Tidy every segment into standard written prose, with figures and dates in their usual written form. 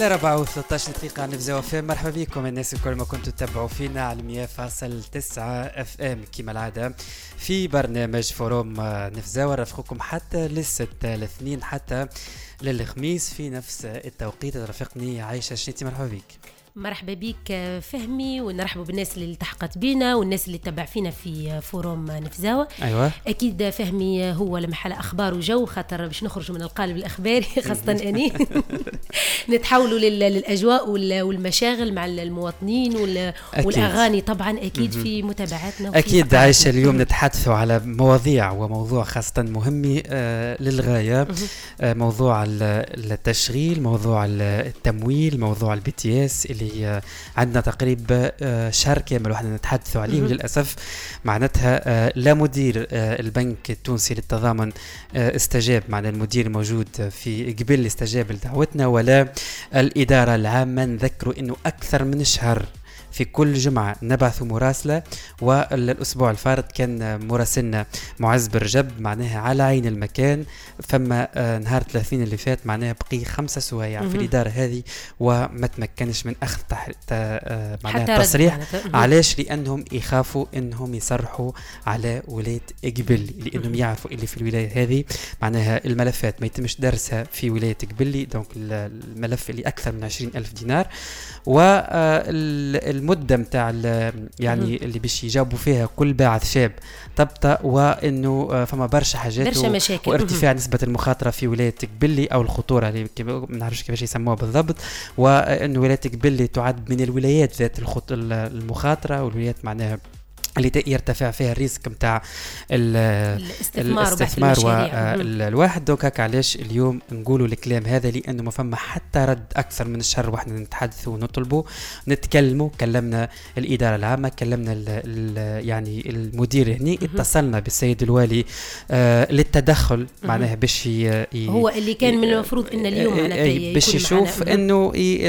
4:13 نبداو فيهم. مرحبا بكم الناس الكل ما كنتوا تتبعوا فينا على 100.9 اف ام كما العاده في برنامج فوروم نفزاو. نرافقكم حتى الاثنين حتى للخميس في نفس التوقيت. رافقني عايشه شنيتي. مرحبا بك. مرحبا بك فهمي، ونرحبوا بالناس اللي التحقت بينا والناس اللي تتبع فينا في فوروم نفزاوة. أيوة. أكيد فهمي هو لمحل أخبار وجو، خاطر باش نخرج من القالب الأخباري خاصة أني نتحولوا للأجواء والمشاغل مع المواطنين والأغاني طبعا أكيد في متابعاتنا. أكيد عايشة اليوم نتحدثوا على مواضيع وموضوع خاصة مهم للغاية. موضوع التشغيل، موضوع التمويل، موضوع البي تي اس اللي عندنا تقريبا شهر كامل وحنا نتحدثوا عليه. وللأسف معناتها لا مدير البنك التونسي للتضامن استجاب، معنى المدير الموجود في قبل استجاب لدعوتنا، ولا الإدارة العامة. نذكروا أنه أكثر من شهر في كل جمعة نبعث مراسلة، والأسبوع الفارط كان مراسلنا معز برجب معناها على عين المكان. فما نهار 30 اللي فات معناها بقي 5 سوايع في الإدارة هذه وما تمكنش من أخذ معناها تصريح. علاش؟ لأنهم يخافوا أنهم يصرحوا على ولاية قبلي، لأنهم يعرفوا اللي في الولاية هذه معناها الملفات ما يتمش درسها في ولاية قبلي. دونك الملف اللي أكثر من 20,000 دينار، والمدة متاع يعني اللي باش يجاوبوا فيها كل باعث شاب تبطأ، وانه فما برشا حاجات وارتفاع نسبة المخاطرة في ولاية قبلي او الخطورة اللي ما نعرفش كيفاش يسموها بالضبط. وانه ولاية قبلي تعد من الولايات ذات المخاطرة، والولايات معناها اللي يرتفع فيها الريسك متاع الاستثمار والواحد. دوك هكا علاش اليوم نقولوا الكلام هذا، لأنه ما فما حتى رد أكثر من الشهر وإحنا نتحدثوا ونطلبوا نتكلموا. كلمنا الإدارة العامة، كلمنا يعني المدير هني، اتصلنا بالسيد الوالي للتدخل معناها باش هو اللي كان من المفروض إن اليوم باش يشوف إنه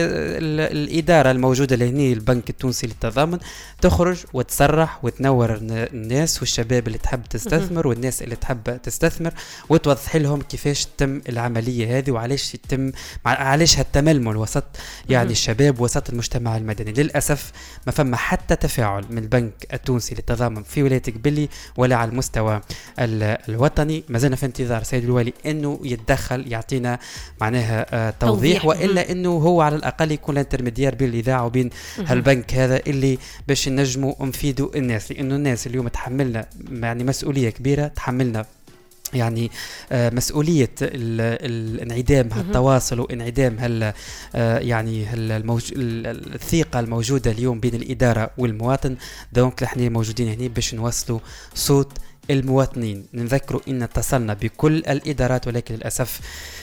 الإدارة الموجودة لهني البنك التونسي للتضامن تخرج وتصرح وتنور الناس والشباب اللي تحب تستثمر والناس اللي تحب تستثمر، وتوضح لهم كيفاش تتم العملية هذه وعليش يتم عليش هالتململ وسط يعني الشباب وسط المجتمع المدني. للأسف ما فما حتى تفاعل من البنك التونسي للتضامن في ولاية قبلي ولا على المستوى الوطني. ما زلنا في انتظار سيد الوالي انه يتدخل يعطينا معناها توضيح، وإلا انه هو على الأقل يكون الانترميديار بين الإذاعة وبين هالبنك هذا اللي باش نجموا نفيدوا الناس. لأنه الناس اليوم تحملنا يعني مسؤولية كبيرة، تحملنا يعني مسؤولية الانعدام هالتواصل وانعدام يعني الثقة الموجودة اليوم بين الإدارة والمواطن. دونك احنا موجودين هنا باش نوصلوا صوت المواطنين. نذكروا إن اتصلنا بكل الإدارات ولكن للأسف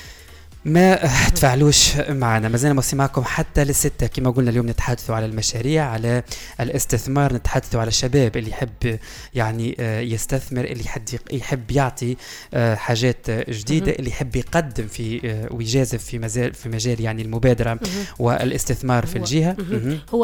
ما تفعلوش معنا. ما زلنا معكم حتى للستة. كما قلنا اليوم نتحدثوا على المشاريع، على الاستثمار، نتحدثوا على الشباب اللي يحب يعني يستثمر، اللي يحب يعطي حاجات جديدة، اللي يحب يقدم في ويجازف في مجال يعني المبادرة والاستثمار في الجهة. هو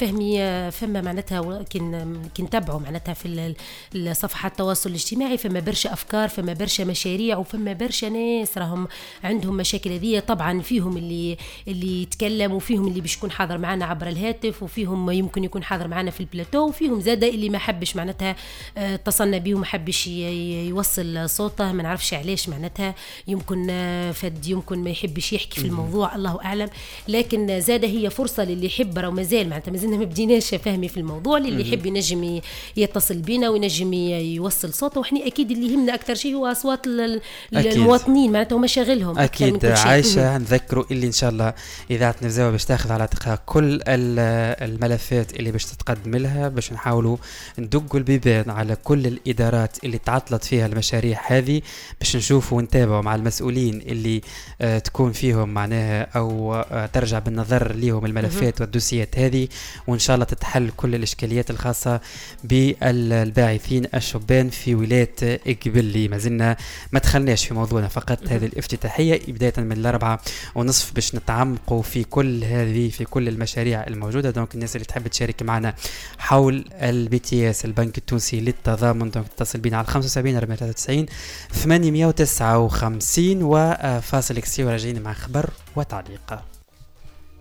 فما معناتها كن تبعوا معناتها في صفحات التواصل الاجتماعي، فما برشا أفكار، فما برشا مشاريع، وفما برشا ناس راهم عندهم مشاكل هذه. طبعا فيهم اللي يتكلم، وفيهم اللي بيش يكون حاضر معنا عبر الهاتف، وفيهم يمكن يكون حاضر معنا في البلاتو، وفيهم زادة اللي ما حبش معناتها اتصلنا بيه وما حبش يوصل صوته. ما نعرفش علاش معناتها، يمكن فد يمكن ما يحبش يحكي في الموضوع، الله أعلم. لكن زادة هي فرصة للي يحب، راه مازال معناتها مازلنا ما بديناش فهمي في الموضوع، للي يحب ينجم يتصل بينا وينجم يوصل صوته. وإحنا أكيد اللي يهمنا أكثر شيء هو أصوات المواطنين معناتها ومشاغلهم. أكيد عايشة. نذكروا اللي إن شاء الله إذاعة نفزاوة باش تاخذ على عاتقها كل الملفات اللي باش تتقدم لها، باش نحاولوا ندقوا البيبان على كل الإدارات اللي تعطلت فيها المشاريع هذه، باش نشوفوا ونتابعوا مع المسؤولين اللي تكون فيهم معناها أو ترجع بالنظر ليهم الملفات والدوسيات هذه، وإن شاء الله تتحل كل الإشكاليات الخاصة بالباعثين الشبان في ولاية قبلي. ما زلنا ما دخلناش في موضوعنا، فقط هذه الافتتاحية بداية من 4:30 باش نتعمقوا في كل المشاريع الموجودة. دونك الناس اللي تحب تشارك معنا حول البي تي اس البنك التونسي للتضامن، دونك تتصل بينا على 75 493 859 وفاصل اكسي، وراجعين مع خبر وتعليق.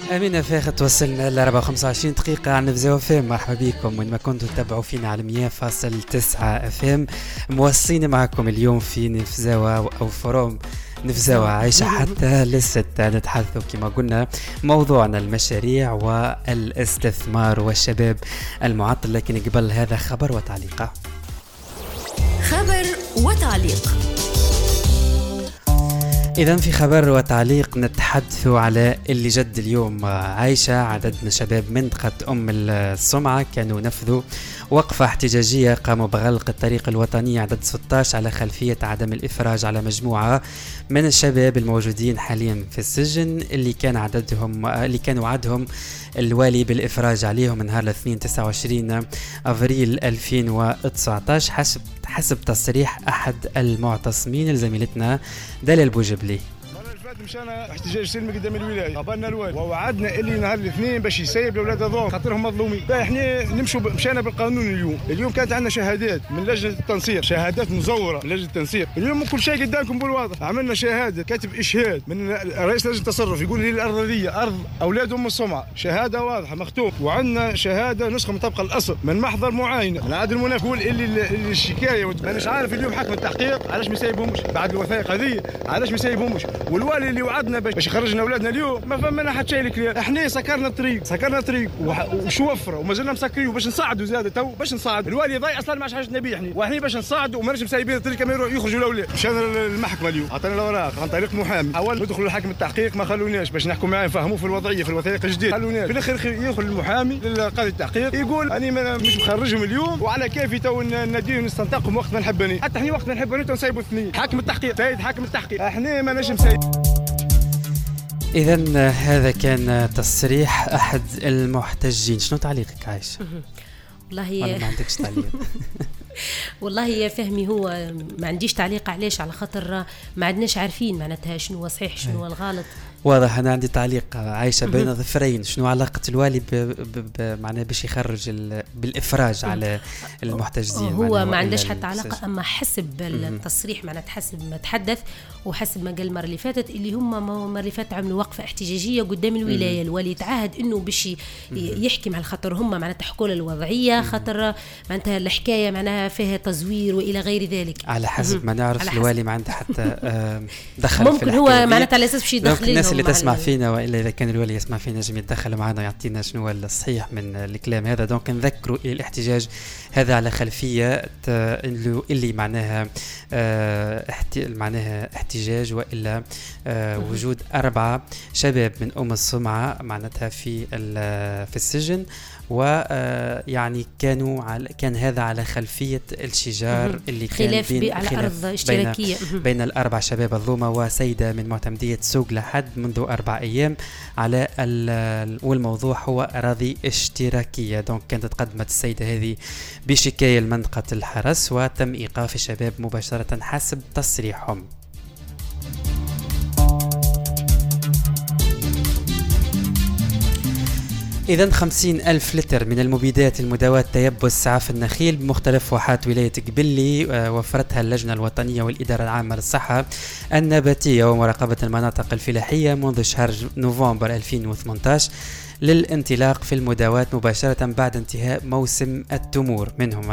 أمينة فاخت وصلنا ل 25 دقيقة عن نفزاو فيم. مرحبا بكم وين ما كنتوا تتابعوا فينا على 100.9 FM. موصلين معكم اليوم في نفزاو أو فروم نفزاو عايشة حتى للستة. نتحدثوا كما قلنا موضوعنا المشاريع والاستثمار والشباب المعطل، لكن قبل هذا خبر وتعليق. خبر وتعليق. إذن في خبر وتعليق نتحدث على اللي جد اليوم عايشة عدد من شباب منطقة أم السمعة كانوا نفذوا وقفة احتجاجية قاموا بغلق الطريق الوطني عدد 16 على خلفية عدم الإفراج على مجموعة من الشباب الموجودين حاليا في السجن اللي كان وعدهم الوالي بالإفراج عليهم نهار الاثنين 29 أفريل 2019 حسب تصريح أحد المعتصمين لزميلتنا دلال بوجبلي. مشانا احتجاج سلمي قدام الولايه، قابلنا الوالي ووعدنا اللي نهار الاثنين باش يسيب الاولاد هذول خاطرهم مظلومين. احنا نمشوا مشانا بالقانون. اليوم كانت عندنا شهادات من لجنه التنسيق، شهادات مزوره من لجنه التنسيق. اليوم كل شيء قدامكم بالواضح. عملنا شهاده كاتب اشهاد من رئيس لجنه التصرف يقول لي الارض هذه ارض اولاد ام السمعه، شهاده واضحه مختوم. وعندنا شهاده نسخه مطابقه للاصل من محضر معاينه. انا عادل المناف يقول اللي الشكايه انا مش عارف اليوم حكم التحقيق علاش ما يسيبهمش بعد الوثائق هذه، علاش ما يسيبهمش. والوالي اللي وعدنا باش يخرجنا اولادنا اليوم ما فهمنا حتى شيء الكلام. احنا سكرنا الطريق وشوفره وما زلنا مسكرين باش نصعدوا زاده تو باش نصعد. الوالي ضايع اصلا ما عادش حاجه نبي احنا باش نصعدوا وما نجمش مسايبين الطريق كما يخرجوا الاولاد. مشينا للمحكمه اليوم عطينا الاوراق عن طريق محامي، حاول ندخلوا لحاكم التحقيق ما خلوناش باش نحكوا معاه نفهموه في الوضعيه في الوثائق الجديد، خلوناش. في الاخر يدخل المحامي للقاضي التحقيق يقول انا مش مخرجهم اليوم وعلى كيفي تو نديهم نستنطقهم وقت ما نحب حتى احنا وقت ما نحب نسيبوا اثنين. حاكم التحقيق سيد حاكم التحقيق احنا ما نجم نسيب. إذن هذا كان تصريح أحد المحتجين. شنو تعليقك عايشة؟ والله ما عندكش تعليق؟ والله يا فهمي هو ما عنديش تعليق. علاش؟ على خاطر ما عدناش عارفين معناتها شنو صحيح شنو الغلط. واضح. أنا عندي تعليق عايشة بين ظفرين. شنو علاقة الوالي معناه باش يخرج بالإفراج على المحتجزين؟ هو ما عندش حتى علاقة، أما حسب التصريح معناتها حسب ما تحدث وحسب ما قال المرة اللي فاتت اللي هم المرة اللي فاتت عملوا وقفة احتجاجية قدام الولاية. الوالي تعهد إنه باش يحكم على خاطر هم معناتها حكوا الوضعية خاطر معناتها الحكاية معناها فيها تزوير وإلى غير ذلك. على حسب ما نعرف الوالي ما عنده حتى دخل ممكن في هو معناتها على أساس باش يدخل الناس اللي تسمع فينا، وإلا إذا كان الوالي يسمع فينا نجم يتدخل معنا يعطينا شنو الصحيح من الكلام هذا. دونك نذكروا إلى الاحتجاج هذا على خلفية اللي معناها احتجاج وإلا وجود 4 شباب من أم السمعة معناتها في السجن، ويعني كان هذا على خلفية الشجار اللي خلاف على أرض اشتراكية بين ال4 شباب الضومة وسيدة من معتمدية سوق لحد منذ 4 أيام على والموضوع هو أراضي اشتراكية. دونك كانت تقدمت السيدة هذه بشكاية لمنطقة الحرس وتم إيقاف الشباب مباشرة حسب تصريحهم. إذن 50,000 لتر من المبيدات المداواة تيبس عف النخيل بمختلف واحات ولاية قبلي وفرتها اللجنة الوطنية والإدارة العامة للصحة النباتية ومراقبة المناطق الفلاحية منذ شهر نوفمبر 2018 للانطلاق في المداواة مباشرة بعد انتهاء موسم التمور. منهم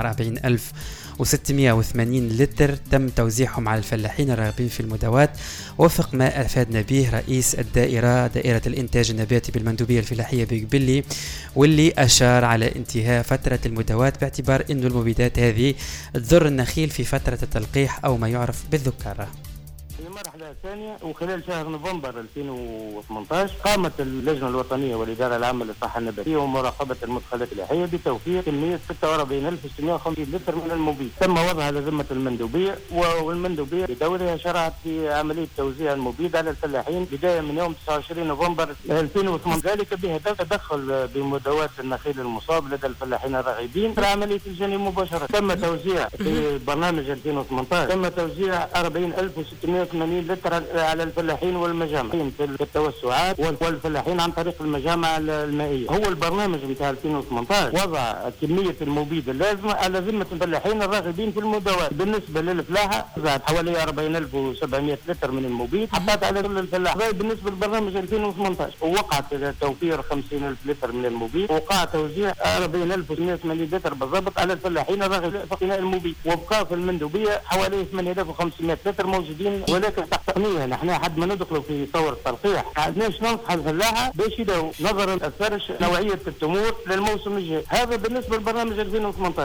40,680 لتر تم توزيعهم على الفلاحين الراغبين في المداواة وفق ما أفادنا به رئيس دائرة الإنتاج النباتي بالمندوبية الفلاحية بقبلي، واللي أشار على انتهاء فترة المداواة باعتبار أن المبيدات هذه تضر النخيل في فترة التلقيح أو ما يعرف بالذكارة. المرحلة الثانية وخلال شهر نوفمبر 2018 قامت اللجنة الوطنية والإدارة العامة للصحة النباتية ومراقبة المدخلات الإلحية بتوفير كمية 46,650 لتر من المبيد. تم وضعها على ذمة المندوبية، والمندوبية بدورها شرعت في عملية توزيع المبيد على الفلاحين بداية من يوم 29 نوفمبر 2018، ذلك بهدف تدخل بمداواة النخيل المصاب لدى الفلاحين الراغبين في عملية الجني مباشرة. تم توزيع في برنامج 2018 تم توزيع 40,680 80 لتر على الفلاحين والمجامع في التوسعات والفلاحين عن طريق المجامع المائية. هو البرنامج نتاع 2018 وضع كمية المبيد اللازمة على ذمة الفلاحين الراغبين في المداواة. بالنسبة للفلاحة زاد حوالي 40,700 لتر من المبيد حطت على كل الفلاح. بالنسبة للبرنامج 2018 ووقعت توفير 50,000 لتر من المبيد، وقع توزيع 40,880 لتر بالضبط على الفلاحين الراغبين في اقتناء المبيد، وبقى في المندوبية حوالي 8,500 لتر موجودين ولكن تحت تقنية. نحن حد ما ندخلوا في طور التلقيح ما عندناش ننصح الفلاحة باش يداو نظرا لأثرش نوعية التمور للموسم الجاي. هذا بالنسبة للبرنامج 2018.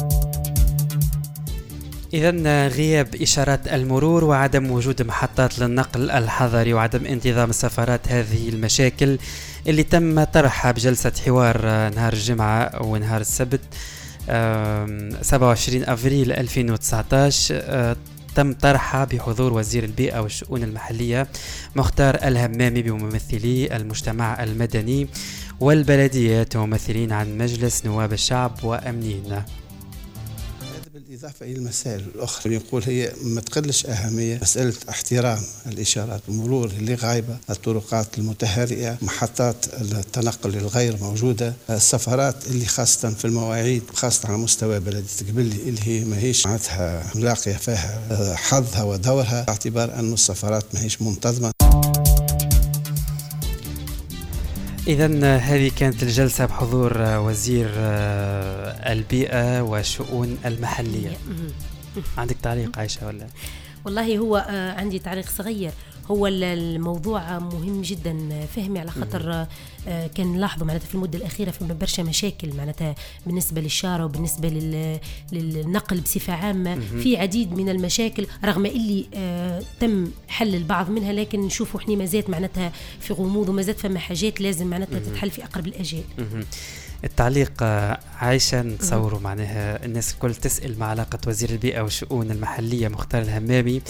إذن غياب إشارات المرور وعدم وجود محطات للنقل الحضري وعدم انتظام السفارات، هذه المشاكل اللي تم طرحها بجلسة حوار نهار الجمعة ونهار السبت 27 أفريل 2019 تم طرحها بحضور وزير البيئة والشؤون المحلية مختار الهمامي بممثلي المجتمع المدني والبلديات وممثلين عن مجلس نواب الشعب وأمنين. بالإضافة إلى المسائل الأخرى يقول هي ما تقلش أهمية مسألة احترام الإشارات المرور اللي غايبة، الطرقات المتهالئة، محطات التنقل الغير موجودة، السفارات اللي خاصة في المواعيد خاصة على مستوى بلدية قبلي اللي هي ما هيش معناتها ملاقية فيها حظها ودورها باعتبار أن السفارات ما هيش منتظمة. إذن هذه كانت الجلسة بحضور وزير البيئة والشؤون المحلية. عندك تعليق عايشة ولا؟ والله هو عندي تعليق صغير. هو الموضوع مهم جدا فهمي على خاطر كان نلاحظوا معناتها في المدة الأخيرة في برشا مشاكل معناتها بالنسبة للشارع وبالنسبة للنقل بصفة عامة. في عديد من المشاكل رغم اللي تم حل البعض منها، لكن نشوفوا احنا مازالت معناتها في غموض ومازالت فما حاجات لازم معناتها تتحل في أقرب الأجال. التعليق عايشة نتصوروا معناها الناس الكل تسأل مع علاقة وزير البيئة والشؤون المحلية مختار الهمامي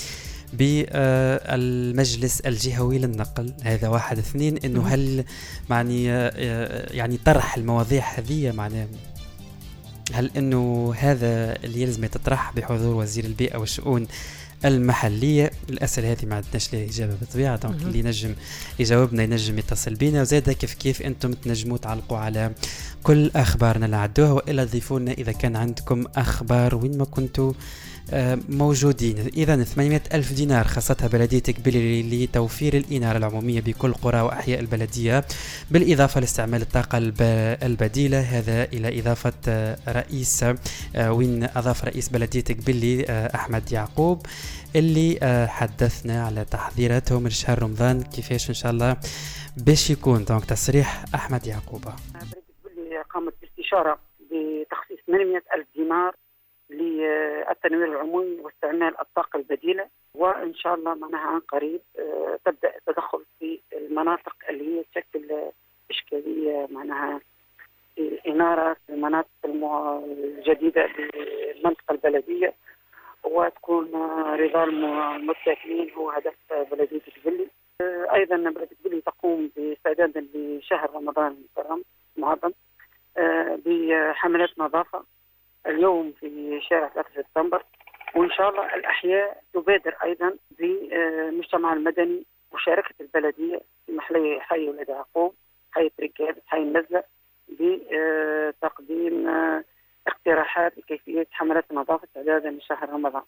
بالمجلس الجهوي للنقل. هذا واحد. اثنين انه هل يعني طرح المواضيع هذه معناه هل انه هذا اللي يلزم يتطرح بحضور وزير البيئة والشؤون المحلية؟ الأسئلة هذه ما عندناش لها إجابة بطبيعة. دونك اللي ينجم يجاوبنا ينجم يتصل بينا، وزادا كيف أنتم تنجموا تعلقوا على كل أخبارنا اللي عدوها، وإلا ضيفونا إذا كان عندكم أخبار وين ما كنتوا موجودين. إذن 800,000 دينار خصتها بلدية قبلي لتوفير الإنارة العمومية بكل قرى وأحياء البلدية، بالإضافة لاستعمال الطاقة البديلة. هذا إلى إضافة رئيس وين أضاف رئيس بلدية قبلي أحمد يعقوب اللي حدثنا على تحضيراته من شهر رمضان كيفاش إن شاء الله باش يكون. دونك تصريح أحمد يعقوب. بلدية قبلي قامت باستشارة بتخصيص 800,000 دينار للتنوير العمومي واستعمال الطاقة البديلة، وإن شاء الله معناها عن قريب تبدأ التدخل في المناطق اللي هي تشكل إشكالية معناها في الإنارة في المناطق الجديدة بالمنطقة البلدية، وتكون رضا المتساكنين هو هدف بلدية قبلي. أيضا بلدية قبلي تقوم باستعدادا لشهر رمضان المعظم بحملات نظافة اليوم في شارع 3 سبتمبر، وإن شاء الله الأحياء تبادر أيضا بالمجتمع المدني مشاركة البلدية في محلية حي ولاد يعقوب، حي تركاد، حي النزلة، بتقديم اقتراحات لكيفية حملات النظافة استعدادا لشهر رمضان.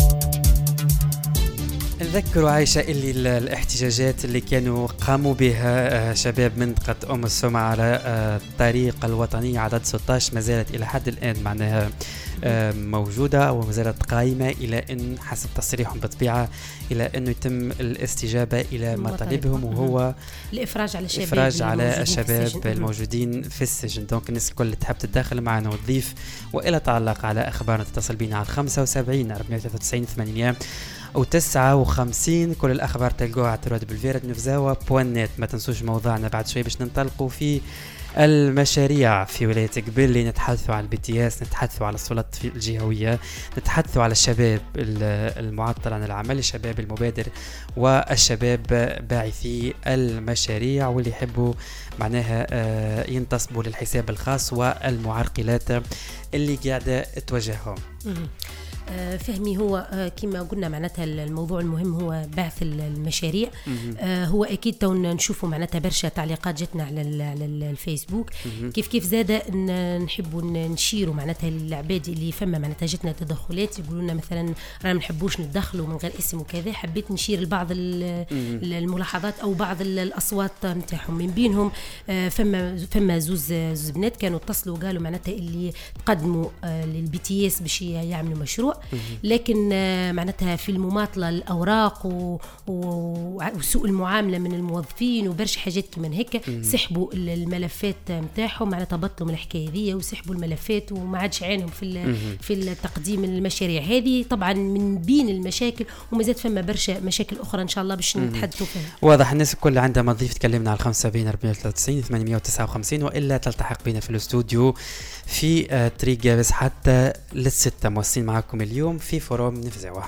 نذكروا عايشة اللي الاحتجاجات اللي كانوا قاموا بها شباب منطقة أم السمعة على الطريق الوطني عدد 16 ما زالت إلى حد الآن معناها موجودة أو ما زالت قائمة، إلى أن حسب تصريحهم بطبيعة إلى أنه يتم الاستجابة إلى مطالبهم، وهو الإفراج على الشباب الموجودين في السجن. دونك الناس الكل تحب تتداخل معنا وتضيف وإلى تعلق على أخبارنا تتصل بينا على 75 493 800 أو 59. كل الأخبار تلقوها على www.nufzawa.net. ما تنسوش موضوعنا بعد شوي باش ننطلقوا في المشاريع في ولاية قبلي، نتحدثوا عن الBTS، نتحدثوا على السلطات الجهوية، نتحدثوا على الشباب المعطل عن العمل، الشباب المبادر والشباب باعثي المشاريع واللي يحبوا معناها ينتصبوا للحساب الخاص والمعرقلات اللي قاعدة تواجههم. فهمي هو كما قلنا معناتها الموضوع المهم هو بعث المشاريع. هو أكيد تون نشوفوا معناتها برشا تعليقات جتنا على الفيسبوك. كيف زادة نحبوا نشيروا معناتها العباد اللي فما معناتها جتنا تدخلات يقولوا لنا مثلا رانا ما نحبوش ندخلوا من غير اسم وكذا. حبيت نشير لبعض الملاحظات أو بعض الأصوات نتاعهم. من بينهم فما زوز بنات كانوا اتصلوا وقالوا معناتها اللي تقدموا للبي تي اس باش يعملوا مشروع، لكن معناتها في المماطلة الأوراق وسوء المعاملة من الموظفين وبرش حاجات كمان هيك سحبوا الملفات متاعهم، معناتها بطلوا من الحكاية ذي وسحبوا الملفات وما عادش عينهم في التقديم المشاريع هذه. طبعا من بين المشاكل ومازالت فما برشا مشاكل أخرى إن شاء الله باش نتحدثوا فيها. واضح الناس الكل عندها مضيف. تكلمنا على 75 94 859 وإلا تلتحق بنا في الاستوديو في طريق جابس حتى للستة. موصين معكم اليوم في فروم نفزعوه.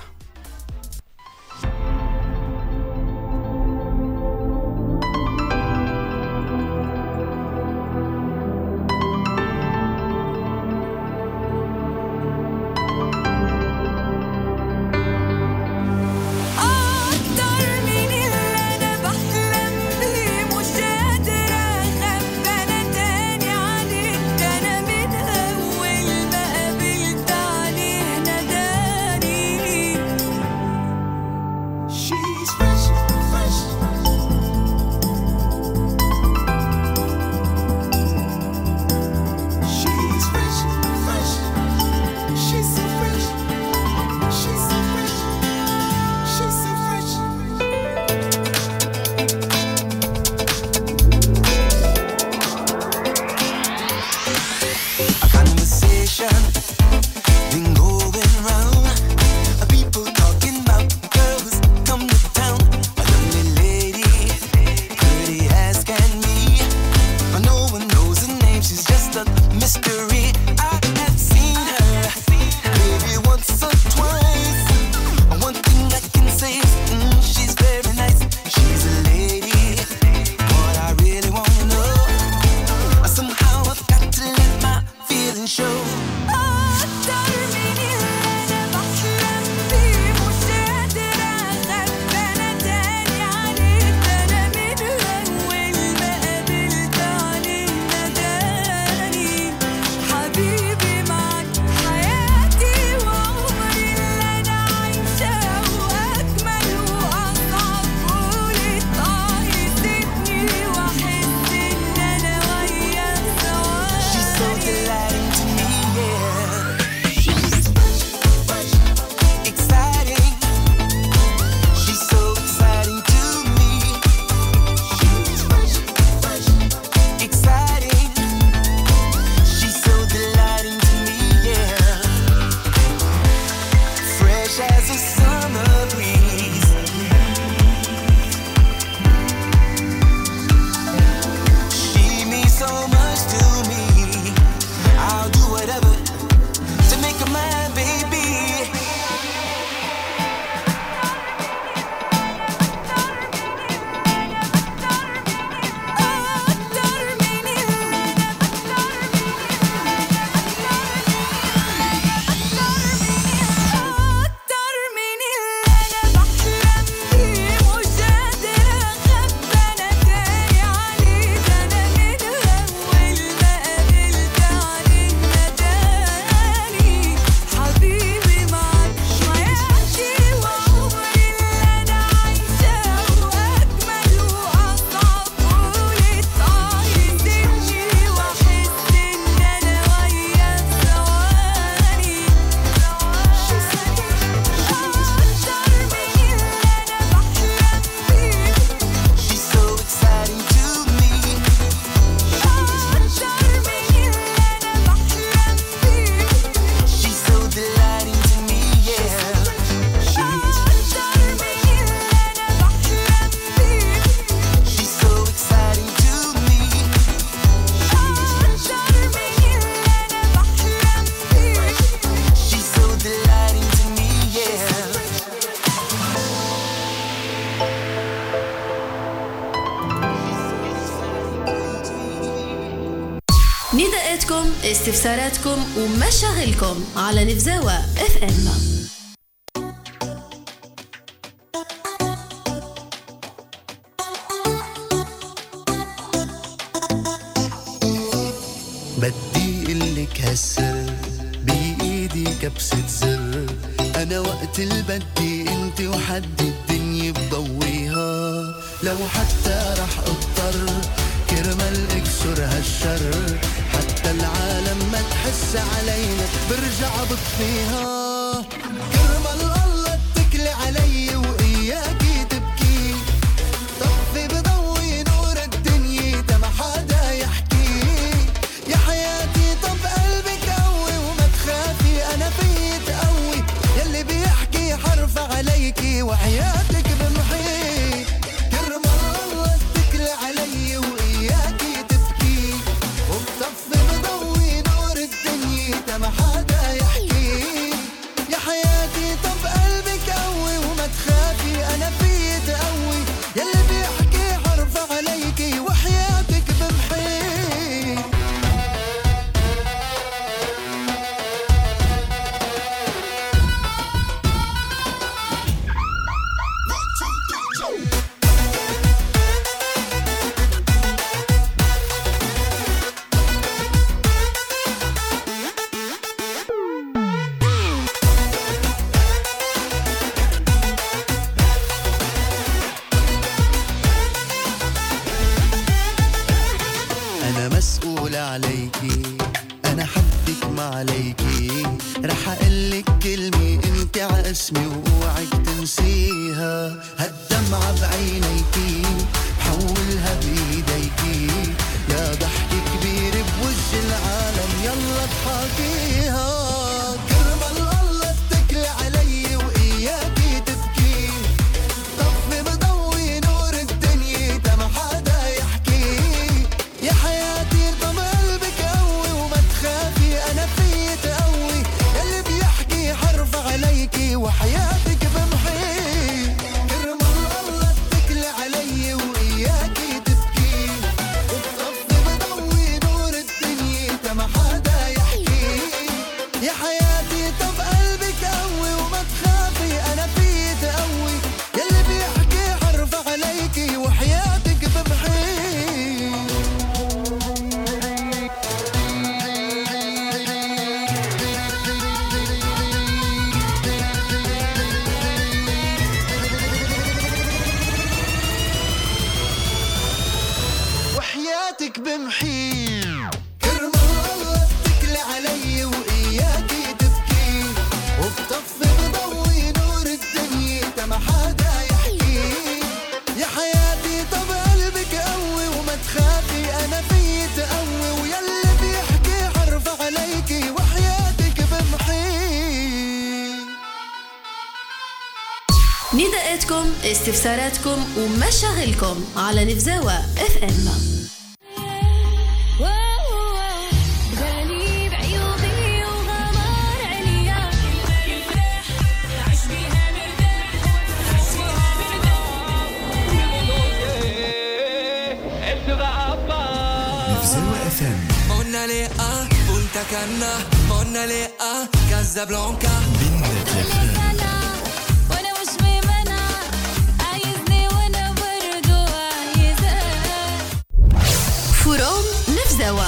نداءاتكم، استفساراتكم ومشاغلكم على نفزاوة اف ام. بدي قلك هالسر بإيدي كبسة زر، أنا وقت البدي انت وحد الدنيا بضويها، لو حتى رح اضطر كرمال اكسر هالشر، حتى العالم ما تحس علينا برجع بطفيها، كرمال الله اتكلي علي وإياكي تبكي، طفي بضوي نور الدنيا تا ما حدا يحكي، يا حياتي طب قلبك قوي وما تخافي أنا فيي تقوي، يلي بيحكي حرف عليكي وحياتك بمحي، كرمال الله اتكلي علي وإياكي تبكي، وبطفي بضوي نور الدنيا تا ما حدا يحكي، يا حياتي طب قلبك قوي وما تخافي أنا فيي تقوي، يلي بيحكي حرف عليكي وحياتك بمحي. أنا مسؤول عليكي، أنا حدك ما عليكي، رح أقلك كلمة انت عاسمي ووعك تنسيها، هالدمعة بعينيكي حولها بإيديكي، يا ضحك كبير بوجه العالم يلا اضحكيها، كرمال الله اتكلي علي وإياكي تبكي، طفي بضوي نور الدنيا تا ما حدا يحكي، يا حياتي طب قلبك قوي وما تخافي أنا فيي تقوي، يلي بيحكي حرف عليكي وحياتك بمحي، كرمال الله اتكلي علي وإياكي تبكي، وبطفي بضوي نور الدنيا تا ما حدا يحكي، يا حياتي طب قلبك قوي وما تخافي أنا فيي تقوي، يلي بيحكي حرف عليكي وحياتك بمحي. وحياتك بمحي، كرمال الله اتكلي علي وإياكي تبكي، وبطفي بضوي نور الدنيا تا ما حدا يحكي، يا حياتي طب قلبك قوي وما تخافي أنا فيي تقوي، ويلي بيحكي حرف عليكي وحياتك بمحي. نداءاتكم، استفساراتكم ومشاغلكم على نفزاوة اف ام. Punta Cana, Monalea, Casablanca. وانا مش ممنع عايزني وانا برضو عايزة. فروم نفزاوة.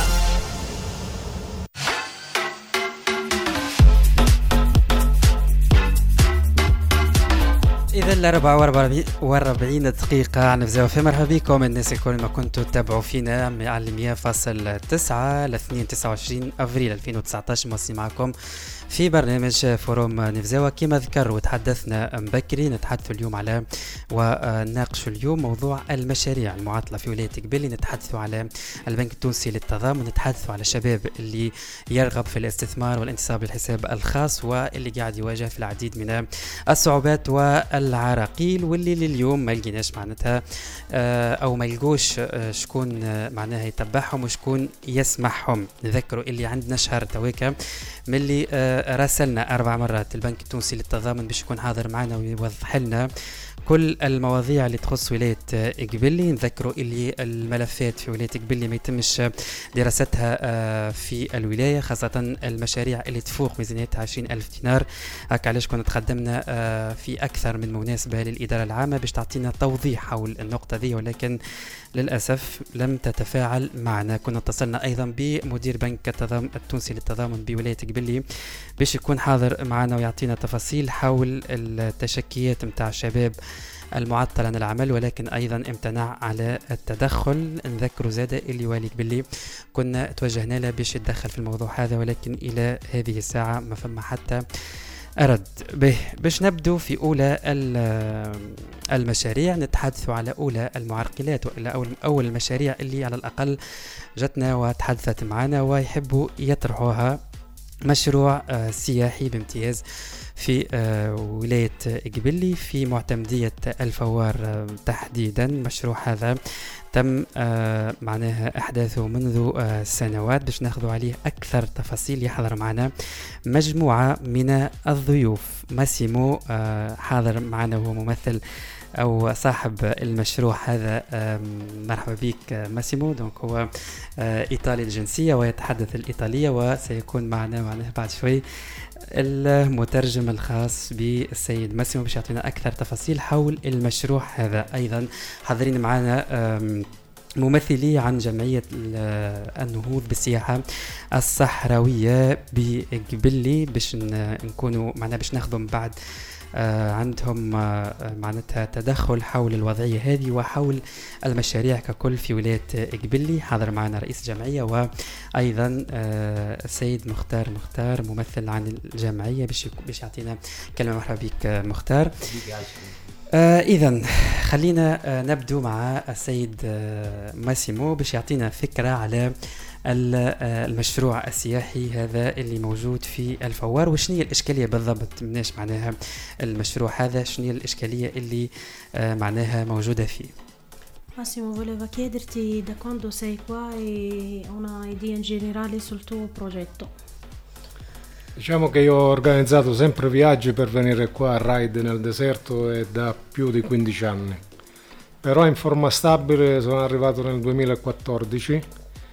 إذا 44 دقيقة عن نفزاوة في مرحبا بكم الناس الكل ما كنتوا تتابعوا فينا على 100.9 ل 29 أفريل 2019 موصي معكم في برنامج فوروم نفزاوة. كما ذكر وتحدثنا مبكري نتحدث اليوم على ونناقش اليوم موضوع المشاريع المعطلة في ولاية قبيل، نتحدث على البنك التونسي للتضامن، نتحدث على الشباب اللي يرغب في الاستثمار والانتصاب للحساب الخاص واللي قاعد يواجه في العديد من الصعوبات والعائق عراقيل واللي لليوم ما لقيناش معناتها او ما لقوش شكون معناها يتبعهم وشكون يسمعهم. نذكروا اللي عندنا شهر تويكا ملي راسلنا 4 مرات البنك التونسي للتضامن باش يكون حاضر معنا ويوضح لنا كل المواضيع اللي تخص ولاية إقبلي. نذكروا اللي الملفات في ولاية إقبلي ما يتمش دراستها في الولاية، خاصة المشاريع اللي تفوق ميزانيتها 20,000 دينار. هكا علاش كنا تقدمنا في أكثر من مناسبة للإدارة العامة باش تعطينا توضيح حول النقطة دي، ولكن للأسف لم تتفاعل معنا. كنا اتصلنا أيضا بمدير بنك التونسي للتضامن بولاية إقبلي باش يكون حاضر معنا ويعطينا تفاصيل حول التشكيات متاع الشباب المعطل عن العمل، ولكن أيضا امتنع على التدخل. نذكر زادة اللي والي إقبلي كنا توجهنا له باش يتدخل في الموضوع هذا، ولكن إلى هذه الساعة ما فما حتى أرد به. باش نبدو في أولى المشاريع، نتحدث على أولى المعرقلات وإلى أول المشاريع اللي على الأقل جتنا وتحدثت معنا ويحبوا يطرحوها. مشروع سياحي بامتياز في ولاية إقبلي في معتمدية الفوار تحديدا. مشروع هذا تم معناها أحداثه منذ سنوات. باش ناخذ عليه أكثر تفاصيل يحضر معنا مجموعة من الضيوف. ماسيمو حاضر معنا وهو ممثل أو صاحب المشروع هذا. مرحبا بك ماسيمو. دونك هو إيطالي الجنسية ويتحدث الإيطالية، وسيكون معنا بعد شوي المترجم الخاص بالسيد ماسيمو باش يعطينا أكثر تفاصيل حول المشروع هذا. أيضا حاضرين معنا ممثلي عن جمعية النهوض بالسياحة الصحراوية بإقبلي باش نكونوا معنا باش ناخذوا من بعد عندهم معناتها تدخل حول الوضعية هذه وحول المشاريع ككل في ولاية إقبلي. حاضر معنا رئيس الجمعية وأيضا السيد مختار ممثل عن الجمعية باش يعطينا كلمة. مرحبا بك مختار. إذن خلينا نبدو مع السيد ماسيمو باش يعطينا فكرة على المشروع السياحي هذا اللي موجود في الفوار، وشنية الإشكالية بالضبط مناش معناها المشروع هذا، شنية الإشكالية اللي معناها موجودة فيه. Massimo, volevo chiederti da quando sei qua e una idea in generale sul tuo progetto. Diciamo che io ho organizzato sempre viaggi per venire qua a Ride nel deserto e da più di 15 anni. Però in forma stabile sono arrivato nel 2014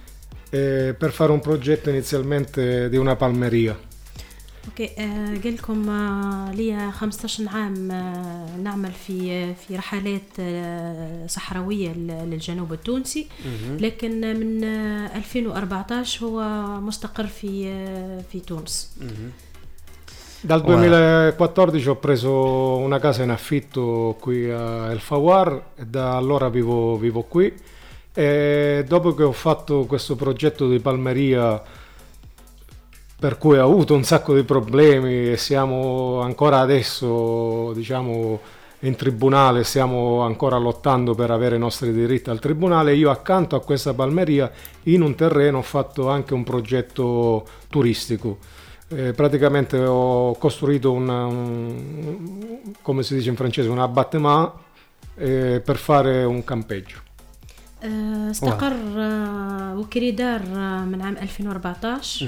per fare un progetto inizialmente di una palmeria. اوكي قال لكم لي 15 عام نعمل في رحلات صحراويه للجنوب التونسي، لكن من 2014 هو مستقر في تونس. Dal 2014 ho preso una casa in affitto qui a El Fawar e da allora vivo qui. E dopo che ho fatto questo progetto di palmeria, per cui ho avuto un sacco di problemi e siamo ancora adesso, diciamo, in tribunale, stiamo ancora lottando per avere i nostri diritti al tribunale, io accanto a questa palmeria in un terreno ho fatto anche un progetto turistico. Praticamente ho costruito come si dice in francese, un abattement per fare un campeggio. استقر وكري دار من عام 2014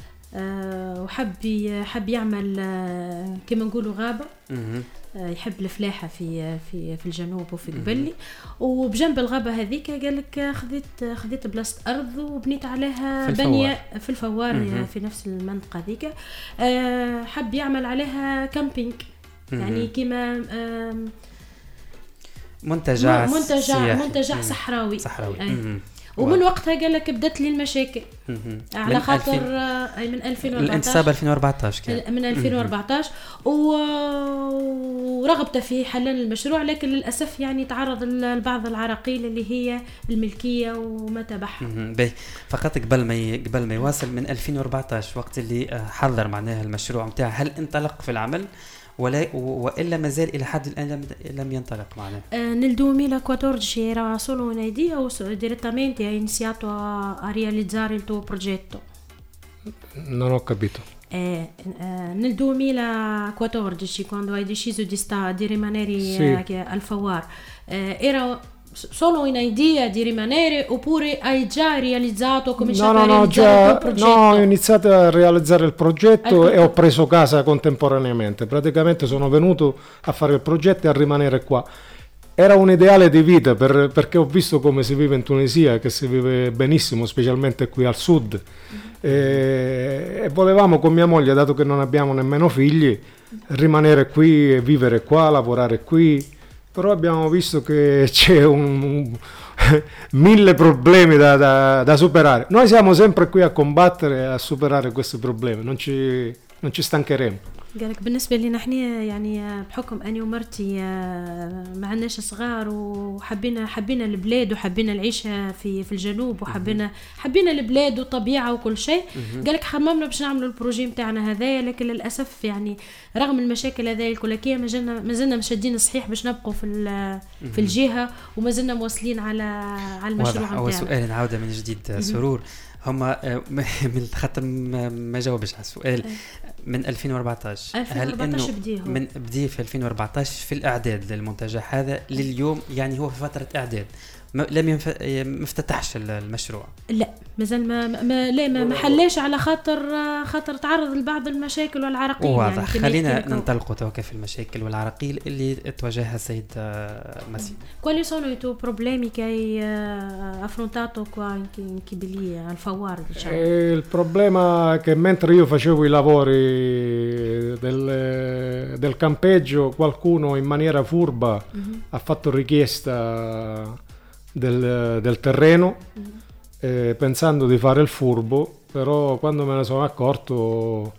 وحب يعمل كما نقولوا غابة، يحب الفلاحة في الجنوب وفي قبلي، وبجنب الغابة هذيك قال لك خذيت بلاصة أرض وبنيت عليها بنية في الفوار في نفس المنطقة هذيك. حب يعمل عليها كامبينج، يعني كما منتجع صحراوي. ومن وقتها قال لك بدت لي المشاكل على خاطر من 2014 الانتصاب 2014 كان من 2014 ورغبته في حلال المشروع، لكن للأسف يعني تعرض لبعض العراقيل اللي هي الملكية وما تبعها. فقط قبل ما يواصل من 2014 وقت اللي حضر معناها المشروع متاعه، هل انطلق في العمل وإلا ما زال إلى حد الآن لم ينطلق معنا؟ Nel 2014 era solo un'idea o direttamente hai iniziato a realizzare il tuo progetto? Non ho capito. Nel 2014, quando hai deciso di rimanere al Fawar, era solo un'idea di rimanere oppure hai già realizzato, cominciato a realizzare il progetto? No, ho iniziato a realizzare il progetto e ho preso casa contemporaneamente. Praticamente sono venuto a fare il progetto e a rimanere qua. Era un ideale di vita perché ho visto come si vive in Tunisia, che si vive benissimo, specialmente qui al sud. E volevamo con mia moglie, dato che non abbiamo nemmeno figli, rimanere qui e vivere qua, lavorare qui. Però abbiamo visto che c'è 1000 problemi da superare. Noi siamo sempre qui a combattere, a superare questi problemi, non ci stancheremo. قالك بالنسبة لنا احنا يعني بحكم أني ومرتي ما عندناش صغار وحبينا البلاد وحبينا العيشة في الجنوب وحبينا البلاد والطبيعة وكل شيء. قالك خممنا باش نعملوا البروجي متاعنا هذايا، لكن للأسف يعني رغم المشاكل هذايا الكلكية ما زلنا مشدين صحيح باش نبقوا في الجهة وما زلنا مواصلين على المشروع متاعنا. هو سؤال نعاود من جديد سرور، هما من خاطر ما جاوبش على السؤال. من 2014 هل انه من بدي في 2014 في الاعداد للمنتجع هذا لليوم، يعني هو في فتره اعداد لم يفتتحش المشروع؟ لا مازال ما حلاش على خاطر تعرض لبعض المشاكل والعراقيل. واضح. يعني خلينا ننطلقوا توقف في المشاكل والعراقيل اللي تواجهها السيد ماسيمو. Quali sono i tuoi problemi che hai affrontato qua in Kibilia, al Fawar, diciamo? Il problema è che mentre io facevo i lavori del campeggio, qualcuno in maniera furba ha fatto richiesta del terreno, pensando di fare il furbo, però quando me ne sono accorto,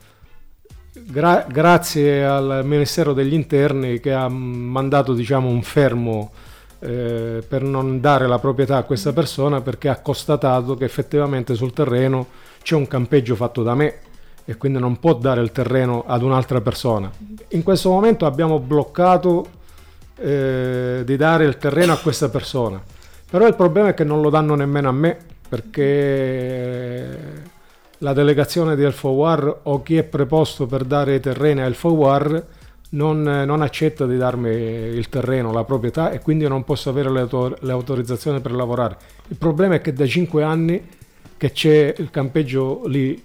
grazie al Ministero degli Interni che ha mandato, diciamo, un fermo per non dare la proprietà a questa persona, perché ha constatato che effettivamente sul terreno c'è un campeggio fatto da me e quindi non può dare il terreno ad un'altra persona. In questo momento abbiamo bloccato di dare il terreno a questa persona, però il problema è che non lo danno nemmeno a me, perché la delegazione di El Fawar o chi è preposto per dare i terreni a El Fawar non accetta di darmi il terreno, la proprietà, e quindi io non posso avere le autorizzazioni per lavorare. Il problema è che da 5 anni che c'è il campeggio lì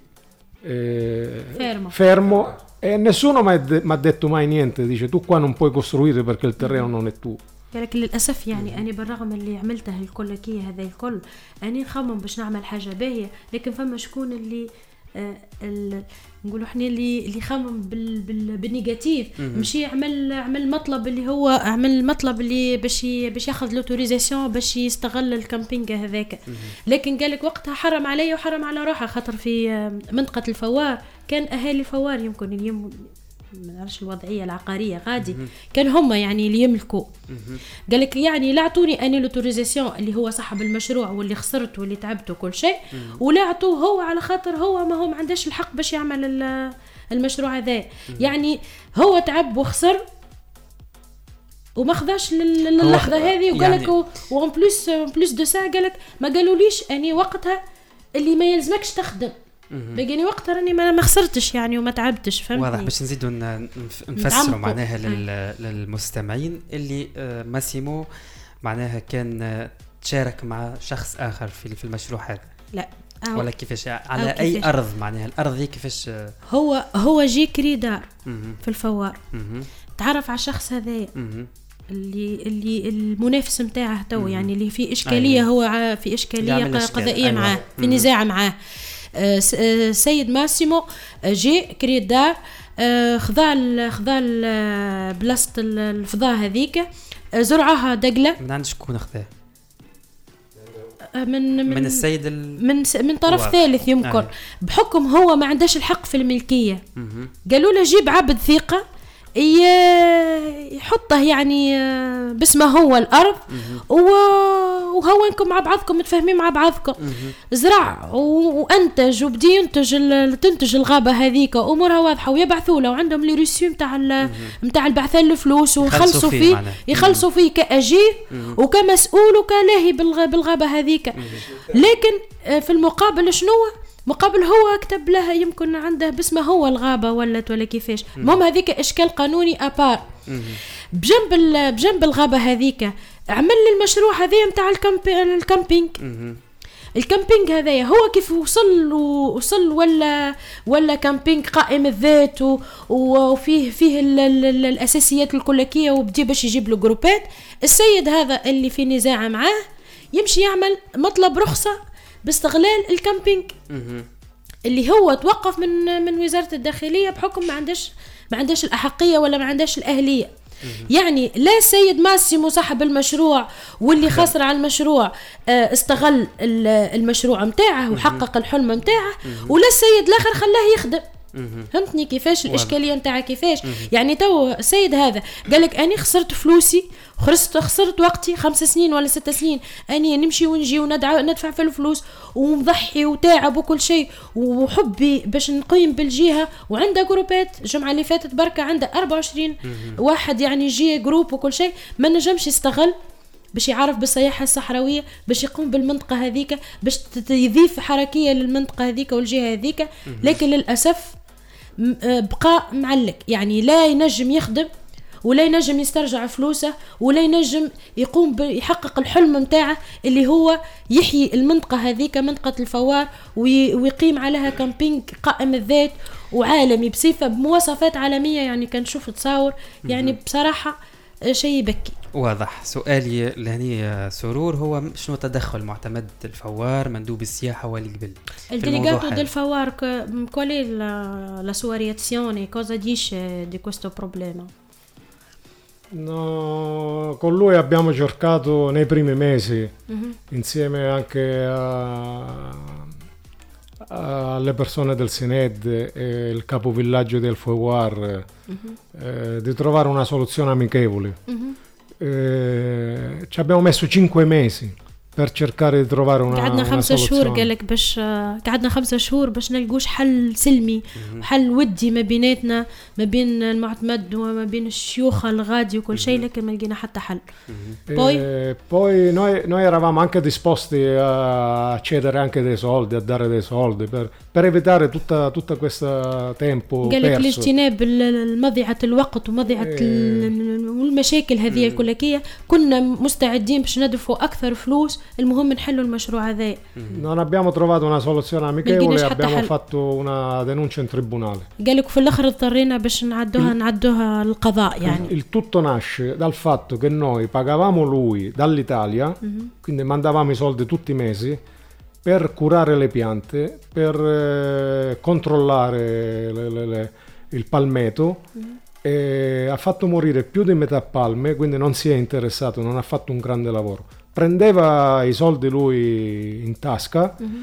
fermo e nessuno mi ha detto mai niente. Dice: tu qua non puoi costruire perché il terreno non è tuo. لكن للأسف يعني أنا بالرغم اللي عملته الكل كي هذا الكل أنا نخمم باش نعمل حاجة باهية، لكن فما شكون اللي نقولوا احنا اللي خمم بالنيجاتيف، مشي يعمل مطلب اللي هو عمل مطلب اللي باش ياخذ لوتوريزاسيون باش يستغل الكامبينج هذاك. لكن قالك وقتها حرم علي وحرم على روحه، خاطر في منطقة الفوار كان أهالي الفوار يمكن اليوم ما نعرفش الوضعيه العقاريه غادي كان هم يعني اللي يملكوا. قالك يعني لا اعطوني اني لوتوريزاسيون اللي هو صاحب المشروع واللي خسرت واللي تعبت وكل شيء، ولا اعطوه هو على خاطر هو ما هو ما عندهش الحق باش يعمل المشروع هذا. يعني هو تعب وخسر وما خذاش اللحظه هذه، وقالك وان بلوس دو سا قالك ما قالوليش اني وقتها اللي ما يلزمكش تخدم، بقيني وقتها راني ما خسرتش يعني وما تعبتش. فهمتني؟ واضح. باش نزيدوا نفسروا معناها للمستمعين اللي ماسيمو معناها كان تشارك مع شخص آخر في المشروع هذا. لا ولا كيفاش على أي أرض، معناها الأرض دي كيفاش هو جي كريدار في الفوار، تعرف على الشخص هذا اللي المنافس متاعه تو، يعني اللي في إشكالية هو في إشكالية قضائية معاه، في نزاع معاه. سيد ماسيمو جي كريدار خضع بلاصة الفضاء هذيك، زرعها دقلة. من عند شكون خذاه؟ من السيد من طرف ثالث يمكن. بحكم هو ما عندهش الحق في الملكية، قالوا له جيب عبد ثقة يحطه يعني باسمه هو الأرض، وهو انكم مع بعضكم متفاهمين مع بعضكم، زرع وانتج وبدي تنتج الغابة هذيك، امورها واضحة، ويبعثوا له وعندهم لي ريسيو متاع البعث الفلوس ويخلصوا فيه يخلصوا فيه كأجير وكمسؤول وكلاهي بالغابة هذيك. لكن في المقابل شنو مقابل هو كتب لها يمكن عنده باسمه هو الغابة ولا كيفاش. المهم هذيك إشكال قانوني أبار. بجنب الغابة هذيك عمل لي المشروع هذا متاع الكامبينج. الكامبينج هذايا هو كيف وصل ولا كامبينج قائم الذات وفيه الأساسيات الكلكية وبدي باش يجيب له جروبات. السيد هذا اللي في نزاع معاه يمشي يعمل مطلب رخصة باستغلال الكامبينج اللي هو توقف من وزارة الداخلية بحكم ما عندهش الأحقية ولا ما عندهش الأهلية. يعني لا السيد ماسيمو صاحب المشروع واللي خسر على المشروع استغل المشروع متاعه وحقق الحلم متاعه، ولا السيد الآخر خلاه يخدم. فهمتني كيفاش الإشكالية متاعها كيفاش؟ يعني تو السيد هذا قالك أنا خسرت فلوسي، خسرت وقتي 5 سنين ولا 6 سنين، أنا نمشي ونجي وندفع في الفلوس ومضحي وتعب وكل شيء وحبي باش نقيم بالجهة، وعنده جروبات. الجمعة اللي فاتت بركة عنده 24 واحد يعني جي جروب وكل شيء. ما نجمش يستغل باش يعرف بالسياحة الصحراوية، باش يقوم بالمنطقة هذيك، باش يضيف حركية للمنطقة هذيك والجهة هذيك. لكن للأسف بقى معلق، يعني لا ينجم يخدم ولا ينجم يسترجع فلوسه ولا ينجم يحقق الحلم متاعه اللي هو يحيي المنطقة هذيك، منطقة الفوار، ويقيم عليها كامبينج قائم الذات وعالمي بصفة بمواصفات عالمية. يعني كان نشوف تصاور يعني بصراحة شيء يبكي. واضح. سؤالي لهني سرور هو شنو تدخل معتمد الفوار مندوب السياحة واللي قبل الديليغاتو ديل فوار qual è la sua reazione, cosa dice di questo problema? No, con lui abbiamo cercato nei primi mesi insieme anche alle persone del Sined e il capovillaggio del Fouar di trovare una soluzione amichevole. Ci abbiamo messo 5 mesi per cercare di trovare una قعدنا 5 soluzione. شهور قالك باش قعدنا 5 شهور باش نلقوش حل سلمي وحل ودي ما بيناتنا، ما بين المعتمد وما بين الشيوخ الغادي وكل شيء، لكن ما لقينا حتى حل. Poi noi eravamo anche disposti a cedere anche dei soldi, a dare dei soldi per evitare tutta questo tempo قالك perso. الاجتناب مضيعة الوقت ومضيعة والمشاكل هذه الكلكية، كنا مستعدين باش ندفعوا أكثر فلوس، المهم نحلوا المشروع هذا. Non abbiamo trovato una soluzione amichevole e abbiamo fatto una denuncia in tribunale. قالك في الآخر اضطرينا باش نعدوها القضاء. يعني Il tutto nasce dal fatto che noi pagavamo lui dall'Italia, quindi mandavamo i soldi tutti i mesi per curare le piante, per controllare il palmeto, e ha fatto morire più di metà palme, quindi non si è interessato, non ha fatto un grande lavoro. Prendeva i soldi lui in tasca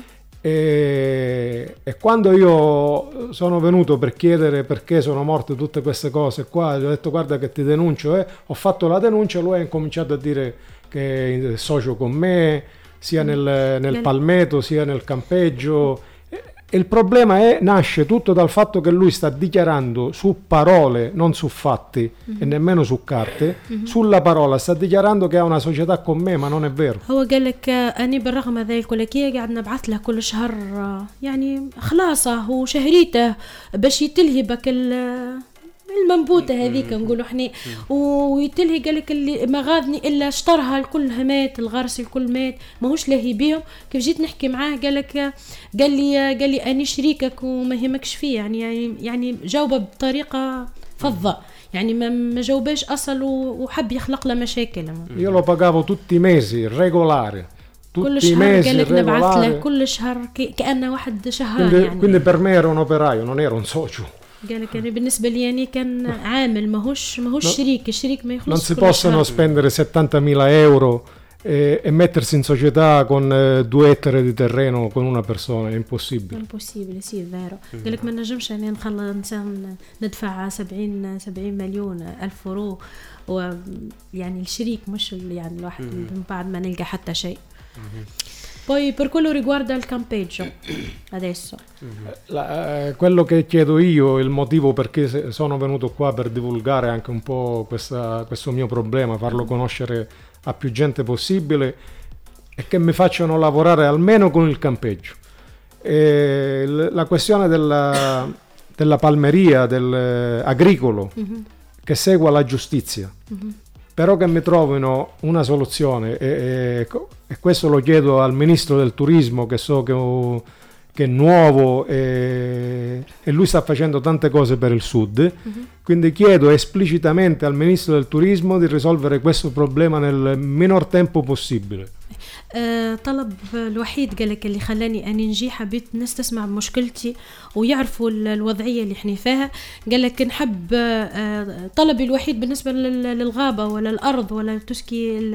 e quando io sono venuto per chiedere perché sono morte tutte queste cose qua, gli ho detto guarda che ti denuncio, ho fatto la denuncia, lui ha incominciato a dire che è socio con me sia nel palmeto sia nel campeggio. E il problema nasce tutto dal fatto che lui sta dichiarando su parole, non su fatti e nemmeno su carte, sulla parola sta dichiarando che ha una società con me, ma non è vero. هو قالك أنا بالرغم هذه الكلكية قاعد نبعث له كل شهر يعني خلاصه وشهريته باش يتلهي بك المنبوتة هذيك نقولوا احنا، ويتلهي قالك اللي ما غاضني الا اشترها الكل مات، الغرس الكل مات، ماهوش لاهي بيهم. كيف جيت نحكي معاه قالك قال لي اني شريكك وما يهمكش فيه، يعني جاوبه بطريقة فضة، يعني ما جاوباش اصل وحب يخلق له مشاكل. Io lo pagavo tutti i mesi regolare. كل شهر قالك نبعث له كل شهر كأنه واحد شهر. يعني quindi per me era un operaio, non era un socio. قالك يعني بالنسبة لي يعني كان عامل ماهوش شريك. الشريك ما يخلص. Non si possono spendere 70.000 euro e mettersi in società con 2 ettari di terreno con una persona, è impossibile. impossibile سي فيرو. قالك ما نجمش يعني نخلي إنسان ندفع 70 مليون ألف يورو، ويعني الشريك مش يعني الواحد من بعد ما نلقى حتى شيء. Poi per quello riguarda il campeggio adesso quello che chiedo io, il motivo perché sono venuto qua per divulgare anche un po' questo mio problema, farlo conoscere a più gente possibile, è che mi facciano lavorare almeno con il campeggio. La questione della palmeria, agricolo, che segua la giustizia, però che mi trovino una soluzione, e questo lo chiedo al Ministro del Turismo, che so che è nuovo e lui sta facendo tante cose per il Sud, quindi chiedo esplicitamente al Ministro del Turismo di risolvere questo problema nel minor tempo possibile. طلب الوحيد قالك اللي خلاني أني نجي حبيت الناس تسمع مشكلتي ويعرفوا الوضعية اللي احنا فيها. قالك نحب طلبي الوحيد بالنسبة للغابة ولا الأرض ولا تسكي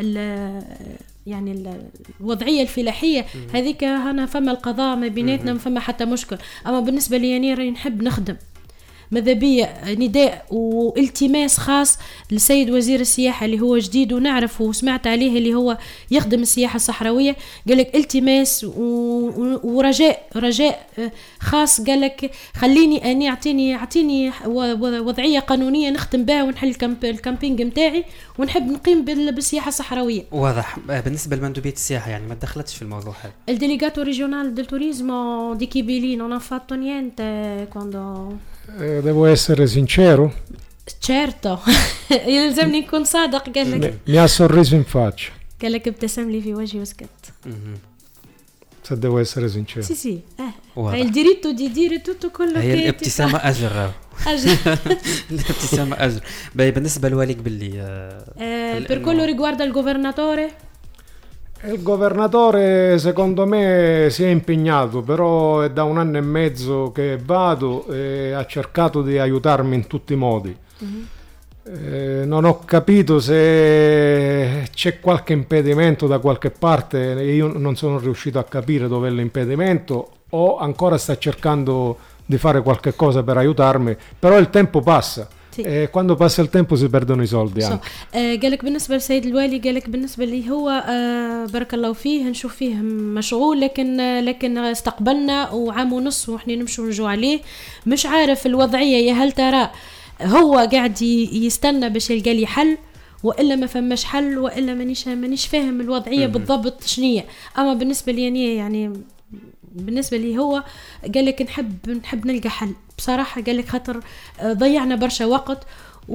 يعني الوضعية الفلاحية هذيك هنا فما القضاء ما بيناتنا ما فما حتى مشكل. أما بالنسبة لي يعني راني نحب نخدم ماذا بيا نداء والتماس خاص للسيد وزير السياحة اللي هو جديد ونعرف وسمعت عليه اللي هو يخدم السياحة الصحراوية. قالك التماس ورجاء خاص، قالك خليني أني أعطيني وضعية قانونية نخدم بها ونحل الكامبينج متاعي ونحب نقيم بالسياحة الصحراوية. واضح. بالنسبة لمندوبية السياحة يعني ما دخلتش في الموضوع هذا. الديليغاتو ريجيونال دل توريزمو دي Kibili non ha fatto niente quando devo essere sincero? Certo. يلزمني نكون صادق. قال لك mi ha sorriso in faccia. قال لك ابتسم لي في وجهي وسكت. Se devo essere sincero. Sì. Hai il diritto di dire tutto quello هي che الابتسامة أجر. الابتسامة أجر. بالنسبة لوالد باللي per quello riguarda il governatore. Il governatore secondo me si è impegnato, però è da 1 anno e mezzo che vado e ha cercato di aiutarmi in tutti i modi. Non ho capito se c'è qualche impedimento da qualche parte, io non sono riuscito a capire dov'è l'impedimento o ancora sta cercando di fare qualche cosa per aiutarmi, però il tempo passa. quando passa il tempo si perdono i soldi anche. قالك بالنسبة للسيد الوالي قالك بالنسبة لي هو بارك الله فيه نشوف فيه مشغول لكن استقبلنا وعام ونص وإحنا نمشوا نجوا عليه مش عارف الوضعية يا هل ترى هو قاعد يستنى باش يلقى لي حل وإلا ما فماش حل وإلا مانيش فاهم الوضعية بالضبط شنية. أما بالنسبة لي يعني بالنسبة لي هو قالك نحب نلقى حل بصراحة. قالك خاطر ضيعنا برشا وقت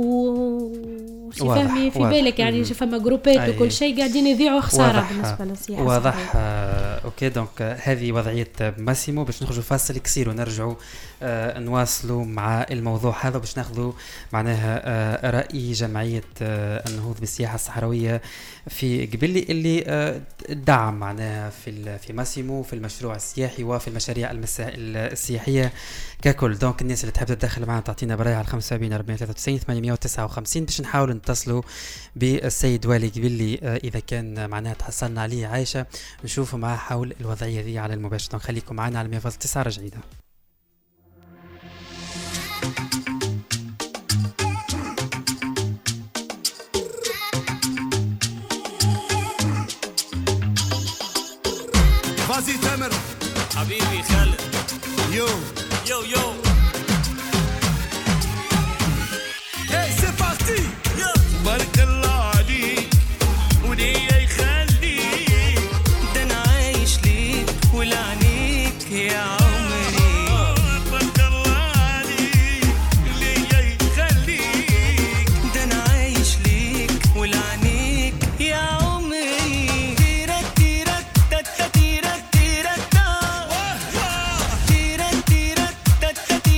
وفهمي في بالك يعني فما جروبات وكل شيء قاعدين يضيعوا خسارة بالنسبة للسياحة. واضح. اوكي دونك هذه وضعية ماسيمو. باش نخرجوا فاصل كثير ونرجعوا نواصلوا مع الموضوع هذا باش ناخذوا معناها رأي جمعية النهوض بالسياحة الصحراوية في قبلي اللي دعم معناها في ماسيمو في المشروع السياحي وفي المشاريع السياحية ككل. دونك الناس اللي تحب تدخل معنا تعطينا براية على 75 40 93 859 باش نحاول نتصلوا بالسيد والي قبلي إذا كان معناها تحصلنا عليه عايشة نشوفوا معاه حول الوضعية ذي على المباشر. دونك خليكم معنا على 100.9 رجعيدة. فازي تامر حبيبي خالد يو يو يو هاي سي بارتي بارك الله عليك وليا يخليك ده انا عايش ليك ولعنيك يا عمري. بارك الله عليك وليا يخليك ده انا عايش ليك ولعنيك يا عمري. تيرك تيرك تتا تيرك تيرك تا تيرك تيرك تتا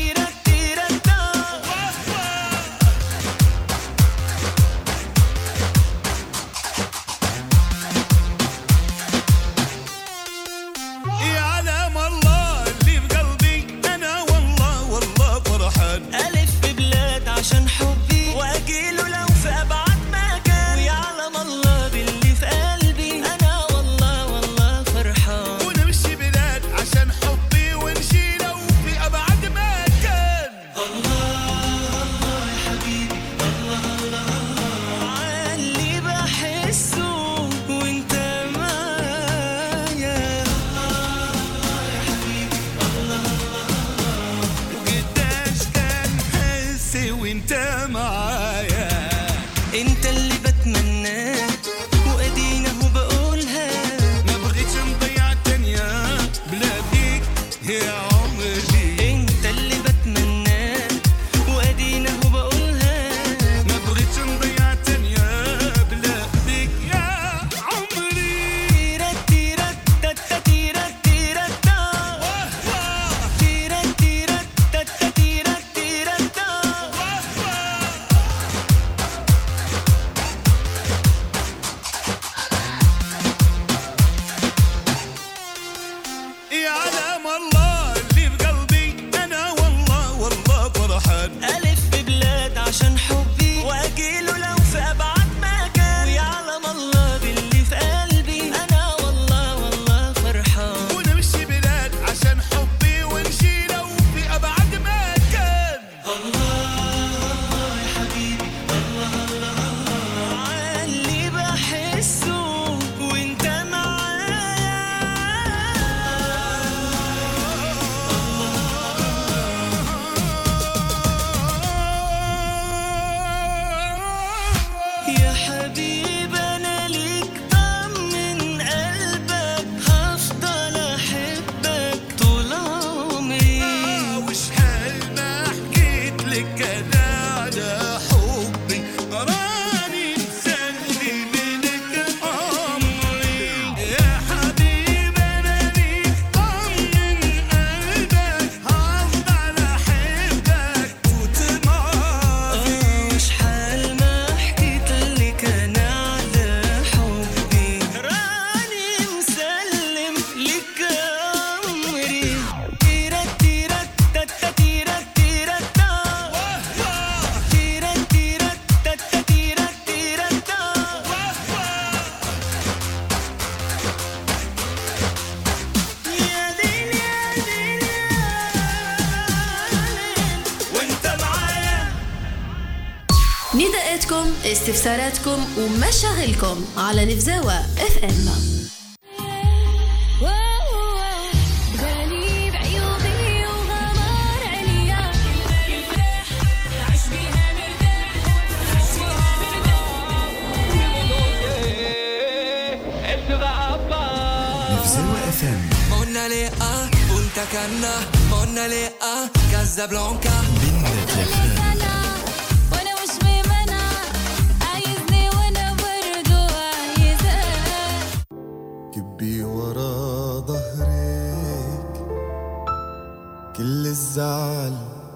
مشكلاتكم، استفساراتكم ومشاغلكم على نفزاوة اف ام. Punta Cana, Monalea, Casablanca. وانا مش ممنع عايزني وانا برضو عايزاه. كبي ورا ظهرك كل الزعل،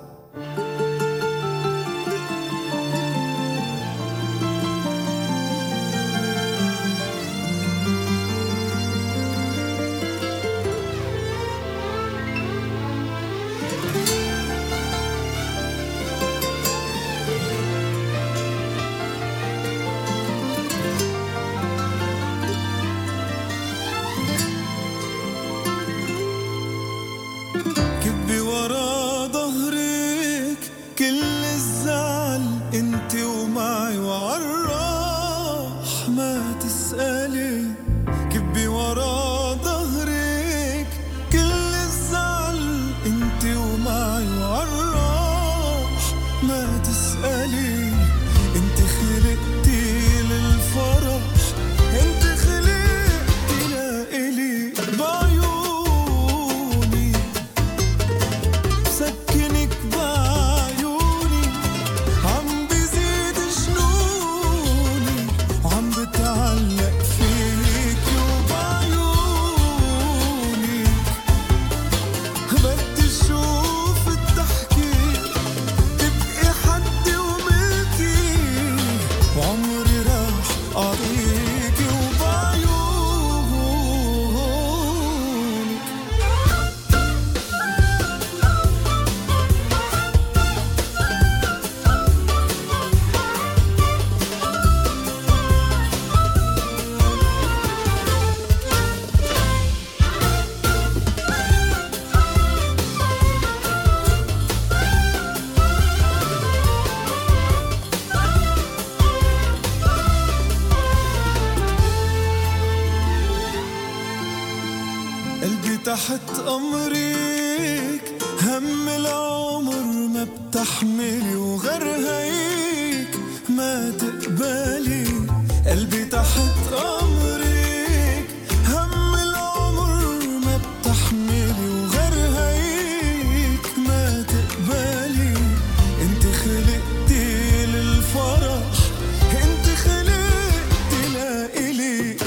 تحت أمرك هم العمر ما بتحملي وغير هيك ما تقبلي قلبي تحت أمرك هم العمر ما بتحملي وغير هيك ما تقبلي انت خلقتي للفرح انت خلقتي لإلي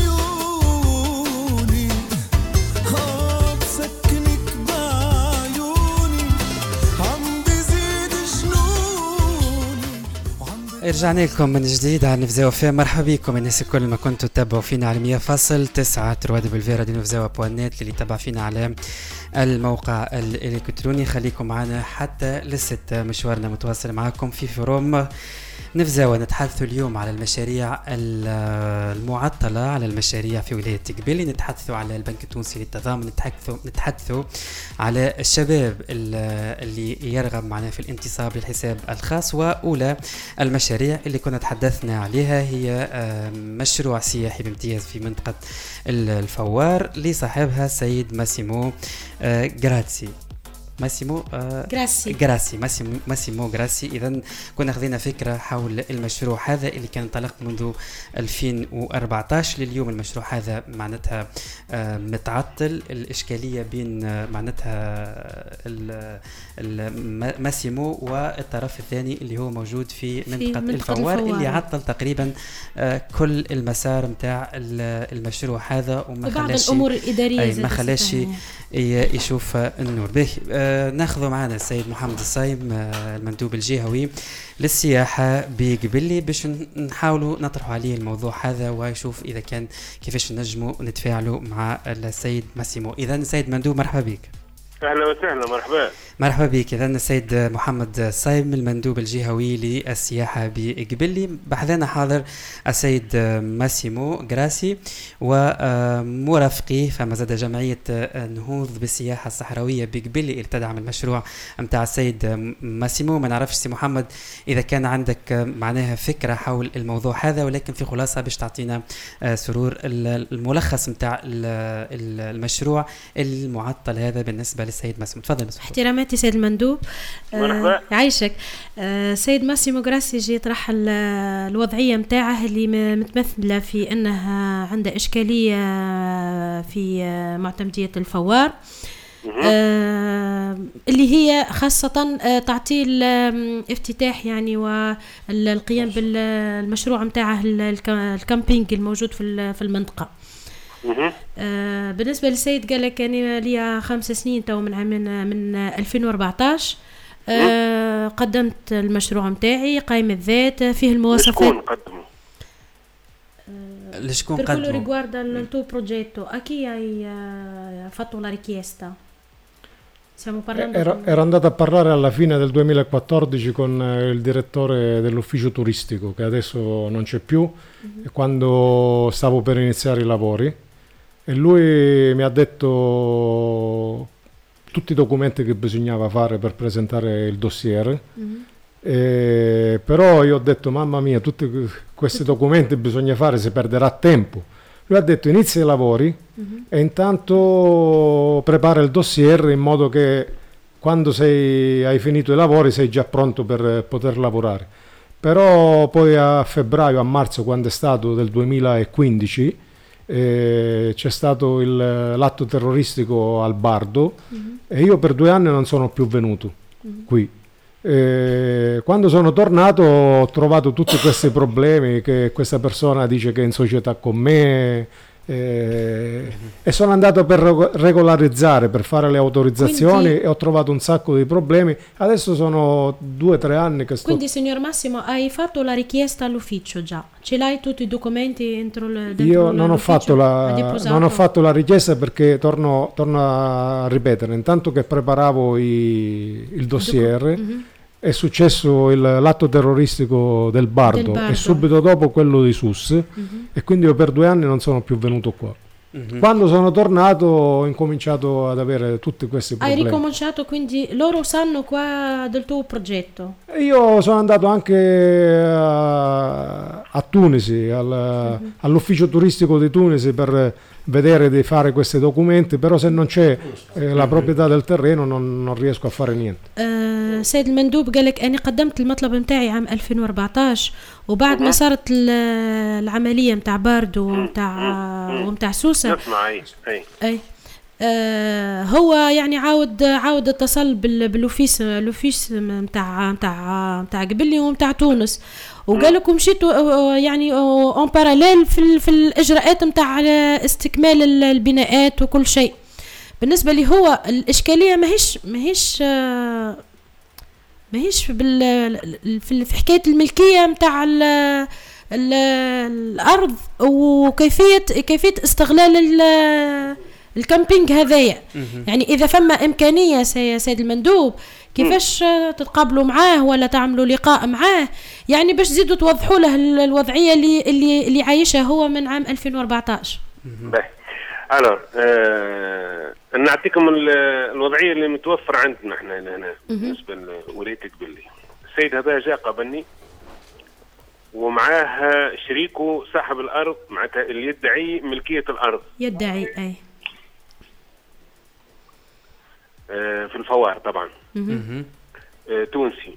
رجعنا لكم من جديد على نفزاوة فيها. مرحبا بكم الناس الكل ما كنتوا تتابعوا فينا على 100.9 www.nefzawa.net اللي تابع فينا على الموقع الإلكتروني. خليكم معنا حتى للستة، مشوارنا متواصل معكم في فروم نفزاوة. نتحدث اليوم على المشاريع المعطلة، على المشاريع في ولاية قبيلي، نتحدثوا على البنك التونسي للتضامن، نتحدثوا على الشباب اللي يرغب معنا في الانتصاب للحساب الخاص. وأولى المشاريع اللي كنا تحدثنا عليها هي مشروع سياحي بامتياز في منطقة الفوار لصاحبها سيد ماسيمو غراسي. ماسيمو غراسي. إذن كنا خذينا فكرة حول المشروع هذا اللي كان انطلق منذ 2014 لليوم. المشروع هذا معناتها متعطل. الإشكالية بين معناتها ماسيمو والطرف الثاني اللي هو موجود في منطقة الفوار اللي عطل تقريبا كل المسار متاع المشروع هذا وما بعض الأمور الإدارية ما خلاش يشوف النور به. ناخذ معنا السيد محمد الصايم المندوب الجهوي للسياحة بقبلي باش نحاولوا نطرحوا عليه الموضوع هذا ويشوف إذا كان كيفاش نجموا نتفاعلوا مع السيد ماسيمو. إذا السيد مندوب مرحبا بك. اهلا وسهلا. مرحبا بك. إذن السيد محمد صايم المندوب الجهوي للسياحة بقبلي، بحذانا حاضر السيد ماسيمو غراسي ومرافقيه، فما زاد جمعية نهوض بالسياحة الصحراوية بقبلي اللي تدعم المشروع متاع السيد ماسيمو. ما نعرفش سي محمد إذا كان عندك معناها فكرة حول الموضوع هذا، ولكن في خلاصة باش تعطينا سرور الملخص متاع المشروع المعطل هذا بالنسبة للسيد ماسيمو. تفضل. احتراماتي سيد المندوب. يعيشك. سيد ماسيمو غراسي جي يطرح الوضعية متاعه اللي متمثلة في أنها عنده إشكالية في معتمدية الفوار، اللي هي خاصة تعطيل افتتاح يعني والقيام بالمشروع متاعه الكامبينج الموجود في المنطقة. بالنسبة للسيد قال لك أنا لي 5 سنين تو من 2014 قدمت المشروع متاعي قائم الذات فيه المواصفات. شكون قدمه؟ لشكون قدمه؟ Per quello قدمه؟ riguarda il tuo progetto, a chi hai fatto la richiesta? Stiamo parlando Ero andato a parlare alla fine del 2014 con il direttore dell'ufficio turistico, che adesso non c'è più, e quando stavo per iniziare i lavori, e lui mi ha detto tutti i documenti che bisognava fare per presentare il dossier. Però io ho detto mamma mia, tutti questi documenti bisogna fare, si perderà tempo. Lui ha detto inizia i lavori e intanto prepara il dossier in modo che quando hai finito i lavori sei già pronto per poter lavorare. Però poi a febbraio, a marzo, quando è stato del 2015, c'è stato l'atto terroristico al Bardo e io per 2 anni non sono più venuto qui. Quando sono tornato ho trovato tutti questi problemi, che questa persona dice che è in società con me, e sono andato per regolarizzare, per fare le autorizzazioni. Quindi, e ho trovato un sacco di problemi. Adesso sono 2-3 anni che sto... Quindi signor Massimo, hai fatto la richiesta all'ufficio già? Ce l'hai tutti i documenti dentro Io non ho fatto la richiesta perché torno a ripetere, intanto che preparavo il dossier è successo l'atto terroristico del Bardo e subito dopo quello di SUS, e quindi io per 2 anni non sono più venuto qua. Quando sono tornato ho incominciato ad avere tutti questi problemi. Hai ricominciato, quindi loro sanno qua del tuo progetto? Io sono andato anche a Tunisi, all'ufficio turistico di Tunisi, per vedere di fare questi documenti, però se non c'è la proprietà del terreno non riesco a fare niente. سيد المندوب قال لك أنا قدمت المطلب متاعي عام 2014 وبعد ما صارت العملية متاع باردو ومتاع سوسة. أي هو يعني عاود اتصل بالأوفيس متاع قبلي ومتاع تونس، وقال لكم مشيتوا يعني اون باراليل في الإجراءات متاع استكمال البناءات وكل شيء. بالنسبة لي هو الإشكالية ماهيش في حكاية الملكية متاع الأرض وكيفية استغلال الكامبينج هذايا. يعني إذا فما إمكانية سيد المندوب كيفاش تتقابلوا معاه ولا تعملوا لقاء معاه، يعني باش تزيدوا توضحوا له الوضعية اللي عايشها هو من عام 2014. الور نعطيكم الوضعيه اللي متوفر عندنا احنا هنا بالنسبه لولايه قبلي. السيد هذا جاء قابلني ومعاه شريكه صاحب الارض، معناتها اللي يدعي ملكيه الارض. يدعي اي في الفوار طبعا. تونسي،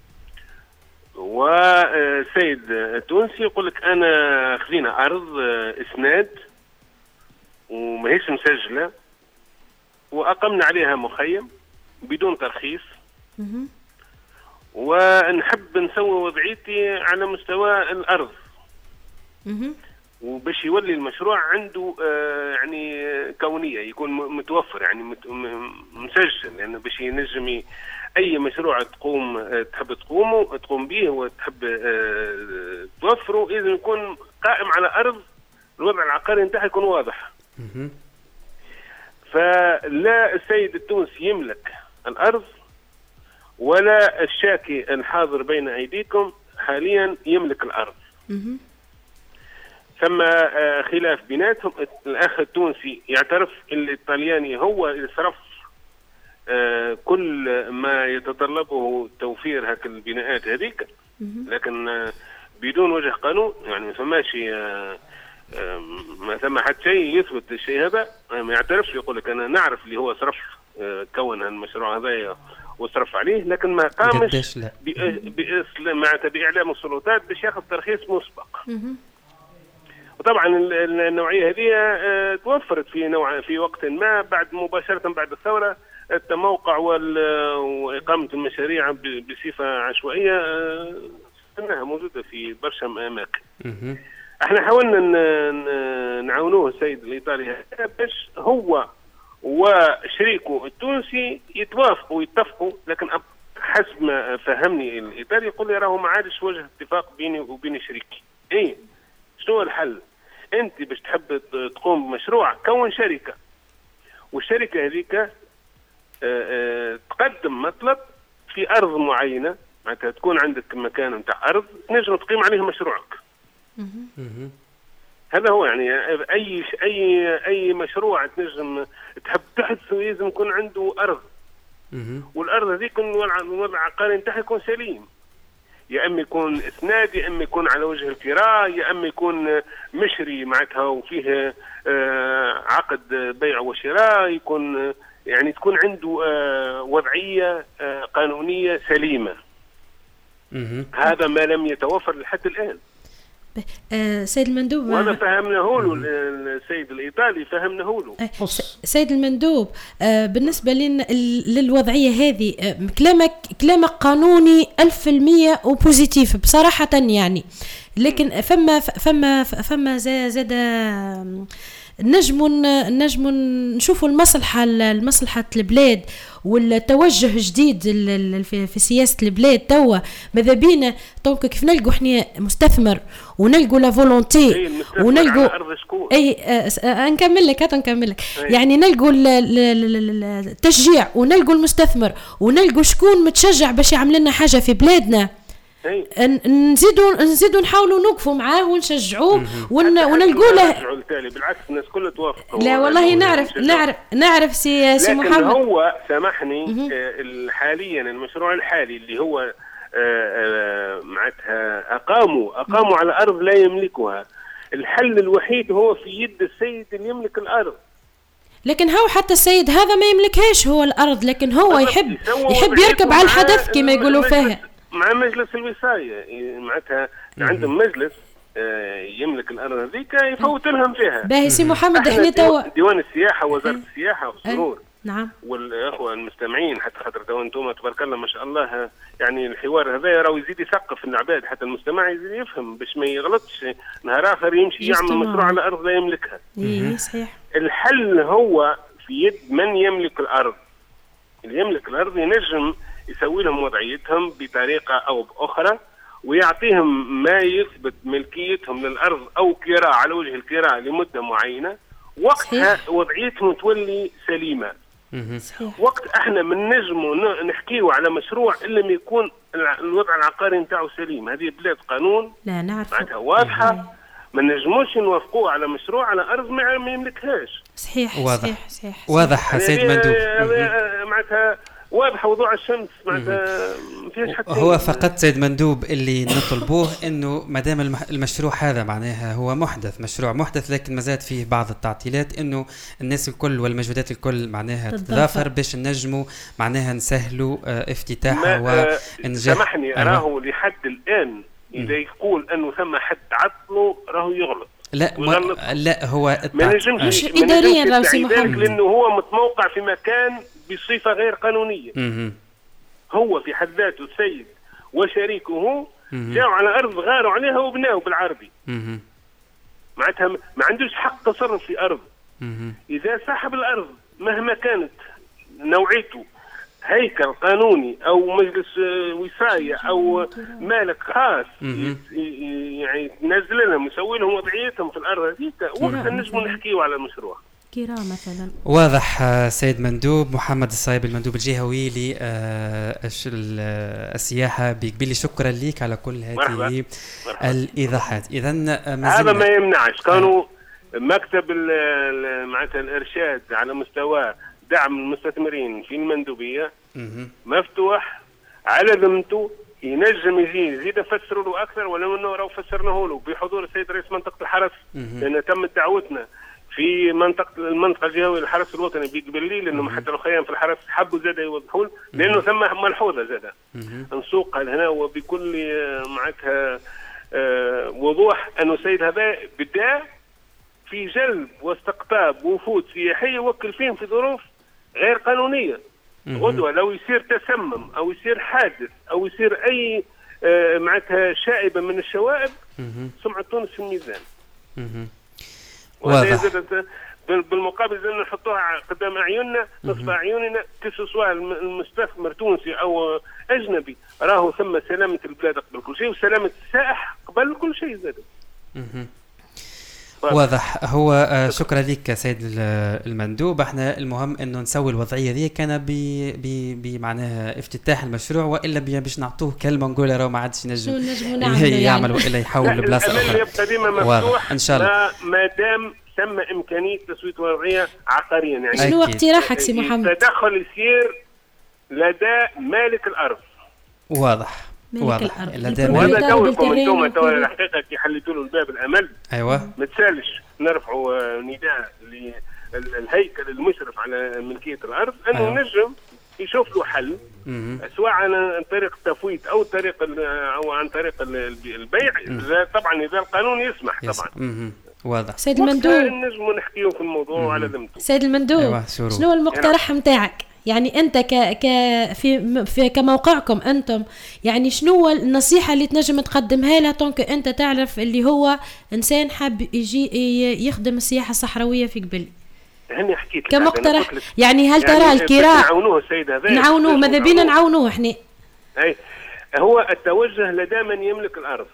والسيد تونسي يقول لك انا خذينا ارض اسناد وماهيش مسجله واقمنا عليها مخيم بدون ترخيص، ونحب نسوي وضعيتي على مستوى الارض، وباش يولي المشروع عنده يعني كونيه، يكون متوفر يعني مسجل، لانه باش ينجم اي مشروع تحب تقوم به وتحب توفره لازم يكون قائم على ارض الوضع العقاري نتاعها يكون واضح. فلا السيد التونسي يملك الأرض ولا الشاكي الحاضر بين أيديكم حاليا يملك الأرض. ثم خلاف بيناتهم. الأخ التونسي يعترف أن الإيطالياني هو اللي صرف كل ما يتطلبه توفير هك البناءات هذيك، لكن بدون وجه قانون، يعني ما ثماش ما ثم حتى شيء يثبت الشيء هذا. ما يعترفش، يقول لك أنا نعرف اللي هو صرف كون المشروع هذا وصرف عليه، لكن ما قامش بإعلام السلطات باش ياخذ ترخيص مسبق. وطبعا النوعية هذه توفرت في وقت ما بعد مباشرة بعد الثورة، التموقع وإقامة المشاريع بصفة عشوائية أنها موجودة في برشا أماكن. احنا حاولنا نعاونوه السيد الإيطالي باش هو وشريكه التونسي يتوافقوا ويتفقوا، لكن حسب ما فهمني الإيطالي يقول لي راهو ما عادش وجه اتفاق بيني وبين شريكي. ايه شنو الحل؟ انت باش تحب تقوم بمشروع كون شركة، والشركة هذيك تقدم مطلب في أرض معينة، معناتها تكون عندك مكان نتاع أرض تنجم تقيم عليه مشروعك. هذا هو يعني أي مشروع تنجم تحب تحدث لازم يكون عنده أرض، والأرض هذيك الوضع العقاري نتاعها يكون سليم، يا اما يكون اسناد، يا اما يكون على وجه الكراء، يا اما يكون مشري معناتها وفيه عقد بيع وشراء، يكون يعني تكون عنده وضعيه قانونيه سليمه. هذا ما لم يتوفر لحد الان. سيد المندوب، وهذا فهمناه له السيد الإيطالي، فهمناه له. سيد المندوب، بالنسبة للوضعية هذه كلامك قانوني 1000% وبوزيتيف بصراحة يعني، لكن فما زاد نجم نشوفوا المصلحة البلاد والتوجه جديد في سياسة البلاد توا. ماذا بينا دونك كيف نلقوا احنا مستثمر ونلقوا لا فولونتي ونلقوا نكمل لك يعني نلقوا التشجيع ونلقوا المستثمر ونلقوا شكون متشجع باش يعمل لنا حاجة في بلادنا، نزيدوا نحاولوا نوقفوا معاه ونشجعوه ونلقوا له. بالعكس الناس كلها توافق. لا والله نعرف سي محمد. لكن هو سامحني حاليا المشروع الحالي اللي هو معناتها أقاموا على أرض لا يملكها. الحل الوحيد هو في يد السيد اللي يملك الأرض، لكن هو حتى السيد هذا ما يملكهاش هو الأرض، لكن هو يحب يركب على الحدث كما يقولوا فيها مع مجلس الوصاية. معناتها عندهم مجلس يملك الأرض هذيك يفوت لهم فيها. باهي سي محمد، احنا توا ديوان السياحة ووزارة السياحة والسرور نعم والأخوة المستمعين، حتى خاطر توا انتم تبارك الله ما شاء الله، يعني الحوار هذا راهو يزيد يثقف العباد، حتى المستمع يزيد يفهم باش ما يغلطش نهار آخر يمشي يعمل مشروع على أرض لا يملكها. صحيح. الحل هو في يد من يملك الأرض. اللي يملك الأرض ينجم يسوي لهم وضعيتهم بطريقة أو بأخرى، ويعطيهم ما يثبت ملكيتهم للأرض أو كراء على وجه الكراء لمدة معينة، وقتها وضعيتهم تولي سليمة. صحيح. وقت احنا من نجم نحكيه على مشروع إلا ما يكون الوضع العقاري نتاعو سليم. هذه بلاد قانون لا نعرف معناتها واضحة، ما نجموش نوافقوه على مشروع على أرض ما يملكهاش. صحيح. واضح سيد مندوب، معناتها واضح وضوع الشمس، معناتها ما فيهاش حتى. هو فقط سيد مندوب اللي نطلبوه انه مادام المشروع هذا معناها هو مشروع محدث، لكن ما زاد فيه بعض التعطيلات، انه الناس الكل والمجهودات الكل معناها تتضافر باش نجموا معناها نسهلوا افتتاحها ونجاح. سامحني، راهو لحد الان اذا يقول انه ثم حد عطله راهو يغلط. لا هو مش اداريا لو سمحوا، لانه هو متموقع في مكان بصفة غير قانونية. هو في حد ذاته السيد وشريكه جاءوا على أرض غاروا عليها وبناوا بالعربي. معناتها ما عندوش حق تصرف في أرض. إذا صاحب الأرض مهما كانت نوعيته هيكل قانوني أو مجلس وصاية أو مالك خاص يعني تنزل لهم يسوي لهم وضعيتهم في الأرض هذيك، وقت نجموا نحكيوا على المشروع. الكراء مثلا. واضح. سيد مندوب محمد الصايب المندوب الجهوي للسياحة بقبيلي، شكرا لك على كل هذه الإيضاحات. إذن هذا ما يمنعش كانوا مكتب معناتها الإرشاد على مستوى دعم المستثمرين في المندوبية مفتوح على ذمته، ينجم يزيد يفسروا له اكثر، ولو انه راهو فسرناه له بحضور السيد رئيس منطقه الحرس، لان تم دعوتنا في المنطقه الجهويه للحرس الوطني بقبلي، لانه حتى الخيام في الحرس حبوا زاد يوضحوا لانه ثم ملحوظه زاد نسوقها لهنا وبكل معناتها وضوح انه السيد هذا بدا في جلب واستقطاب وفود سياحيه يوكل فيهم في ظروف غير قانونيه. غدوة لو يصير تسمم أو يصير حادث أو يصير أي معناتها شائبة من الشوائب، سمعة تونس في الميزان. واضح. بالمقابل زي نحطوها قدام أعيننا، نصب أعيننا، سواء المستثمر تونسي أو أجنبي، راهو ثم سلامة البلاد قبل كل شيء، وسلامة السائح قبل كل شيء زاد. واضح. هو شكرا لك سيد المندوب. احنا المهم انه نسوي الوضعيه ذي كان بمعناها افتتاح المشروع، والا باش نعطوه كلمه نقول راه ما عادش ينجم يعمل والا يحول لبلاصه اخرى. يبقى ديما مفتوح ان شاء الله ما دام ثم امكانيه تسويه وضعيه عقاريا. يعني شنو اقتراحك سي محمد؟ التدخل يصير لدى مالك الارض. واضح. واضح. وهذا دوركم انتم تو الحقيقه كي حليتوا له الباب الامل. ايوه ما تسالش نرفعوا نداء للهيكل المشرف على ملكيه الارض انه نجم يشوف له حل، سواء عن طريق التفويت او عن طريق البيع، طبعا اذا القانون يسمح طبعا. واضح. سيد المندوب نجموا نحكيوا في الموضوع على ذمته. سيد المندوب أيوة. شنو المقترح نتاعك؟ يعني انت في كموقعكم انتم، يعني شنو النصيحه اللي تنجم تقدمها له طونك انت تعرف اللي هو انسان حاب يجي يخدم السياحه الصحراويه في قبل؟ هني حكيت كمقترح. يعني هل ترى الكراء نعاونوه السيد هذا؟ نعاونوه، ماذا بينا نعاونوه احنا. اي هو التوجه لدى من يملك الارض.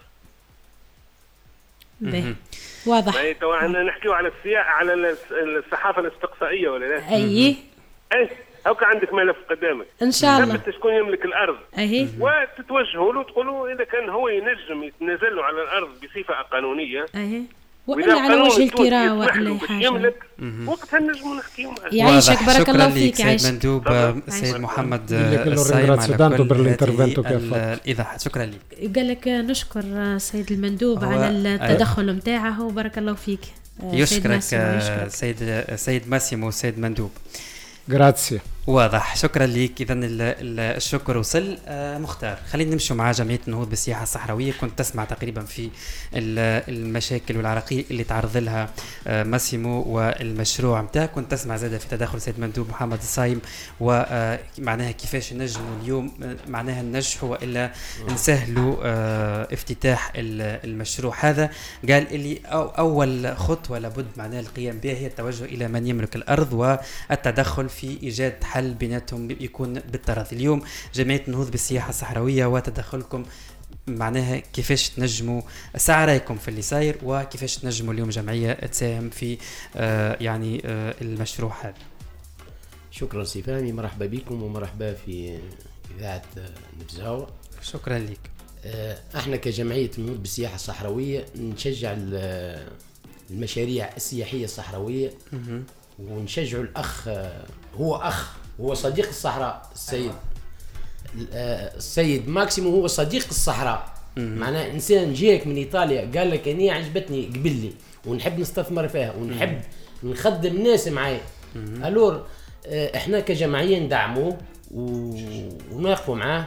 واضح. طبعا نحكيو على السياحه، على الصحافه الاستقصائيه ولا لا؟ اي هاكا عندك ملف قدامك ان شاء الله، تكون يملك الارض وتتوجهوا له تقولوا اذا كان هو ينجم يتنازل له على الارض بصفه قانونيه وإلا على وجه الكراء وإلا حاجة وقتها نجموا نحكيوا معاه. يعيشك بارك الله فيك. سيد مندوب سيد محمد الصايم على كل الإيضاحات. شكرا لك. قال لك نشكر سيد المندوب على التدخل نتاعه وبارك الله فيك. يشكرك سيد ماسيمو سيد مندوب. غراتسي. واضح. شكرا لك. إذن الشكر وصل. مختار، خلينا نمشوا مع جمعية النهوض بالسياحة الصحراوية. كنت تسمع تقريبا في المشاكل والعراقيل اللي تعرض لها ماسيمو والمشروع متاعه. كنت تسمع زادة في تدخل سيد مندوب محمد الصايم، ومعناها كيفاش نجموا اليوم معناها ننجحوا وإلا نسهلوا افتتاح المشروع هذا. قال اللي أول خطوة لابد معناها القيام بها هي التوجه إلى من يملك الأرض والتدخل في إيجاد حل بيناتهم يكون بالتراضي. اليوم جمعية النهوض بالسياحة الصحراوية وتدخلكم معناها كيفاش تنجموا سعرايكم في اللي صاير، وكيفاش تنجموا اليوم جمعية تساهم في يعني المشروع هذا. شكرا سي فهمي، مرحبا بكم ومرحبا في إذاعة نفزاوة. شكرا لك. احنا كجمعية النهوض بالسياحة الصحراوية نشجع المشاريع السياحية الصحراوية، ونشجع الأخ، هو صديق الصحراء. السيد ماكسيمو هو صديق الصحراء. معناه إنسان جاك من إيطاليا قال لك أني عجبتني قبلي ونحب نستثمر فيها ونحب نخدم ناس معي. ألور إحنا كجمعية ندعموه ونقفوا معاه،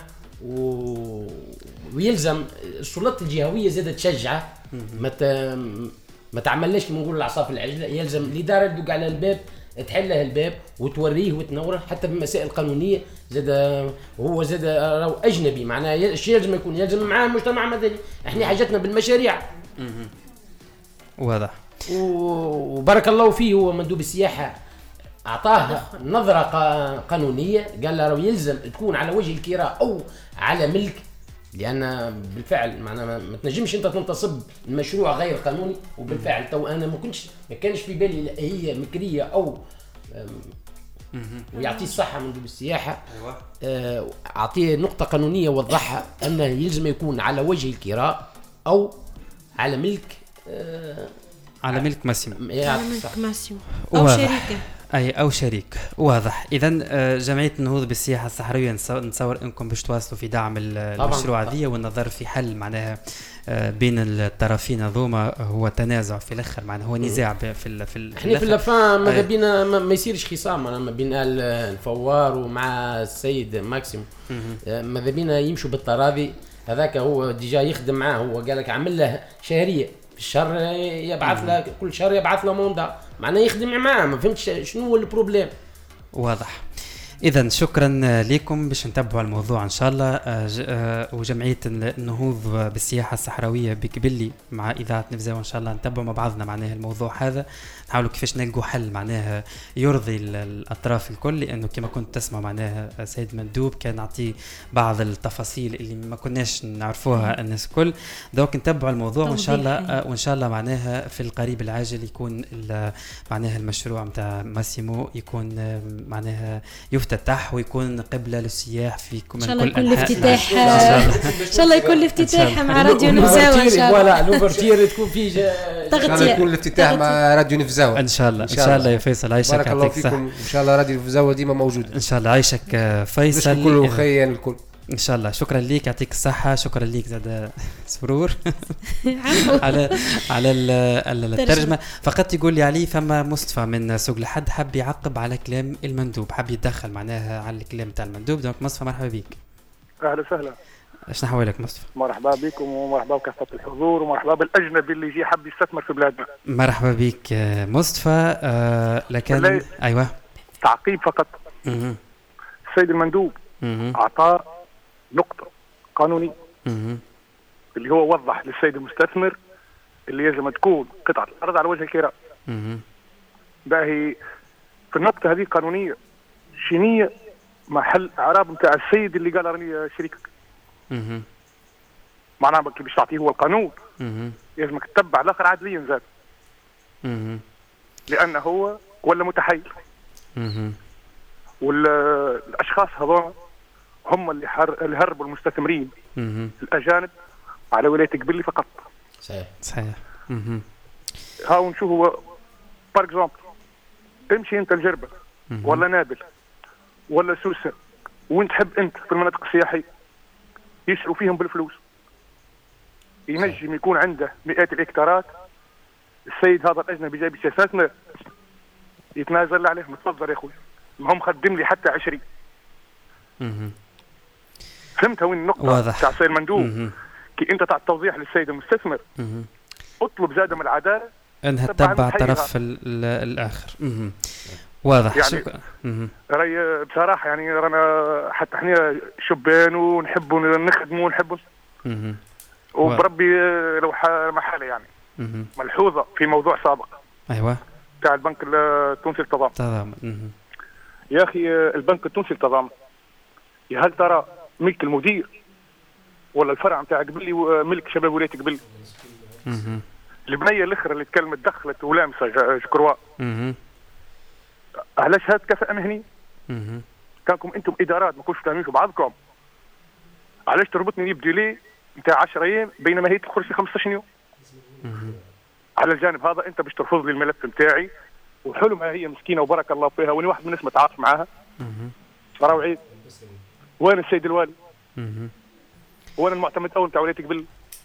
ويلزم السلطات الجهوية زادة تشجعه. ما تعملش كما نقول العصا في العجله، يلزم الاداره تدق على الباب تحله الباب وتوريه وتنوره حتى بمسائل قانونيه. زاد هو زاد راهو اجنبي، معناه يلزم يكون يلزم معاه مجتمع مدني. احنا حاجتنا بالمشاريع. واضح. وبارك الله فيه، هو مندوب السياحه اعطاه نظره قانونيه، قال له راهو يلزم تكون على وجه الكراء او على ملك. لان بالفعل معنا ما تنجمش انت تنتصب المشروع غير قانوني. وبالفعل تو انا ما كانش في بالي هي مكريه او ويعطيه الصحه مندوب السياحه. اعطيه نقطه قانونيه وضحها انه يلزم يكون على وجه الكراء او على ملك على ملك ماسيمو او شركه او شريك. واضح. اذا جمعيه النهوض بالسياحه الصحراويه نتصور انكم باش تواصلوا في دعم المشروع هذه والنظر في حل معناها بين الطرفين هذوما. هو تنازع في الاخر معناها هو نزاع في احنا في اللفان ماذا بينا ما يصيرش خصام ما بين الفوار ومع السيد ماكسيم. ماذا بينا يمشوا بالتراضي. هذاك هو ديجا يخدم معاه. هو قال لك عمل له شهريه في الشهر يبعث له كل شهر يبعث له موندا معناه يخدم معاه. ما فهمتش شنو هو البروبليم. واضح. إذا شكرا لكم باش نتبعوا الموضوع إن شاء الله. وجمعية النهوض بالسياحة الصحراوية بكبلي مع إذاعة نفزاوة إن شاء الله نتبعوا مع بعضنا معناها الموضوع هذا. نحاولوا كيفاش نلقوا حل معناها يرضي الأطراف الكل. لأنه كما كنت تسمع معناها سيد مندوب كان نعطي بعض التفاصيل اللي ما كناش نعرفوها الناس الكل. دوك نتبعوا الموضوع وإن شاء الله وإن شاء الله معناها في القريب العاجل يكون معناها المشروع متاع ماسيمو يكون معناها يفتتح ويكون قبلة للسياح في كل أنحاء. إن شاء الله يكون الافتتاح مع راديو نفزاوة إن شاء الله. ولا لوفرتير تكون في تغطية يكون الافتتاح مع راديو نفزاوة إن شاء الله. إن شاء الله يا فيصل عايشك. بارك الله فيكم. إن شاء الله راديو نفزاوة ديما موجود إن شاء الله. عايشك فيصل. كله خير الكل ان شاء الله. شكرا ليك يعطيك الصحه. شكرا ليك زاد سرور على الترجمه. فقط يقول لي علي فما مصطفى من سوق الحد حب يعقب على كلام المندوب حب يتدخل معناها على الكلام تاع المندوب. دونك مصطفى مرحبا بك. اهلا وسهلا. ايش نحوالك مصطفى؟ مرحبا بكم ومرحبا بكافه الحضور ومرحبا بالاجنبي اللي يجي حب يستثمر في بلادنا. مرحبا بك مصطفى. لكن ايوه تعقيب فقط. السيد المندوب اعطى نقطة قانونية اللي هو وضح للسيد المستثمر اللي يجب تكون قطعة الأرض على وجه الكراء. باهي في النقطة هذه القانونية شنية محل إعراب نتاع السيد اللي قال راني شريكك. معناه كي باش تعطيه هو القانون لازمك تتبع الآخر عدليا زاد. لأنه هو ولا متحيل. والأشخاص هذول هم اللي هربوا المستثمرين الأجانب على ولاية قبلي فقط. صحيح. هاو نشوفوا بار اكزومبل امشي انت الجربة ولا نابل ولا سوسة وين تحب انت في المناطق السياحية يشروا فيهم بالفلوس. ينجم يكون عنده مئات الهكتارات. السيد هذا الأجنبي جاي بسياساتنا يتنازل عليه. متفضل يا اخوي هم خدم لي حتى 20. فهمت وين النقطة تاع السيد المندوب. كي انت تعطي توضيح للسيد المستثمر اطلب زادة من العدالة انها تتبع الطرف الاخر. واضح. يعني شكرا. راي بصراحة يعني رانا حتى احنا شبان ونحبوا نخدموا ونحبوا وبربي لو محالة يعني ملحوظة في موضوع سابق ايوه تاع البنك التونسي للتضامن. يا اخي البنك التونسي للتضامن هل ترى ملك المدير ولا الفرع نتاع قبلي ملك شباب ولاية قبلي؟ البنية الاخرى اللي تكلمت دخلت ولامسة جكروا علاش هاد كفاءة مهنية؟ كانكم انتم ادارات ما كنتوش فاهمين في بعضكم. علاش تربطني بديلي نتاع 10 ايام بينما هي تخرج في 15 يوم؟ على الجانب هذا انت باش ترفض لي الملف نتاعي وحلمها هي مسكينه وبارك الله فيها واني واحد من الناس متعاطف معاها. راهو عيد. وين السيد الوالي؟ وين المعتمد الاول نتاع ولاية قبل؟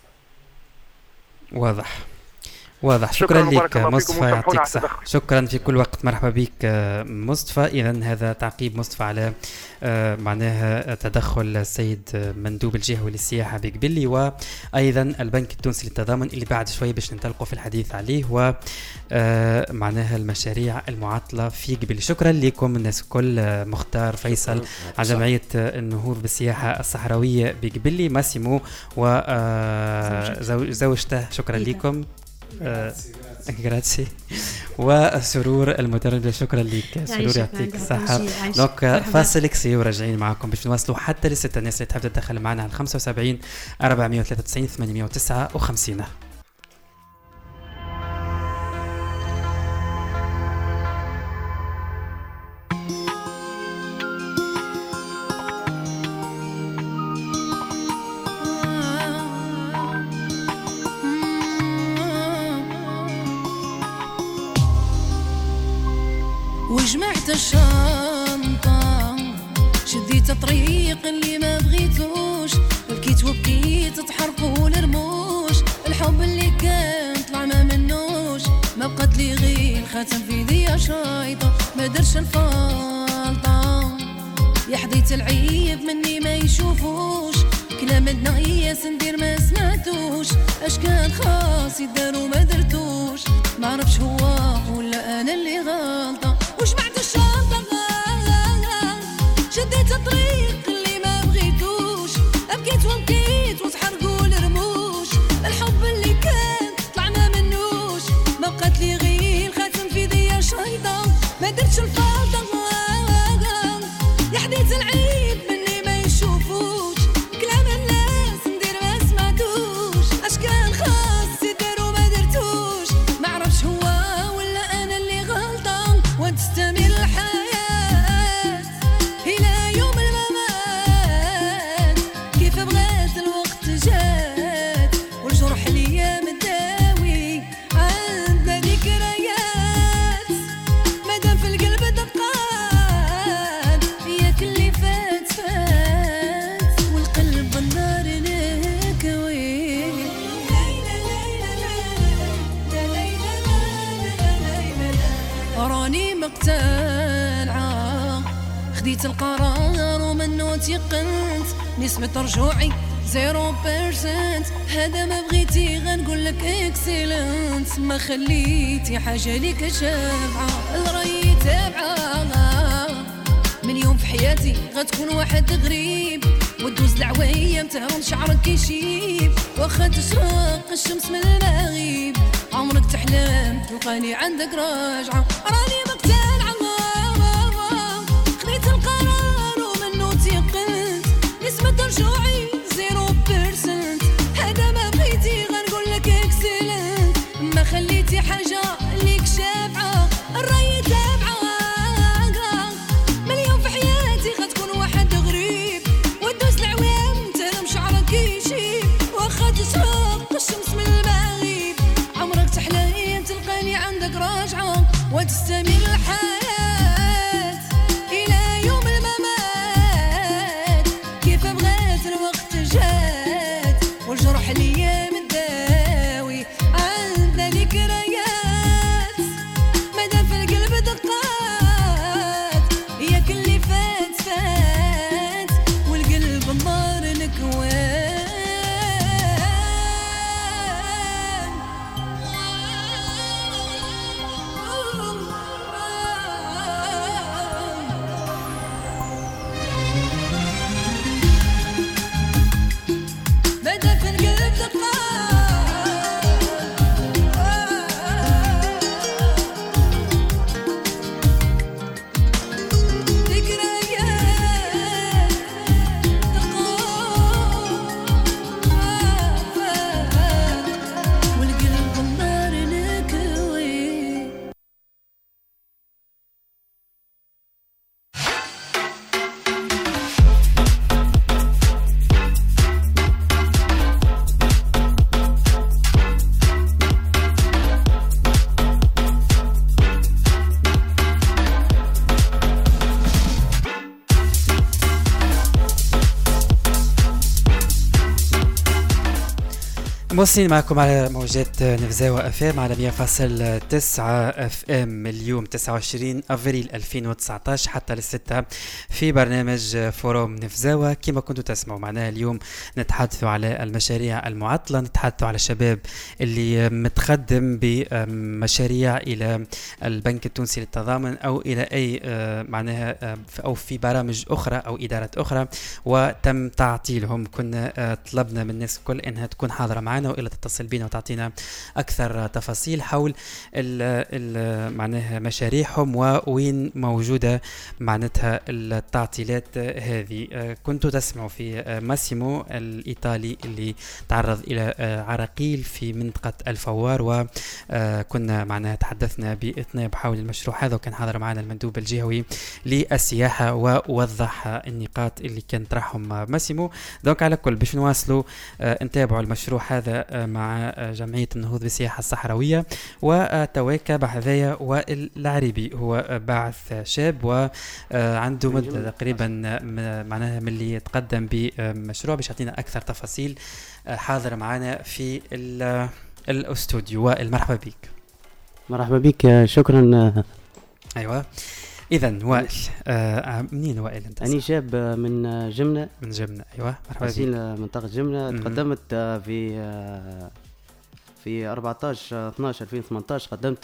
واضح. شكرا لك مصطفى يعطيك الصحة. شكرا في كل وقت. مرحبا بك مصطفى. إذن هذا تعقيب مصطفى على معناها تدخل السيد مندوب الجهوي للسياحة بقبلي وأيضا البنك التونسي للتضامن اللي بعد شوي باش ننطلقوا في الحديث عليه ومعناها المشاريع المعطلة في قبلي. شكرا لكم الناس الكل. مختار فيصل على جمعية النهوض بالسياحة الصحراوية بقبلي ماسيمو وزوجته. شكرا لكم. جراتسي. وسرور المدربة شكرا لك سرور يعطيك الصحة. دونك فاصل قصير وراجعين معكم باش نواصلوا حتى لستة. الناس اللي تحب تدخل معنا على 75 493 859. وجمعت الشنطة شديت الطريق اللي ما بغيتوش بكيت وبكيت تحرقوا الرموش الحب اللي كان طلع ما منوش ما بقت لي غير خاتم في يدي شايطة ما درش الفالطة يا حديت العيب مني ما يشوفوش كلام الناس ندير ما سمعتوش اش كان خاص يدار وما درتوش ما عرفش هو ولا انا اللي غلطة وجمعت الشنطة شديت الطريق اللي ما بغيتوش بكيت وبكيت وتحرقوا الرموش الحب اللي كان طلع ما منوش ما بقات لي غير خاتم في يدي شايطة ما درتش الفالطة يا حديت العيب مني ما يشوفوش كلام الناس ندير ما سمعتوش اش كان خاص يدير وما درتوش ما عرفش هو ولا انا اللي غلطان وتستمر الحياة الى يوم الممات كيف بغيت الوقت جات والجرح ليا مداوي عندنا ذكريات مادام في القلب دقات ياك اللي فات فات والقلب بالنار نكوي راني مقتنعة خديت القرار ومنو تيقنت نسبة رجوعي 0%. هذا ما بغيتي غنقولك اكسلنت ما خليتي حاجة ليك شافعة الراي تابعة من يوم في حياتي غتكون واحد غريب وتدوز العوايم تهون شعرك يشيب واخا تشرق الشمس من المغيب عمرك تحلم تلقاني عندك راجعة راني مقتنعة خديت القرار ومنو تيقنت نسبة رجوعي 0%. هذا ما بغيتي غنقولك اكسلنت ما خليتي حاجة ليك شافعة الراي تابعة مليون في حياتي غتكون واحد غريب وتدوز العوام تهرم شعرك يشيب واخا تشرق الشمس من المغيب عمرك تحلم تلقاني عندك راجعة وتستمر الحياة إلى يوم الممات كيف بغيت الوقت جات والجرح ليا مداوي عندنا ذكريات مادام في القلب دقات ياك اللي فات فات والقلب النار نكوان مادام في القلب دقات ذكريات دقات والقلب النار نكوي مواصلين معكم على موجات نفزاوة FM على 100.9 FM اليوم 29 أفريل 2019 حتى للستة في برنامج فوروم نفزاوة. كما كنتوا تسمعوا معنا اليوم نتحدثوا على المشاريع المعطلة، نتحدثوا على الشباب اللي متقدم بمشاريع إلى البنك التونسي للتضامن أو إلى أي معناها أو في برامج أخرى أو إدارات أخرى وتم تعطيلهم. كنا طلبنا من الناس الكل أنها تكون حاضرة معنا معنا وإلا تتصل بنا وتعطينا أكثر تفاصيل حول معناها مشاريعهم ووين موجودة معناتها التعطيلات هذه. كنتوا تسمعوا في ماسيمو الإيطالي اللي تعرض إلى عراقيل في منطقة الفوار، وكنا معناها تحدثنا بإطناب حول المشروع هذا، وكان حاضر معنا المندوب الجهوي للسياحة ووضح النقاط اللي كان طرحهم ماسيمو. دونك على كل باش نواصلوا نتابعوا المشروع هذا مع جمعية النهوض بالسياحة الصحراوية. وتواكب بحذايا والعريبي هو باعث شاب وعنده مدة تقريبا معناها من اللي يتقدم بمشروع، باش يعطينا أكثر تفاصيل. حاضر معنا في الاستوديو. وائل مرحبا بك. مرحبا بك، شكرا. أيوة إذن وائل، منين وائل أنت؟ أنا شاب من جمنة. من جمنة، أيوة مرحبا بك. منطقة جمنة. تقدمت في 14/12/2018 قدمت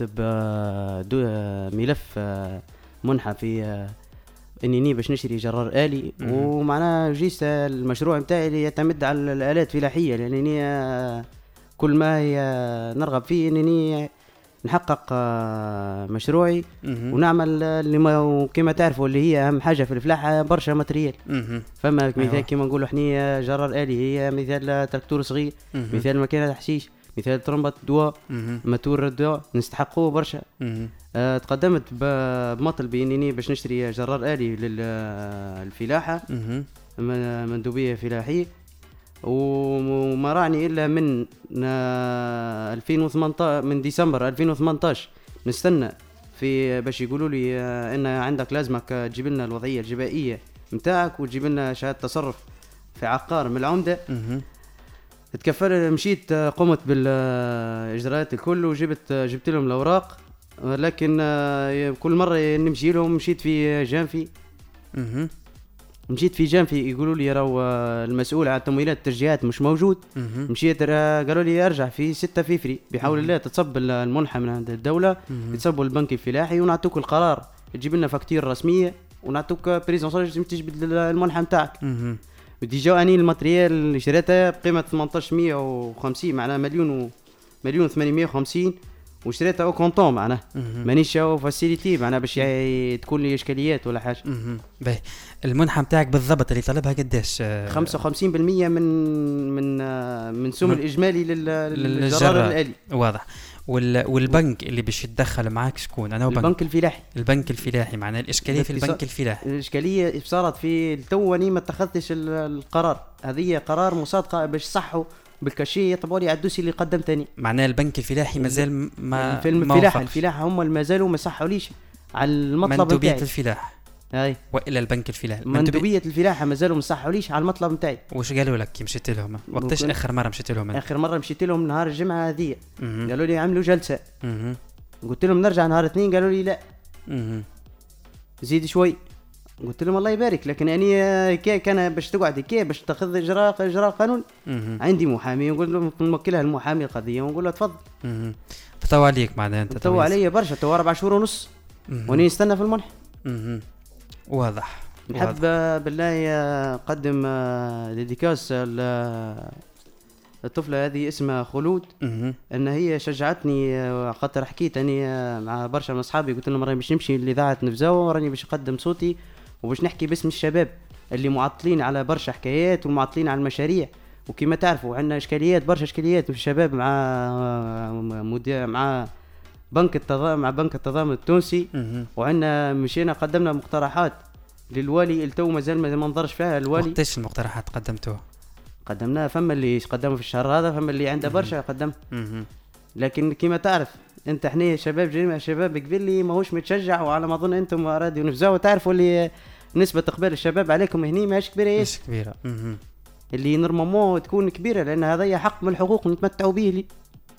بملف منحة في انني باش نشري جرار آلي، ومعناها جيت المشروع نتاعي اللي يعتمد على الآلات الفلاحية، لأنني كل ما هي نرغب فيه انني نحقق مشروعي ونعمل اللي كما تعرفوا اللي هي اهم حاجه في الفلاحه برشا ماتريال. فما مثال كما نقولوا احنا جرار آلي هي مثال تراكتور صغير، مثال ماكينه حشيش، مثال ترمبة دواء، ماتور الدواء نستحقوه برشا. تقدمت بمطلبي انني باش نشتري جرار آلي للفلاحة، مندوبية فلاحية، وما راني الا من 2018 من ديسمبر 2018 نستنى في باش يقولوا لي ان عندك لازمك تجيب لنا الوضعية الجبائية نتاعك وتجيب لنا شهادة تصرف في عقار من العمدة. تكفل مشيت قمت بالاجراءات الكل جبت لهم الاوراق، لكن كل مره نمشي لهم مشيت في جانفي يقولوا لي راهو المسؤول على تمويلات الترجيعات مش موجود. مشيت قالوا لي ارجع في 6 فبراير بحول الله تتصب المنحه من عند الدوله، يتصبوا البنك الفلاحي ونعطوك القرار، تجيب لنا فاكتور رسميه ونعطوك بريزونساج تجبد المنحه نتاعك. ديجا اني الماتريال اللي شريتها بقيمه 1850 معناها مليون 850 وشريتها او كونطون معناها مانيش او فاسيليتي معناها باش تكون لي اشكاليات ولا حاجه. باهي المنحه نتاعك بالضبط اللي طلبها قداش؟ 55% من سوم الاجمالي للجرار الآلي. واضح. والبنك اللي باش يتدخل معاك شكون؟ انا البنك الفلاحي. البنك الفلاحي معناها الاشكاليه في البنك الفلاحي. الاشكاليه صارت في التواني ما اتخذتش القرار، هذه قرار مصادقه باش صحوا بالكاشيه يطبوا لي على الدوسي اللي قدمتني. معناها البنك الفلاحي مازال ما في الفلاحه هم اللي مازالوا ما صحوليش على المطلب نتاعي. مندوبيه الفلاح اي والا البنك الفلاحي مندوبيه الفلاحه مازالوا ما صحوليش على المطلب نتاعي. واش قالوا لك كي مشيت لهم؟ وقتاش اخر مره مشيت لهم؟ اخر مره مشيت لهم نهار الجمعه هذه، قالوا لي عملوا جلسه. قلت لهم نرجع نهار الاثنين، قالوا لي لا زيد شوي. قلت لهم الله يبارك، لكن اني كان باش تقعد كي باش تاخذ اجراء قانون. عندي محامي ونقول له نوكلها المحامي القضيه ونقول له تفضل. فتو عليك معناها انت تو علي برشا، تو 4 شهور ونص واني نستنى في المنح. واضح. نحب بالله قدم ديديكاس الطفله هذه اسمها خلود، ان هي شجعتني خاطر حكيت اني مع برشا من اصحابي، قلت لهم راني باش نمشي لاذاعه نفزاوه وراني باش نقدم صوتي وباش نحكي باسم الشباب اللي معطلين على برشا حكايات ومعطلين على المشاريع. وكما تعرفوا عندنا اشكاليات برشا اشكاليات في الشباب مع بنك التضامن التونسي. وعندنا مشينا قدمنا مقترحات للوالي التو مازال ما نظرش فيها الوالي. وقتاش المقترحات قدمتوها؟ قدمناها، فما اللي قدموا في الشهر هذا، فما اللي عنده برشا قدم. لكن كما تعرف انت احنا شباب قبل لي ماهوش متشجع، وعلى ما اظن انتم راديو نفزاوة تعرفوا اللي نسبة اقبال الشباب عليكم هني ماهيش كبيرة. مش كبيرة. اللي نورمالمون تكون كبيرة، لان هذا حق من الحقوق نتمتعوا به لي.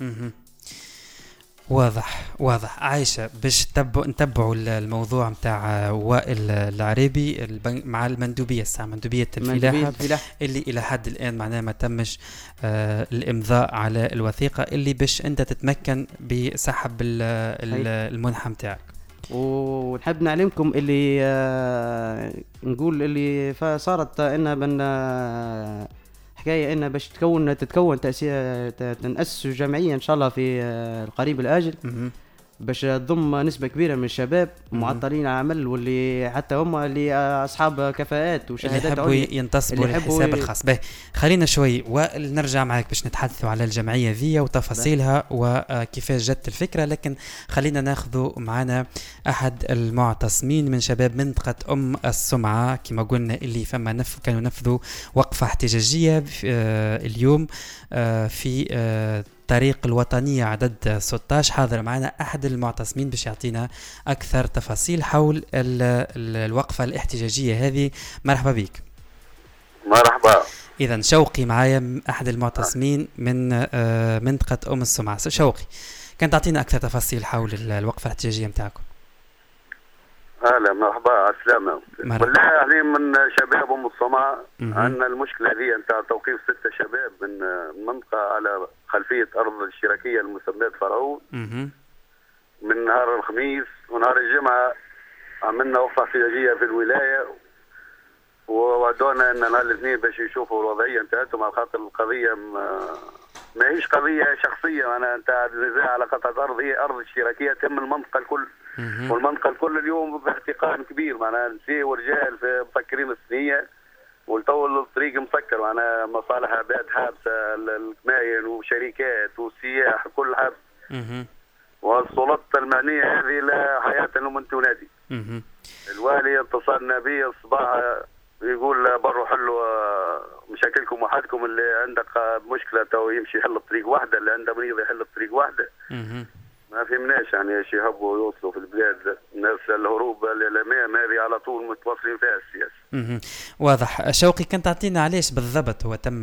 واضح. عايشة باش نتبعوا الموضوع متاع وائل العريبي مع المندوبية مندوبية الفلاحة اللي إلى حد الآن معناه ما تمش الإمضاء على الوثيقة اللي باش أنت تتمكن بسحب المنحة متاعك. ونحب نعلمكم اللي نقول اللي صارت إن حكايه ان باش تتكون تنأسس جمعيه ان شاء الله في القريب الاجل باش تضم نسبة كبيرة من الشباب معطلين عمل واللي حتى هم اللي أصحاب كفاءات وشهادات عليا اللي ينتصبوا للحساب الخاص به. خلينا شوي ونرجع معك باش نتحدثوا على الجمعية ذي وتفاصيلها وكيفاش جت الفكرة، لكن خلينا ناخذوا معنا أحد المعتصمين من شباب منطقة السمعة كما قلنا اللي فما كانوا نفذوا وقفة احتجاجية اليوم في طريق الوطنية عدد 16. حاضر معنا أحد المعتصمين باش يعطينا أكثر تفاصيل حول الوقفة الاحتجاجية هذه. مرحبا بك. مرحبا. إذن شوقي معايا أحد المعتصمين من منطقة السمعة. شوقي كان تعطينا أكثر تفاصيل حول الوقفة الاحتجاجية متاعكم. هلا مرحبا السلامة. والله يعني من شباب السمعة عندنا المشكلة هذه نتاع توقيف 6 شباب من منطقة على خلفية أرض الاشتراكية المسماة فرعون من نهار الخميس ونهار الجمعة. عملنا وقفة احتجاجية في الولاية ووعدونا أن نهار الاثنين باش يشوفوا الوضعية نتاعتهم على خاطر القضية ما هيش قضية شخصية معناها نتاع النزاع على قطعة أرض، هي أرض اشتراكية تم المنطقة الكل والمنطقة الكل اليوم باحتقان كبير معناها نساء ورجال مسكرين الصينية والطول الطريق مسكر معناها مصالح عباد حابسة الكماين وشركات والسياح كل حابس والسلطة المعنية هذه لا حياة لهم تنادي. الوالي اتصلنا به الصباح يقول بروا حلوا مشاكلكم وحدكم، اللي عندك مشكلة تو يمشي يحل الطريق واحدة، اللي عنده مريض يحل الطريق واحدة. ما فهمناش يعني ايش يهبوا ويوصلوا في البلاد الناس الهروب الامام هذه على طول متواصلين فيها السياسه. واضح. شوقي كنت تعطينا علاش بالضبط هو تم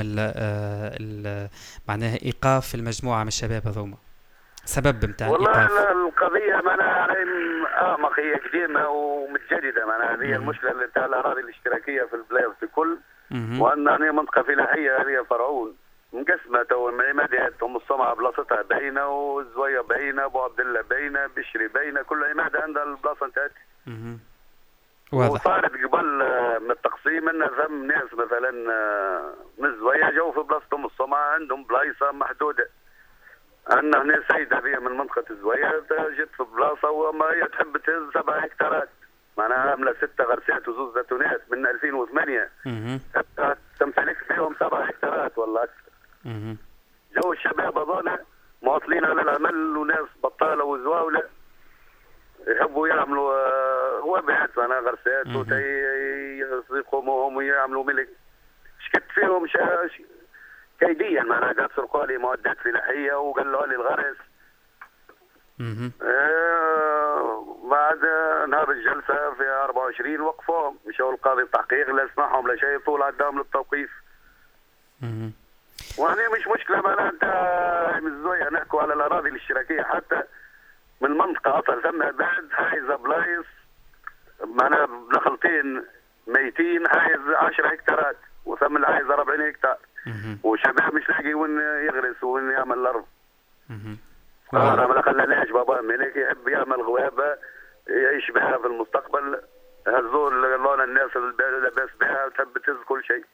معناها ايقاف المجموعه من الشباب هذوما، سبب نتاع الايقاف؟ والله القضيه معناها اعمق، هي قديمه ومتجدده معناها هذه المشكله اللي تاع الاراضي الاشتراكيه في البلاد الكل، وان يعني منطقه فلاحيه هذه فرعون مقسمه تو عمادات السمعه بلاصتها باينه وزويه باينه ابو عبد الله باينه بشري باينه كل عماده عندها البلاصه نتاعتها. واضح. وصارت قبل من التقسيم ان ثم ناس مثلا من الزويه جو في بلاصه السمعه عندهم بلايصه محدوده. عندنا هنا سيده هذه من منطقه الزويه جت في بلاصه وما هي تحب تهز 7 هكتارات معناها عامله 6 غرسات وزوز زيتونات من 2008 تمتلك فيهم 7 هكتارات والله اكثر. جو الشباب هذول مواصلين على العمل وناس بطاله وزواوله يحبوا يعملوا وبعت معناها غرسات ويقوموهم ويعملوا ملك. شكت فيهم كيديا معناها قال سرقوا لي معدات فلاحيه وقالوا لي الغرس. بعد نهار الجلسه في 24 وقفوهم مشاو القاضي التحقيق لا سمعهم لا شيء طول عداهم للتوقيف. وهنا مش مشكله معناها انت من الزويه نحكوا على الاراضي الاشتراكيه حتى من المنطقه اصلا ثم بعد حايزه بلايص معناها نخلتين ميتين حايز 10 هكتارات وثم الحايزه 40 هكتار وشباب مش لاقي وين يغرس وين يعمل الارض. انا ما خلاناش بابا ملك يحب يعمل غوابه يعيش بها في المستقبل. هزول قالوا الناس اللي لاباس بها تحب تهز كل شيء.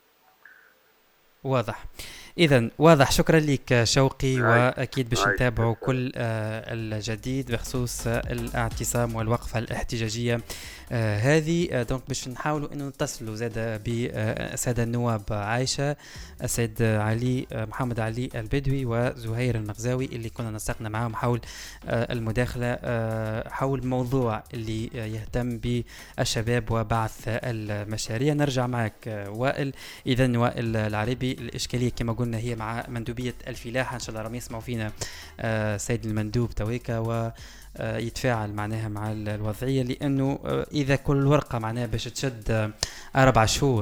واضح. إذن واضح. شكرا لك شوقي، وأكيد باش نتابعوا كل الجديد بخصوص الاعتصام والوقفة الاحتجاجية هذه. دونك باش نحاولوا انه نتصلوا زاد بسادة النواب عايشة، السيد علي محمد علي البدوي وزهير المغزاوي اللي كنا نسقنا معهم حول المداخلة حول موضوع اللي يهتم بالشباب وبعث المشاريع. نرجع معك وائل. إذن وائل العربي، الإشكالية كما قلنا هي مع مندوبية الفلاحة، إن شاء الله راهم يسمعوا فينا سيد المندوب تويكا و يتفاعل معناها مع الوضعية، لأنه إذا كل ورقة معناها باش تشد 4 شهور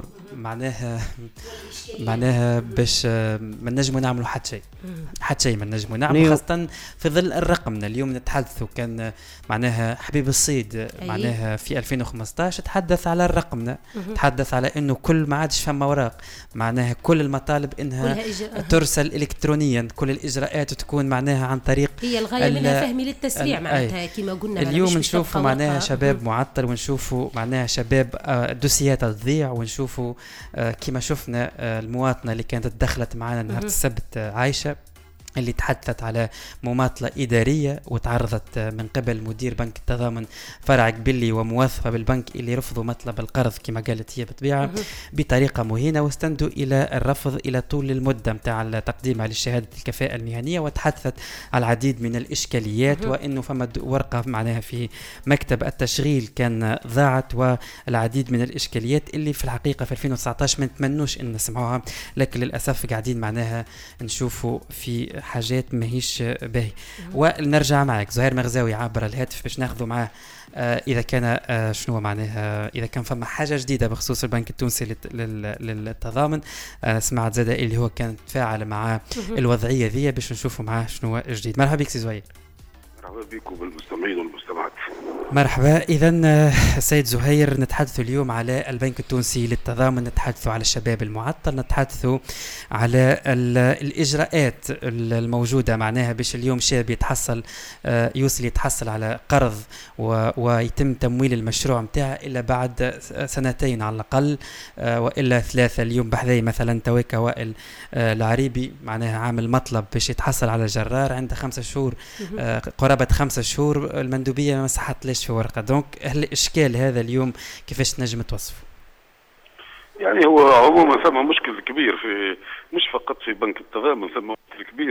معناها باش ما نجموا نعملوا حتى شيء ما نجموا نعملوا، خاصة في ظل الرقم. اليوم نتحدثوا كان معناها حبيب الصيد معناها في 2015 تحدث على الرقمنا، تحدث على إنه كل ما عادش فما وراق معناها كل المطالب إنها ترسل إلكترونيا، كل الإجراءات تكون معناها عن طريق هي الغاية منها فهمي للتسريع معناتها كما قلنا اليوم نشوفوا معناها شباب معطل، ونشوفوا معناها شباب دوسيات تضيع، ونشوفوا كما شفنا المواطنة اللي كانت دخلت معنا نهار السبت عايشة، اللي تحدثت على مماطلة إدارية وتعرضت من قبل مدير بنك التضامن فرع قبلي وموظفة بالبنك اللي رفضوا مطلب القرض كما قالت هي بالطبيعة بطريقة مهينة، واستندوا إلى الرفض إلى طول المدة متاع تقديمها لشهادة الكفاءة المهنية، وتحدثت على العديد من الإشكاليات، وإنه فما ورقة معناها في مكتب التشغيل كان ضاعت، والعديد من الإشكاليات اللي في الحقيقة في 2019 ما نتمنوش إن نسمعوها، لكن للأسف قاعدين معناها نشوفوا في حاجات ماهيش باهي. ونرجع معك زهير مغزاوي عبر الهاتف باش ناخذوا معاه اذا كان شنو معناها اذا كان فما حاجه جديده بخصوص البنك التونسي للتضامن. سمعت زاده اللي هو كان تفاعل مع الوضعيه ذي باش نشوفوا معاه شنو جديد. مرحبا بك سي زهير. مرحبا بكم بالمستمعين والمستمعات. مرحبا. إذن سيد زهير، نتحدث اليوم على البنك التونسي للتضامن، نتحدث على الشباب المعطل، نتحدث على الإجراءات الموجودة معناها باش اليوم شاب يتحصل يتحصل على قرض ويتم تمويل المشروع متاعه إلا بعد 2 على الأقل وإلا 3. اليوم بحذاي مثلا تويكا وائل العريبي معناها عامل مطلب باش يتحصل على جرار عنده 5 شهور قرابة 5 شهور المندوبية ما صحت ليش في ورقة. دونك هل الإشكال هذا اليوم كيفاش تنجم توصفه؟ يعني هو عموما ثم مشكل كبير في مش فقط في بنك التضامن، ثم مشكل كبير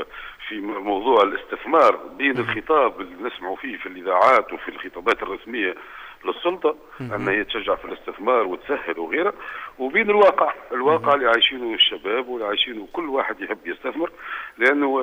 في موضوع الاستثمار بين الخطاب اللي نسمعوا فيه في الإذاعات وفي الخطابات الرسمية للسلطة أنها هي تشجع في الاستثمار وتسهل وغيره، وبين الواقع اللي عايشينه الشباب واللي عايشينه كل واحد يحب يستثمر. لأنه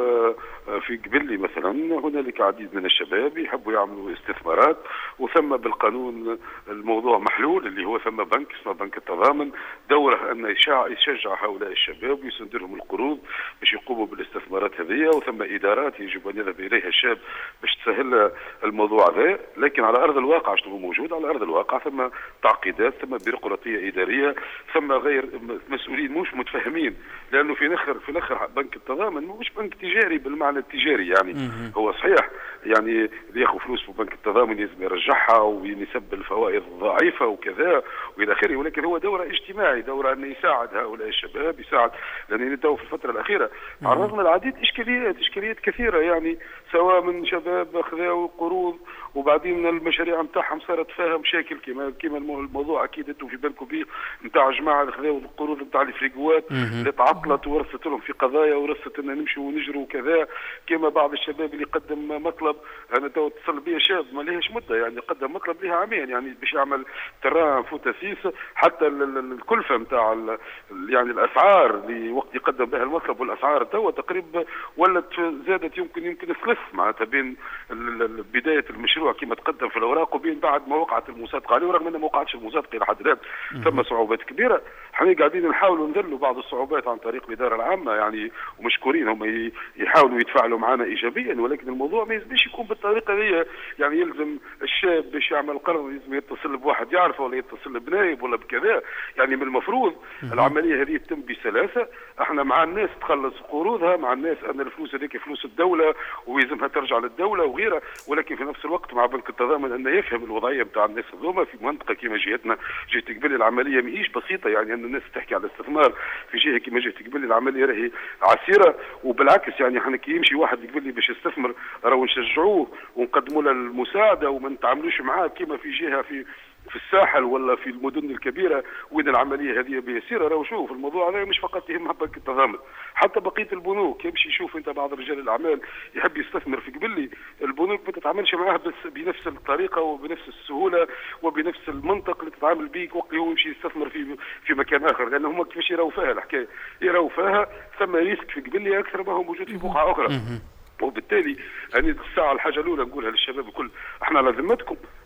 في قبلي مثلا هنالك عديد من الشباب يحبوا يعملوا استثمارات، وثم بالقانون الموضوع محلول اللي هو ثم بنك اسمه بنك التضامن دوره أن يشجع هؤلاء الشباب ويسند لهم القروض باش يقوموا بالاستثمارات هذه، وثم إدارات يجب أن يذهب إليها الشاب باش تسهل الموضوع هذا. لكن على أرض الواقع شنو موجود؟ على أرض الواقع ثم تعقيدات، ثم بيروقراطية إدارية، ثم غير مسؤولين مش متفاهمين. لأنه في الأخر بنك التضامن مش بنك تجاري بالمعنى التجاري، يعني هو صحيح يعني اللي ياخذ فلوس في بنك التضامن لازم يرجعها وينسب الفوائد الضعيفة وكذا وإلى آخره، ولكن هو دورة اجتماعي، دورة أن يساعد هؤلاء الشباب، يساعد. لأن نتو في الفترة الأخيرة عرضنا العديد إشكاليات كثيرة، يعني سواء من شباب أخذوا قروض وبعدين المشاريع نتاعهم صارت فيها مشاكل كما الموضوع اكيد انتم في بالكم به نتاع جماعه اللي خذاو القروض نتاع الفريقوات اللي تعطلت ورثت لهم في قضايا ورثت ان نمشوا ونجروا وكذا. كما بعض الشباب اللي قدم مطلب، انا تو اتصل بي شاب ما لهش مده يعني قدم مطلب لها عامين يعني باش يعمل تراعم فوتاسيس، حتى الكلفه نتاع يعني الاسعار اللي وقت يقدم بها المطلب والاسعار تو تقريبا ولت زادت يمكن ثلث معناتها بين بدايه المشروع كما تقدم في الاوراق وبين بعد ما وقعت المصادقه عليه، ورغم انه ما وقعتش المصادقه الى حد الان ثم صعوبات كبيره. احنا قاعدين نحاولوا نذلوا بعض الصعوبات عن طريق الاداره العامه يعني، ومشكورين هم يحاولوا يتفاعلوا معنا ايجابيا، ولكن الموضوع ما يلزمش يكون بالطريقه دي. يعني يلزم الشاب باش يعمل قرض لازم يتصل بواحد يعرفه ولا يتصل بنايب ولا بكذا. يعني من المفروض العمليه هذه تتم بسلاسه. احنا مع الناس تخلص قروضها، مع الناس ان الفلوس هذيك فلوس الدوله ويلزمها ترجع للدوله وغيرها، ولكن في نفس الوقت مع بنك التضامن انه يفهم الوضعيه بتاع الناس هذوما في منطقه كما جهتنا جهه قبلي. العمليه ماهيش بسيطه، يعني ان الناس تحكي على الاستثمار في جهه كما جهه قبلي العمليه راهي عسيره، وبالعكس يعني احنا كي يمشي واحد قبلي باش يستثمر راهو نشجعوه ونقدموا له المساعده وما نتعاملوش معاه كما في جهه في الساحل ولا في المدن الكبيره وين العمليه هذه بيسيره. راهو شوف الموضوع هذا مش فقط يهم بنك التضامن، حتى بقيه البنوك يمشي يشوف انت بعض رجال الاعمال يحب يستثمر في قبلي، البنوك ما تتعاملش معاه بس بنفس الطريقه وبنفس السهوله وبنفس المنطق اللي تتعامل به وقت هو يمشي يستثمر في مكان اخر، لان هم كيفاش يراو فيها الحكايه، يراو فيها ثم ريسك في قبلي اكثر ما هو موجود في بقعه اخرى. وبالتالي يعني الساعه الحاجه الاولى نقولها للشباب الكل، احنا على ذمتكم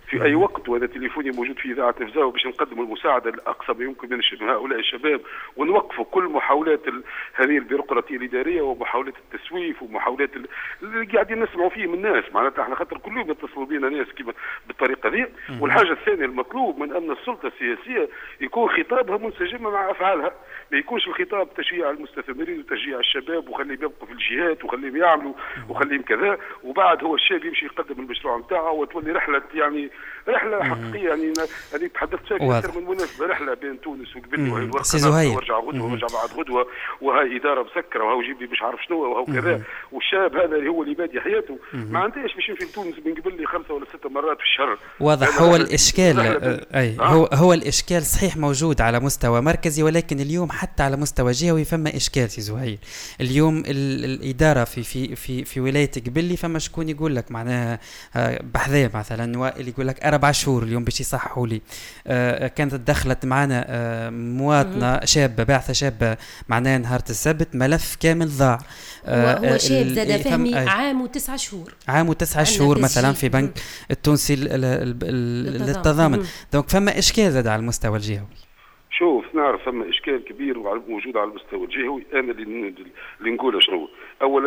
في اي وقت، وانا تليفوني موجود في اذاعه نفزاوه باش نقدم المساعده الاقصى ما يمكن من هؤلاء الشباب، ونوقفوا كل محاولات هذه البيروقراطيه الاداريه ومحاولات التسويف ومحاولات اللي قاعدين نسمعوا فيه من الناس. معناتها احنا خاطر كل يوم يتصلوا بنا ناس كيما بالطريقه ذي. والحاجه الثانيه المطلوب من ان السلطه السياسيه يكون خطابها منسجم مع افعالها، ما يكونش الخطاب تشجيع المستثمرين وتشجيع الشباب وخليهم يبقوا في الجهات وخليهم يعملوا وخليهم كذا، وبعد هو الشاب يمشي يقدم المشروع نتاعه وتولي رحله يعني رحله حقيقيه. يعني انا تحدثت فيها اكثر من مناسبه، رحله بين تونس وقبلي وهي الورقه ورجع غدوه ورجع بعد غدوه وهاي اداره مسكره وهو جيب لي مش عارف شنو وهو كذا، والشاب هذا اللي هو اللي بادي حياته ما عندهاش باش يمشي لتونس من قبل لي 5 ولا 6 مرات في الشهر. واضح. هو الاشكال اي هو الاشكال صحيح موجود على مستوى مركزي، ولكن اليوم حتى على مستوى جهوي فما اشكال سي زهير. اليوم الاداره في ولايه قبلي فما شكون يقول لك معناها بحذاء مثلا وائل يقول لك 4 شهور اليوم باش يصحوا لي. كانت دخلت معنا مواطنه شابه باعثه شابه معناها نهار السبت ملف كامل ضاع. هو شاب زاد فهمي عام و9 شهور. عام و9 شهور مثلا في بنك التونسي للتضامن. دونك فما اشكال زاد على المستوى الجهوي. شوف نعرف ثم اشكال كبير موجود على المستوى الجهوي. انا اللي نقوله شنو؟ اولا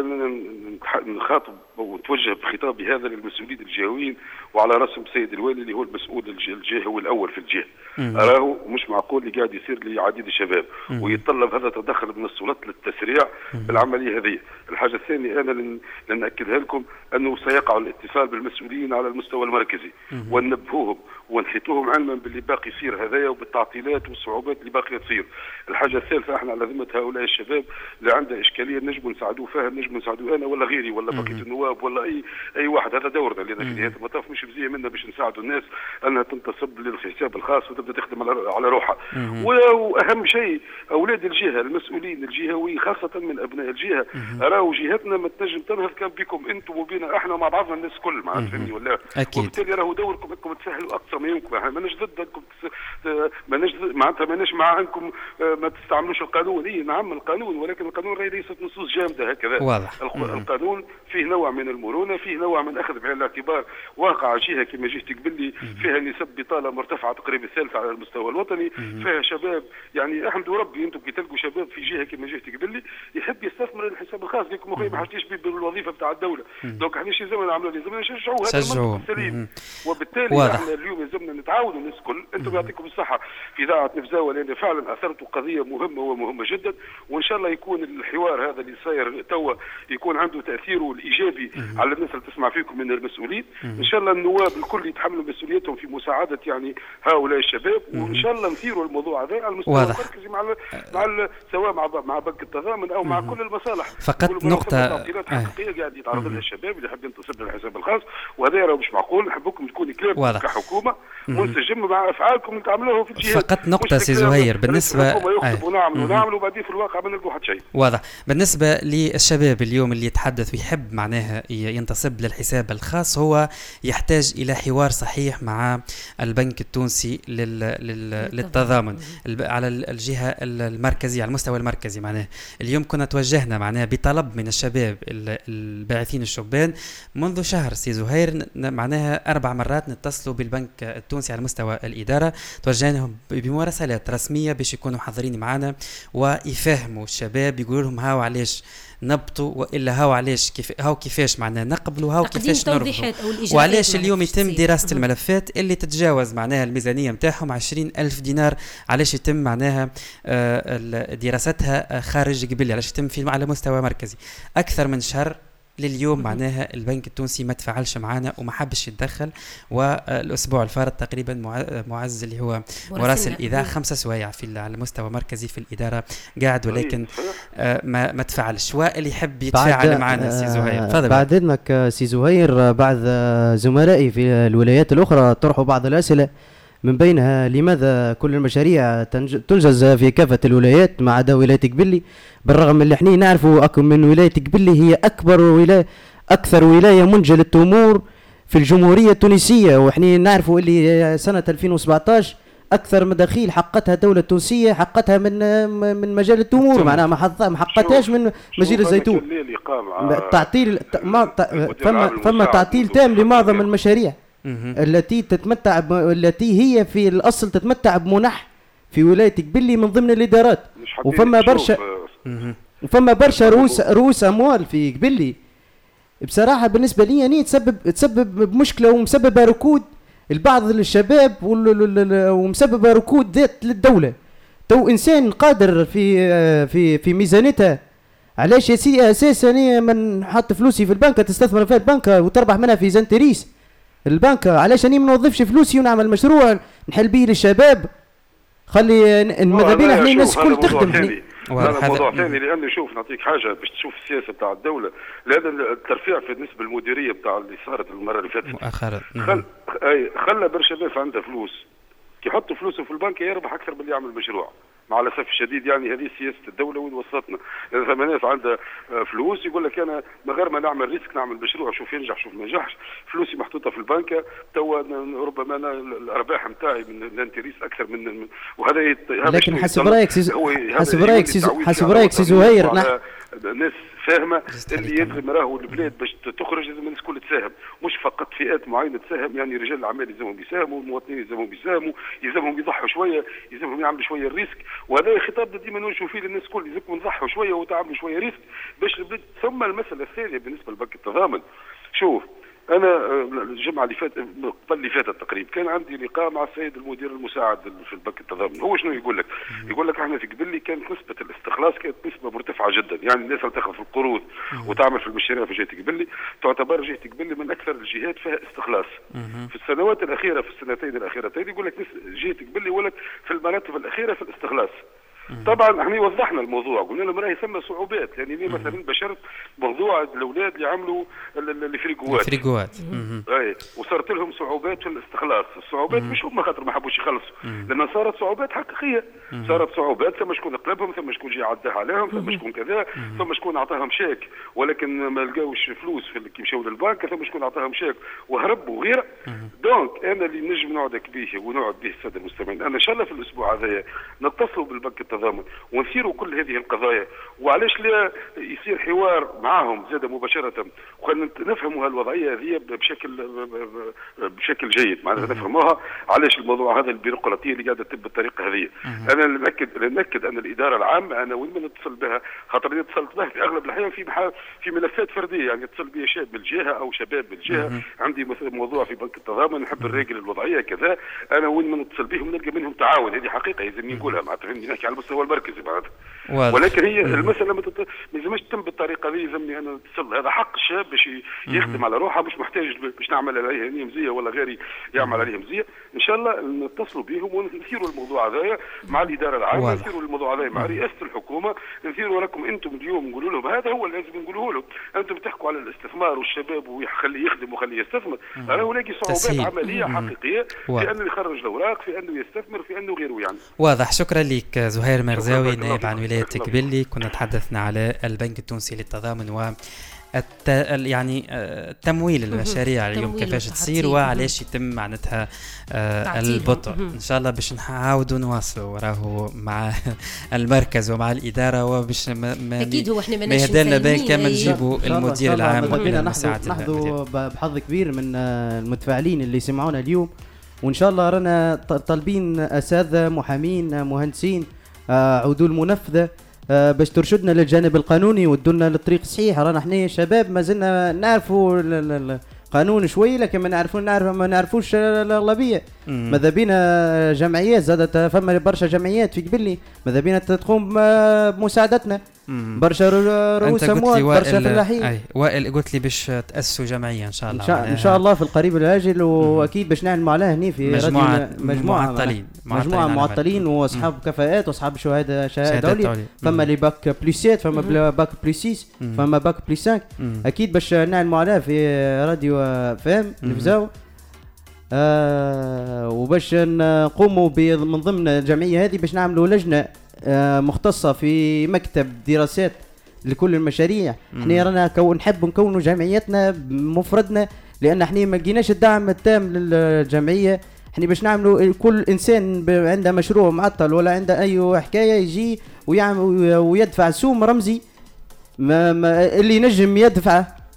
نخاطب ونتوجه بخطابي هذا للمسؤولين الجهويين وعلى راسهم السيد الوالي اللي هو المسؤول الجهوي الاول في الجهه. راهو مش معقول اللي قاعد يصير لعديد الشباب ويتطلب هذا تدخل من السلطات للتسريع بالعمليه هذه. الحاجه الثانيه انا ناكدها لكم انه سيقع الاتصال بالمسؤولين على المستوى المركزي وننبهوهم ونحيطوهم علما باللي باقي يصير هذايا وبالتعطيلات والصعوبات اللي باقيه تصير. الحاجه الثالثه احنا على ذمه هؤلاء الشباب اللي عنده اشكاليه نجم نساعدوه فيها، نجم نساعدوه انا ولا غيري ولا بقيه النواب ولا اي واحد. هذا دورنا لان في نهايه المطاف مش بزيه منا باش نساعدوا الناس انها تنتصب للحساب الخاص وتبدا تخدم على روحها. واهم شيء اولاد الجهه المسؤولين الجهويين خاصه من ابناء الجهه، راهو جهتنا ما تنجم تنهض كان بكم انتم وبينا احنا مع بعضنا الناس كل معناتها فهمني ولا؟ وبالتالي راهو دوركم انكم تسهلوا اكثر ما يمكن. احنا ماناش ضد انكم معناتها ماناش مع انكم ما تستعملوش القانون. اي نعم القانون، ولكن القانون راهي ليست نصوص جامده هكذا. واضح. القانون فيه نوع من المرونه، فيه نوع من اخذ بعين الاعتبار واقع جهه كما جهه قبلي فيها نسب بطاله مرتفعه تقريبا الثالثه على المستوى الوطني، فيها شباب يعني احمدوا ربي انتم كي تلقوا شباب في جهه كما جهه قبلي يحب يستثمر الحساب الخاص لكم اخويا ما حاجتيش بالوظيفه بتاع الدوله. دونك احنا شي زمان نعملوا لازم نشجعوا هذا المنطق السليم. وبالتالي احنا اليوم لازمنا نتعاونوا الناس الكل. انتم يعطيكم الصحه في اذاعه نفزاوه لان فعلا اثرتوا قضيه مهمه ومهمه جدا، وان شاء الله يكون الحوار هذا اللي صاير توا يكون عنده تاثيره الايجابي على الناس اللي تسمع فيكم من المسؤولين. ان شاء الله النواب الكل يتحملوا مسؤوليتهم في مساعده يعني هؤلاء الشباب، وان شاء الله نثيروا الموضوع هذا على المستوى المركزي مع سواء مع بنك التضامن او مع كل المصالح. فقط نقطه حقيقيه قاعد يتعرض لها الشباب اللي يحب ينتصب للحساب الخاص، وهذا راه مش معقول. نحبكم تكون كلام كحكومه منسجم مع افعالكم اللي تعملوها في الجهات. فقط نقطه سي زهير بالنسبه ونعمل وبعدين في الواقع ما نلقوا حتى شيء. واضح. بالنسبه للشباب اليوم اللي يتحدث ويحب معناها ينتصب للحساب الخاص، هو يحتاج الى حوار صحيح مع البنك التونسي للتضامن على الجهه المركزيه على المستوى المركزي. معناها اليوم كنا توجهنا معناها بطلب من الشباب الباعثين الشبان منذ شهر سي زهير، معناها 4 مرات نتصلوا بالبنك التونسي على مستوى الاداره، توجهناهم بمراسلات رسميه باش يكونوا حاضرين معنا ويفهموا الشباب، يقولوا لهم هاو علاش نبطوا والا هاو علاش كيفاش معناها نقبلوا هاو كيفاش نرفضوا، وعلاش اليوم يتم دراسه الملفات اللي تتجاوز معناها الميزانيه نتاعهم 20,000 دينار، علاش يتم معناها دراستها خارج قبل، علاش يتم على مستوى مركزي. اكثر من شهر لليوم معناها البنك التونسي ما تفاعلش معنا وما حبش يتدخل. والاسبوع الفارط تقريبا معز اللي هو مراسل الاذاعه 5 سوايع على المستوى المركزي في الاداره قاعد، ولكن ما تفاعلش. وائل يحب يتفاعل معنا سي زهير. تفضل. بعد اذنك سي زهير، بعض زملائي في الولايات الاخرى طرحوا بعض الاسئله، من بينها لماذا كل المشاريع تنجز في كافة الولايات ما عدا ولاية قبلي، بالرغم من اللي احنا نعرفوا أكثر من ولاية قبلي هي أكثر ولاية منجلة التمور في الجمهورية التونسية، وإحنا نعرفوا اللي سنة 2017 أكثر مداخيل حقتها الدولة التونسية حقتها من مجال التمور، معناها ما حقتهاش من مجال الزيتون. تعطيل فما تعطيل تام لمعظم المشاريع. التي هي في الاصل تتمتع بمنح في ولايه قبلي من ضمن الادارات، وفما برشا رؤوس اموال في قبلي. بصراحه بالنسبه لي يعني تسبب بمشكله ومسببه ركود البعض الشباب ومسببه ركود ذات للدوله. تو انسان قادر في ميزانيته، علاش يا سيدي اساسا انا من نحط فلوسي في البنكه تستثمر فيها البنكه وتربح منها في زنتريس البنكه، علاش اني ما نوظفش فلوسي ونعمل مشروع نحل بيه للشباب؟ خلي ماذا بينا احنا الناس الكل تخدم. هذا موضوع ثاني، لانه شوف نعطيك حاجه باش تشوف السياسه بتاع الدوله، لهذا الترفيع في النسبه المديريه بتاع اللي صارت المره اللي فاتت مؤخرا خلى برشا ناس عندها فلوس كي يحط فلوسه في البنك يربح اكثر من اللي يعمل مشروع. مع الاسف الشديد يعني هذه سياسه الدوله وين وصلتنا. لان ثم ناس عندها فلوس يقول لك انا من غير ما نعمل ريسك نعمل مشروع، شوف ينجح شوف ما ينجحش، فلوسي محطوطه في البنكه توا ربما أنا الارباح نتاعي من الانتريس اكثر من وهذا لكن حسب رايك سي زهير الناس فاهمه اللي يلزم راهو البلاد باش تخرج لازم الناس الكل تساهم، مش فقط فئات معينه تساهم. يعني رجال الاعمال يلزمهم يساهموا، المواطنين يلزمهم يساهموا، يلزمهم يضحوا شويه، يلزمهم يعملوا شويه الريسك. وهذا خطاب ديما نوجهوا فيه للناس الكل، يلزمكم نضحوا شويه وتعملوا شويه ريسك باش البلاد. ثم المساله الثانيه بالنسبه لبنك التضامن، شوف انا الجمعه اللي فاتت قبل اللي فاتت تقريبا كان عندي لقاء مع السيد المدير المساعد في البنك التضامن. هو شنو يقول لك؟ يقول لك احنا في قبلي كانت نسبه الاستخلاص كانت نسبه مرتفعه جدا، يعني الناس اللي تاخذ في القروض وتعمل في المشاريع في جهه قبلي تعتبر جهه قبلي من اكثر الجهات فيها استخلاص. في السنوات الاخيره في السنتين الاخيرتين يقول لك جهه قبلي ولت في المراتب الاخيره في الاستخلاص. طبعا احنا وضحنا الموضوع، قلنا لهم راهي ثم صعوبات، يعني ليه مثلا بشرت موضوع الاولاد اللي عملوا الفريقوات اي وصارت لهم صعوبات في الاستخلاص. الصعوبات مش هم خاطر ما حبوش يخلصوا، لان صارت صعوبات حقيقيه، صارت صعوبات ثم شكون قلبهم، ثم شكون جي عداها عليهم، ثم شكون كذا، ثم شكون اعطاهم شيك ولكن ما لقاوش فلوس في كي مشاو للبنك، ثم شكون اعطاهم شيك وهربوا وغيره. دونك انا اللي نجم نقعدك به ونقعد به الساده المستمعين، انا ان شاء الله في الاسبوع هذا نتصلوا بالبنك التضامن ونثيروا كل هذه القضايا، وعلاش لا يصير حوار معهم زاد مباشره وخلينا نفهموا هالوضعيه هذه بشكل جيد، معناتها نفهموها علاش الموضوع هذا البيروقراطيه اللي قاعده تتم بالطريقه هذه. انا ناكد ان الاداره العامه انا وين ما نتصل بها، خاطر انا اتصلت بها في اغلب الاحيان في ملفات فرديه، يعني يتصل بي شاب بالجهه او شباب بالجهه، عندي مثلا موضوع في بنك التضامن نحب نراجل الوضعيه كذا، انا وين ما نتصل بهم نلقى منهم تعاون. هذه حقيقه لازم نقولها، معناتها نحكي على المستوى المركزي معناتها، ولكن هي المساله ما لازمش تتم بالطريقه هذه. لازمني انا نتصل، هذا حق الشاب باش يخدم على روحه، مش محتاج باش نعمل عليه هنيه مزيه ولا غيري يعمل عليه مزيه. ان شاء الله نتصلوا بهم ونثيروا الموضوع هذا مع الاداره العامه، نثيروا الموضوع هذا مع رئاسه الحكومه، نثيروا لكم انتم اليوم نقولوا لهم هذا هو اللي لازم نقوله لهم. انتم تحكوا على الاستثمار والشباب ويخليه يخدم وخليه يستثمر، انا هناك صعوبات عمليه حقيقيه في انه يخرج الاوراق، في انه يستثمر، في انه غيره يعني. واضح. شكرا لك زهير مرزاوي نائب عن ولايه قبلي. كنا تحدثنا على البنك التونسي للتضامن و يعني تمويل المشاريع اليوم كيفاش تصير وعلاش يتم معناتها البطء. ان شاء الله باش نعاودوا نواصلوا راهو مع المركز ومع الاداره، وباش اكيد هو احنا ما يهدلنا بالك كما نجيبوا المدير العام والمساعد. نحظوا بحظ كبير من المتفاعلين اللي سمعونا اليوم، وان شاء الله رانا طالبين اساتذه محامين مهندسين عدول منفذه باش ترشدنا للجانب القانوني ودنا للطريق الصحيح. رانا احنا شباب ما زلنا نعرفوا القانون شوي، لكن ما نعرفوش الاغلبيه. ماذا بينا جمعيات زادت، فما برشا جمعيات في قبلي ماذا بينا تقوم بمساعدتنا، برشا رؤوس اموال، برشا فلاحين. وائل قلت لي باش تاسسوا جمعيه ان شاء الله ان شاء الله في القريب العاجل، واكيد باش نعلموا عليها هني في مجموعه معطلين واصحاب كفاءات واصحاب شهاده عليا. فما لي باك بليسات، فما باك بليسيس، فما باك بليسانك. اكيد باش نعلموا عليها في راديو فهم نفزاو، وباش نقوموا من ضمن الجمعيه هذه باش نعملوا لجنه مختصه في مكتب دراسات لكل المشاريع. احنا رانا نحب نكونوا جمعيتنا بمفردنا، لان احنا ما لقيناش الدعم التام للجمعيه. احنا باش نعملوا كل انسان عنده مشروع معطل ولا عنده اي حكايه يجي ويعمل ويدفع سوم رمزي ما اللي ينجم يدفعه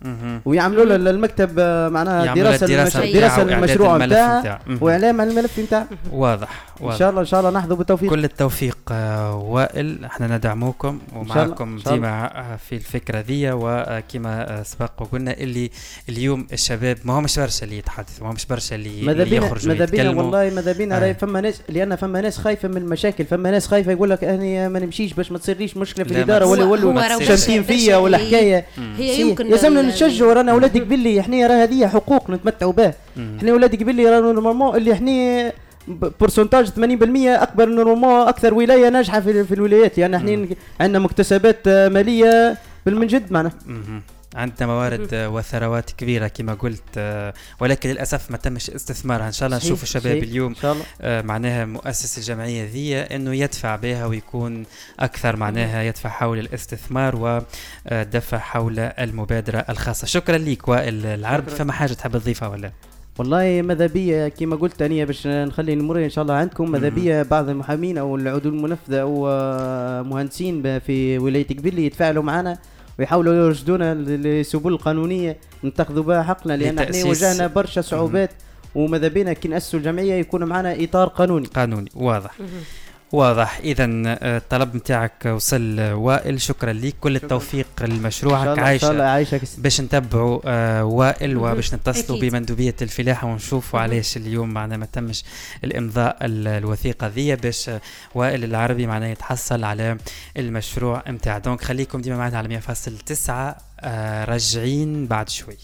ويعملوا له المكتب معناها دراسه المشروع نتاعه واعلام على الملف نتاعه. واضح ان شاء الله نحظوا بالتوفيق. كل التوفيق وائل، احنا ندعموكم ومعكم ديما في الفكره ذي. وكما سبق وقلنا اللي اليوم الشباب ما همش برشا اللي يتحدثوا، ما همش برشا اللي يخرجوا يتكلموا. والله ماذا بينا راهي فما ناس، لان فما ناس خايفه من المشاكل، فما ناس خايفه يقول لك انا ما نمشيش باش ما تصيرليش مشكله في الاداره ولا شامتين فيا ولا حكايه. هي يمكن لازمنا نشجعوا رانا اولادك باللي احنا راه هذه حقوق نتمتعوا بها. احنا اولادك باللي رانا نورمالمون اللي احنا بورسنتاج 80% اكبر نورمالمون اكثر ولايه ناجحه في الولايات. يعني احنا عندنا مكتسبات ماليه بالمنجد معنا. عندنا موارد وثروات كبيرة كما قلت، ولكن للأسف ما تمش استثمارها. إن شاء الله نشوف الشباب اليوم معناها مؤسس الجمعية ذي أنه يدفع بها ويكون أكثر معناها يدفع حول الاستثمار ودفع حول المبادرة الخاصة. شكرا لك وائل العرب. فما حاجة تحب تضيفها ولا؟ والله ماذا بيا كما قلت أنا باش نخلي المرة إن شاء الله عندكم. ماذا بيا بعض المحامين أو العضو المنفذة أو مهندسين في ولاية قبلي يتفاعلوا معنا ويحاولوا يرشدونا للسبل القانونية نتخذوا بها حقنا، لأن احنا واجهنا برشا صعوبات. وماذا بينا كي نأسسوا الجمعية يكون معنا إطار قانوني. واضح. إذا الطلب متاعك وصل وائل، شكرا لك. كل التوفيق لمشروعك. عايشة باش نتبعوا وائل وباش نتصلوا بمندوبية الفلاحة ونشوفوا علاش اليوم معنا ما تمش الإمضاء الوثيقة ذي باش وائل العربي معنا يتحصل على المشروع متاع. دونك خليكم ديما معنا على 100.9. راجعين بعد شوي.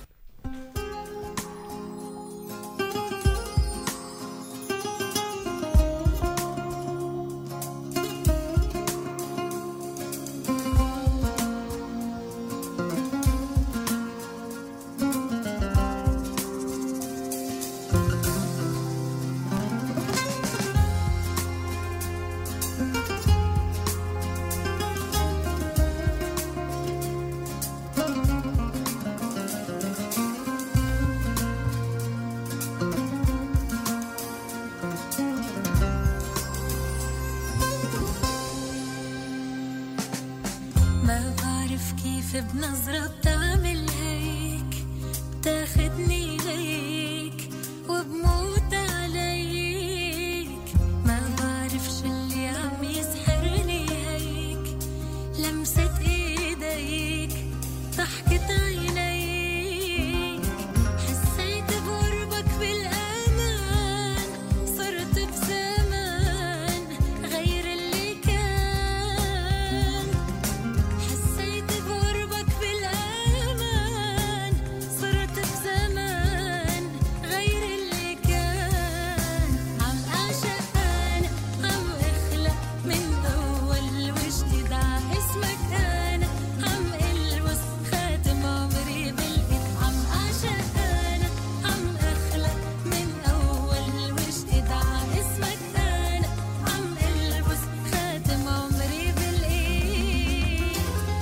بنظرة بتعمل هيك بتاخدني ليك وبموت عليك. ما بعرفش اللي عم يسحرني هيك، لمسة ايديك ضحكة عينيك، حسيت بقربك بالامان، صرت بزمان غير اللي كان. حسيت بقربك بالامان، صرت بزمان غير اللي كان. عم اعشق انا، عم اخلق من اول وجديد ع اسمك انا، عم الوس خاتم عمري بالايد. عم اعشق انا، عم اخلق من اول وجديد ع اسمك انا، عم الوس خاتم عمري بالايد.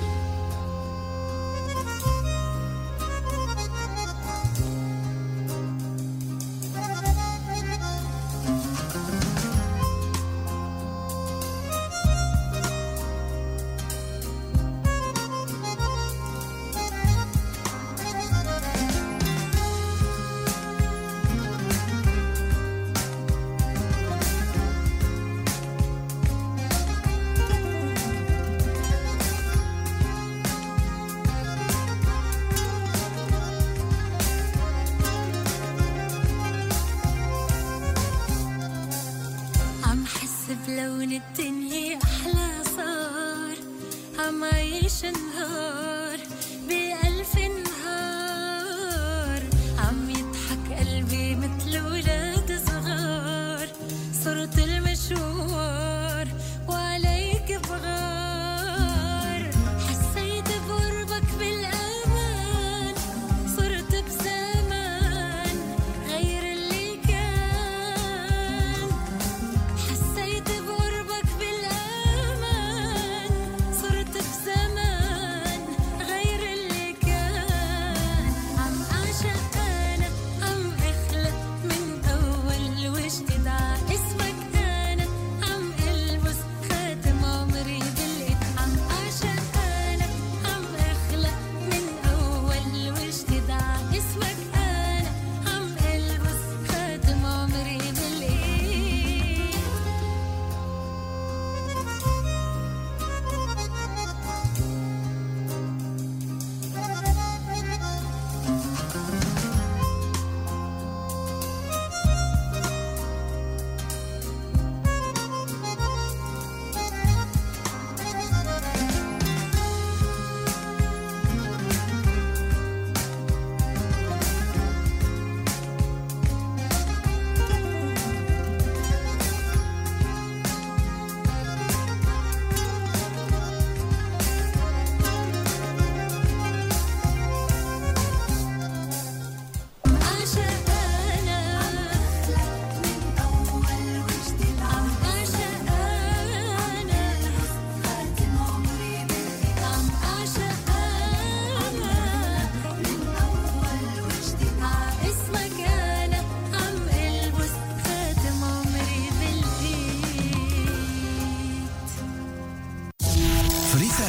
عم حس بلون الدنيا أحلى صار، عم عيش نهار بألف نهار، عم يضحك قلبي مثل ولاد صغار، صرت المشوار وعليك بغار. حسيت بقربك بالأمان، صرت بزمان غير اللي كان. حسيت بقربك بالأمان، صرت بزمان غير اللي كان. عم أعشق أنا، عم أخلق من أول وجديد ع اسمك أنا،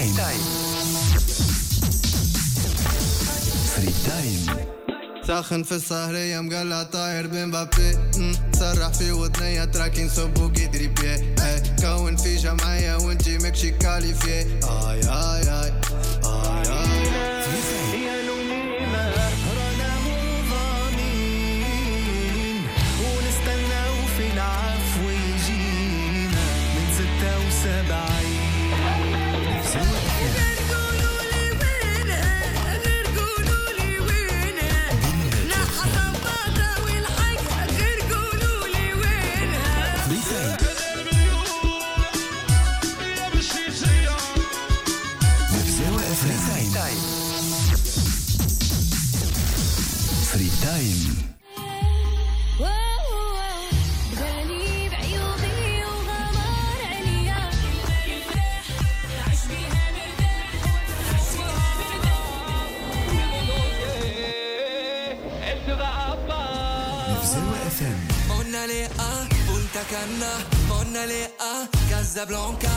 ساخن في السهرية مقلع طاير بين بابي سرح في وطنية تراكين صبو قدري بيه كون في جمعية وانتي مكشي كاليفيه آي آي آي آي آي يا لولينا رانا مضامين ونستناو في العفو يجينا من 76 فري تايم. Mona Lea, Punta Cana, Mona Lea, Casablanca.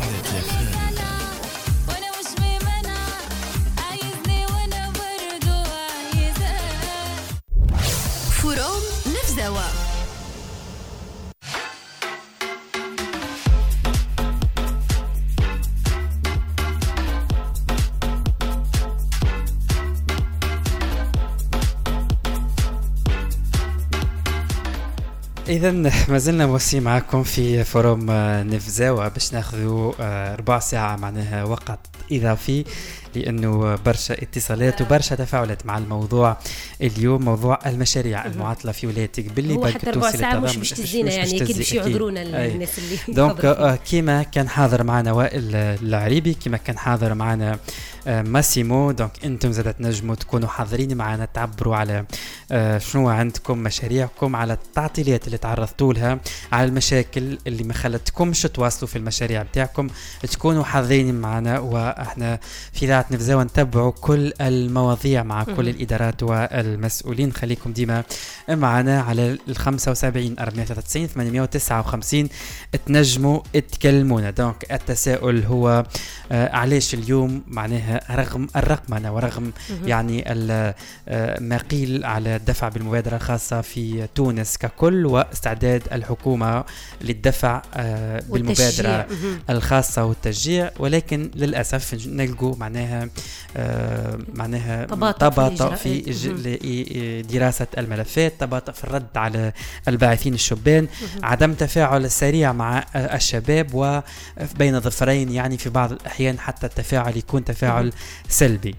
فروم نفزاوة. إذا ما زلنا موصي معكم في فروم نفزاوة باش ناخذوا 4 ساعة معناها وقت إضافي لأنه برشا اتصالات وبرشا تفاعلات مع الموضوع اليوم، موضوع المشاريع المعطلة في ولاية قبلي. هو حتى 4 ساعة مش باش تزينا يعني أكيد باش يعذرونا الناس اللي دونك كيما كان حاضر معنا وائل العريبي، كيما كان حاضر معنا ماسيمو. دونك انتم زاد تنجموا تكونوا حاضرين معنا تعبروا على شنو عندكم مشاريعكم، على التعطيلات اللي تعرضتوا لها، على المشاكل اللي ما خلتكمش تواصلوا في المشاريع بتاعكم، تكونوا حاضرين معنا. واحنا في إذاعة نفزاوة نتبعوا كل المواضيع مع كل الإدارات والمسؤولين. خليكم ديما معنا على 75 493 859 تنجموا تكلمونا. دونك التساؤل هو علاش اليوم معناها رغم الرقمنة ورغم يعني ما قيل على الدفع بالمبادرة الخاصة في تونس ككل واستعداد الحكومة للدفع بالمبادرة الخاصة والتشجيع، ولكن للأسف نلقوا معناها تباطؤ في دراسة الملفات، تباطؤ في الرد على الباعثين الشبان، عدم تفاعل سريع مع الشباب وبين ظفرين، يعني في بعض الأحيان حتى التفاعل يكون تفاعل سلبي.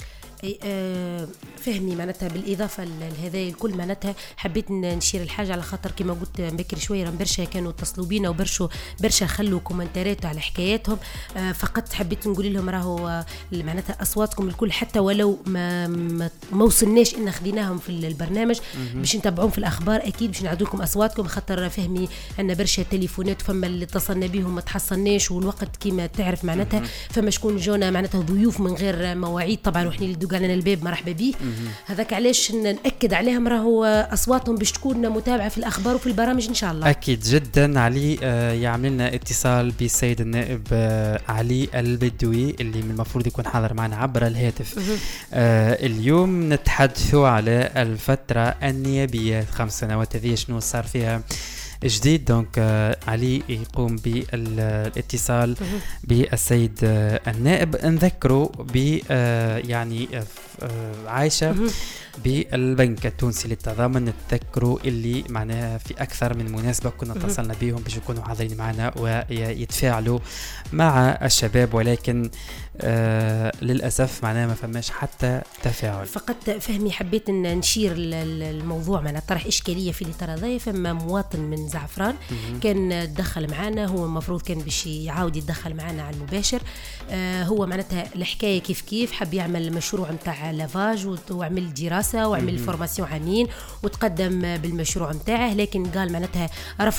فهمي معناتها بالإضافة لهذا الكل معناتها حبيت نشير الحاجة على خاطر كما قلت بكري شوية برشا كانوا اتصلوا بينا وبرشا خلوا كومنتارات على حكاياتهم. فقط حبيت نقول لهم راهو معناتها أصواتكم الكل حتى ولو ما وصلناش إن خذيناهم في البرنامج باش نتابعون في الأخبار، أكيد باش نعدوا لكم أصواتكم خاطر فهمي عندنا برشا تليفونات فما اللي اتصلنا بيهم ما تحصلناش، والوقت كما تعرف معناتها فما شكون جونا معناتها ضيوف من غير مواعيد طبعا وإحنا اللي دوق علينا الباب مرحبا بيه. هذاك علاش نأكد عليهم راهو أصواتهم باش تكون متابعة في الأخبار وفي البرامج إن شاء الله. أكيد جدا. علي يعمل لنا اتصال بالسيد النائب علي البدوي اللي من المفروض يكون حاضر معنا عبر الهاتف. اليوم نتحدثوا على الفترة النيابية 5 سنوات هذه شنو صار فيها جديد. دونك علي يقوم بالاتصال بالسيد النائب. نذكروا ب يعني عايشة بالبنك التونسي للتضامن، نتذكروا اللي معناها في أكثر من مناسبة كنا اتصلنا بهم باش يكونوا حاضرين معنا ويتفاعلوا مع الشباب، ولكن للأسف معناها ما فماش حتى تفاعل. فقط فهمي حبيت ان نشير الموضوع معنا طرح إشكالية في الإطار هذا. فما مواطن من زعفران كان تدخل معنا، هو المفروض كان باش يعاود يتدخل معنا على المباشر. هو معناتها الحكاية كيف حب يعمل مشروع متاع لافاج وعمل دراسة دراسة وعمل الفورماسيون عامين وتقدم بالمشروع نتاعه، لكن قال معناتها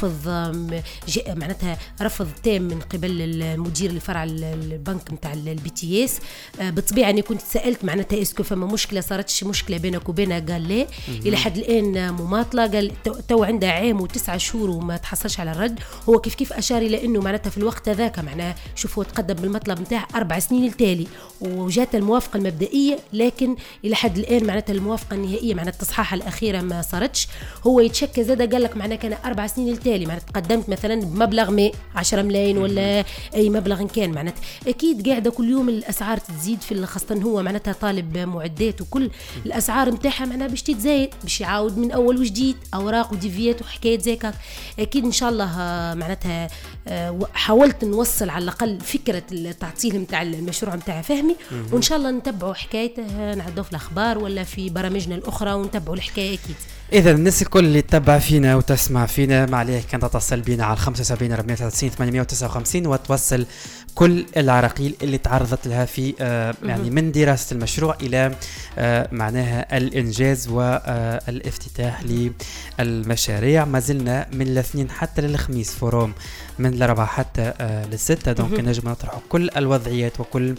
رفض تام من قبل المدير الفرع البنك نتاع البي تي اس. بالطبيعة أنا كنت سألت معناتها اسكو فما مشكلة، صارتش مشكلة بينك وبينها؟ قال لا، إلى حد الآن مماطلة. قال تو عندها عام و9 شهور وما تحصلش على الرد. هو كيف أشار إلى أنه معناتها في الوقت هذاك معناه شوف هو تقدم بالمطلب نتاع 4 سنين التالي وجات الموافقة المبدئية، لكن إلى حد الآن معناتها الموافقة النهائية معناتها التصحيحة الأخيرة ما صارتش. هو يتشكى زاد قال لك معناه كان 4 سنين التالي معناتها تقدمت مثلا بمبلغ ما 10 ملايين ولا أي مبلغ كان، معناتها أكيد قاعدة كل يوم الأسعار تزيد في خاصة هو معناتها طالب معدات وكل الأسعار متاعها معناها باش تتزايد، باش يعاود من أول وجديد أوراق وديفيات وحكايات زي كاك. أكيد إن شاء الله معناتها حاولت نوصل على الأقل فكرة التعطيل متاع المشروع متاع فهمي، وإن شاء الله نتبعوا حكايته نعدوا في الأخبار ولا في برامجنا الأخرى ونتبعوا الحكاية أكيد. إذا الناس الكل اللي تتبع فينا وتسمع فينا ما عليه كان تتصل بينا على 75 430 859 وتوصل كل العراقيل اللي تعرضت لها في يعني من دراسة المشروع إلى معناها الإنجاز والافتتاح للمشاريع. ما زلنا من الاثنين حتى للخميس فوروم من الأربعاء حتى للستة، دونك نجم نطرح كل الوضعيات وكل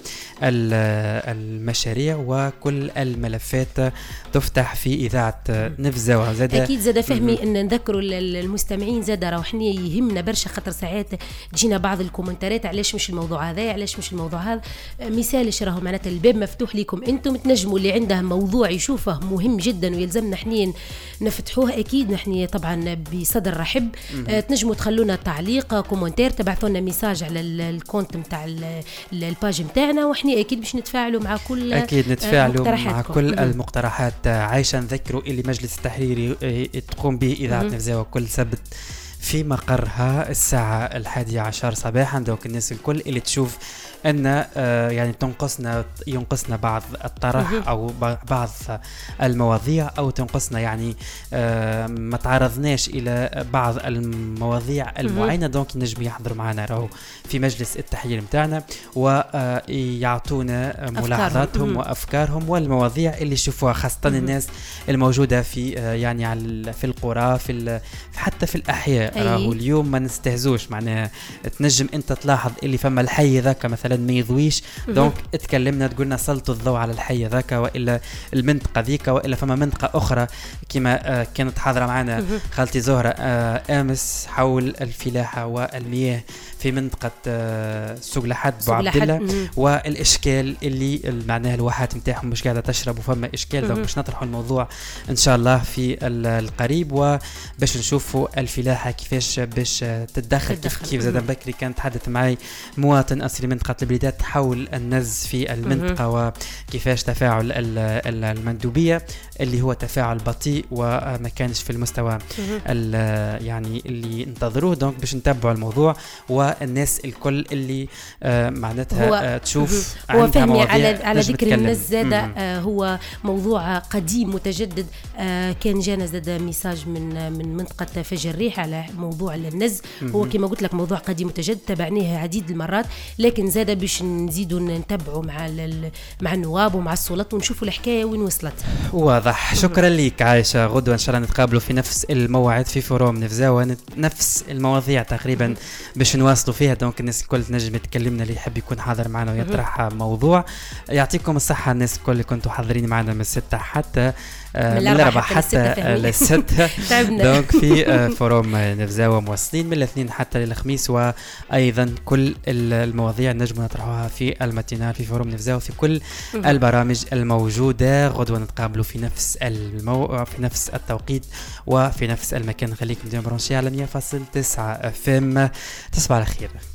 المشاريع وكل الملفات تفتح في إذاعة نفزاوة. أكيد زاد فهمي أن نذكروا المستمعين زاد روحني يهمنا برشا خاطر ساعات تجينا بعض الكومنتارات علاش مش الموضوع هذا علاش مش الموضوع هذا. مثال راهو معناتها الباب مفتوح لكم انتم تنجموا اللي عنده موضوع يشوفه مهم جدا ويلزمنا حنين نفتحوه اكيد نحن طبعا بصدر رحب. تنجموا تخلونا تعليق كومنتير تبعثوا لنا ميساج على الكونت نتاع الباج نتاعنا وحنا اكيد باش نتفاعلوا مع كل اكيد نتفاعلوا مع كل المقترحات. عايشه نذكروا اللي مجلس التحرير تقوم به اذاعه نفزاوة كل سبت في مقرها الساعة 11 صباحا. دوك الناس الكل اللي تشوف أن يعني ينقصنا بعض الطرح أو بعض المواضيع أو تنقصنا يعني ما تعرضناش إلى بعض المواضيع المعينة، دوك نجم يحضروا معنا راهو في مجلس التحليل متاعنا ويعطونا ملاحظاتهم وأفكارهم والمواضيع اللي يشوفوها خاصة الناس الموجودة في يعني في القرى حتى في الأحياء. راهو اليوم ما نستهزوش معناها تنجم أنت تلاحظ اللي فما الحي ذاك مثلا ما يضويش، دونك اتكلمنا تقولنا سلطوا الضوء على الحي ذاك والا المنطقه ذيك والا فما منطقه اخرى كما كانت حاضره معنا خالتي زهره امس حول الفلاحه والمياه في منطقه سوق لحد بو عبد الله والاشكال اللي معناها الواحات نتاعهم مش قاعده تشرب وفما اشكال. دونك باش نطرحوا الموضوع ان شاء الله في القريب وباش نشوفوا الفلاحه كيفاش باش تتدخل كيف زاد بكري كان تحدث معي مواطن اصلي منطقه البليدات حول النز في المنطقه وكيفاش تفاعل المندوبيه اللي هو تفاعل بطيء وما كانش في المستوى يعني اللي انتظروه. دونك باش نتبعوا الموضوع والناس الكل اللي معناتها تشوف هو فهمي على ذكر النز زاد هو موضوع قديم متجدد. كان جانا زاد ميساج من منطقه فجر الريح على موضوع النز. هو كما قلت لك موضوع قديم متجدد تابعناه عديد المرات، لكن زاد باش نزيدوا نتبعوا مع النواب ومع السلطات ونشوفوا الحكايه وين وصلت. واضح. شكرا لك عايشه. غدوه ان شاء الله نتقابلوا في نفس الموعد في فوروم نفزاوة نفس المواضيع تقريبا باش نواصلوا فيها. دونك الناس الكل تنجم تكلمنا اللي يحب يكون حاضر معنا ويطرح موضوع. يعطيكم الصحه الناس الكل اللي كنتوا حاضرين معنا من 6 حتى من الأربعاء حتى للستة. دونك في فوروم نفزاوة مواصلين من الاثنين حتى للخميس، وأيضا كل المواضيع نجم نطرحوها في الماتينال في فوروم نفزاوة في كل البرامج الموجودة. غدوة نتقابلوا في نفس في نفس التوقيت وفي نفس المكان. خليكم ديما برونشي على 100.9 FM. تصبح على خير.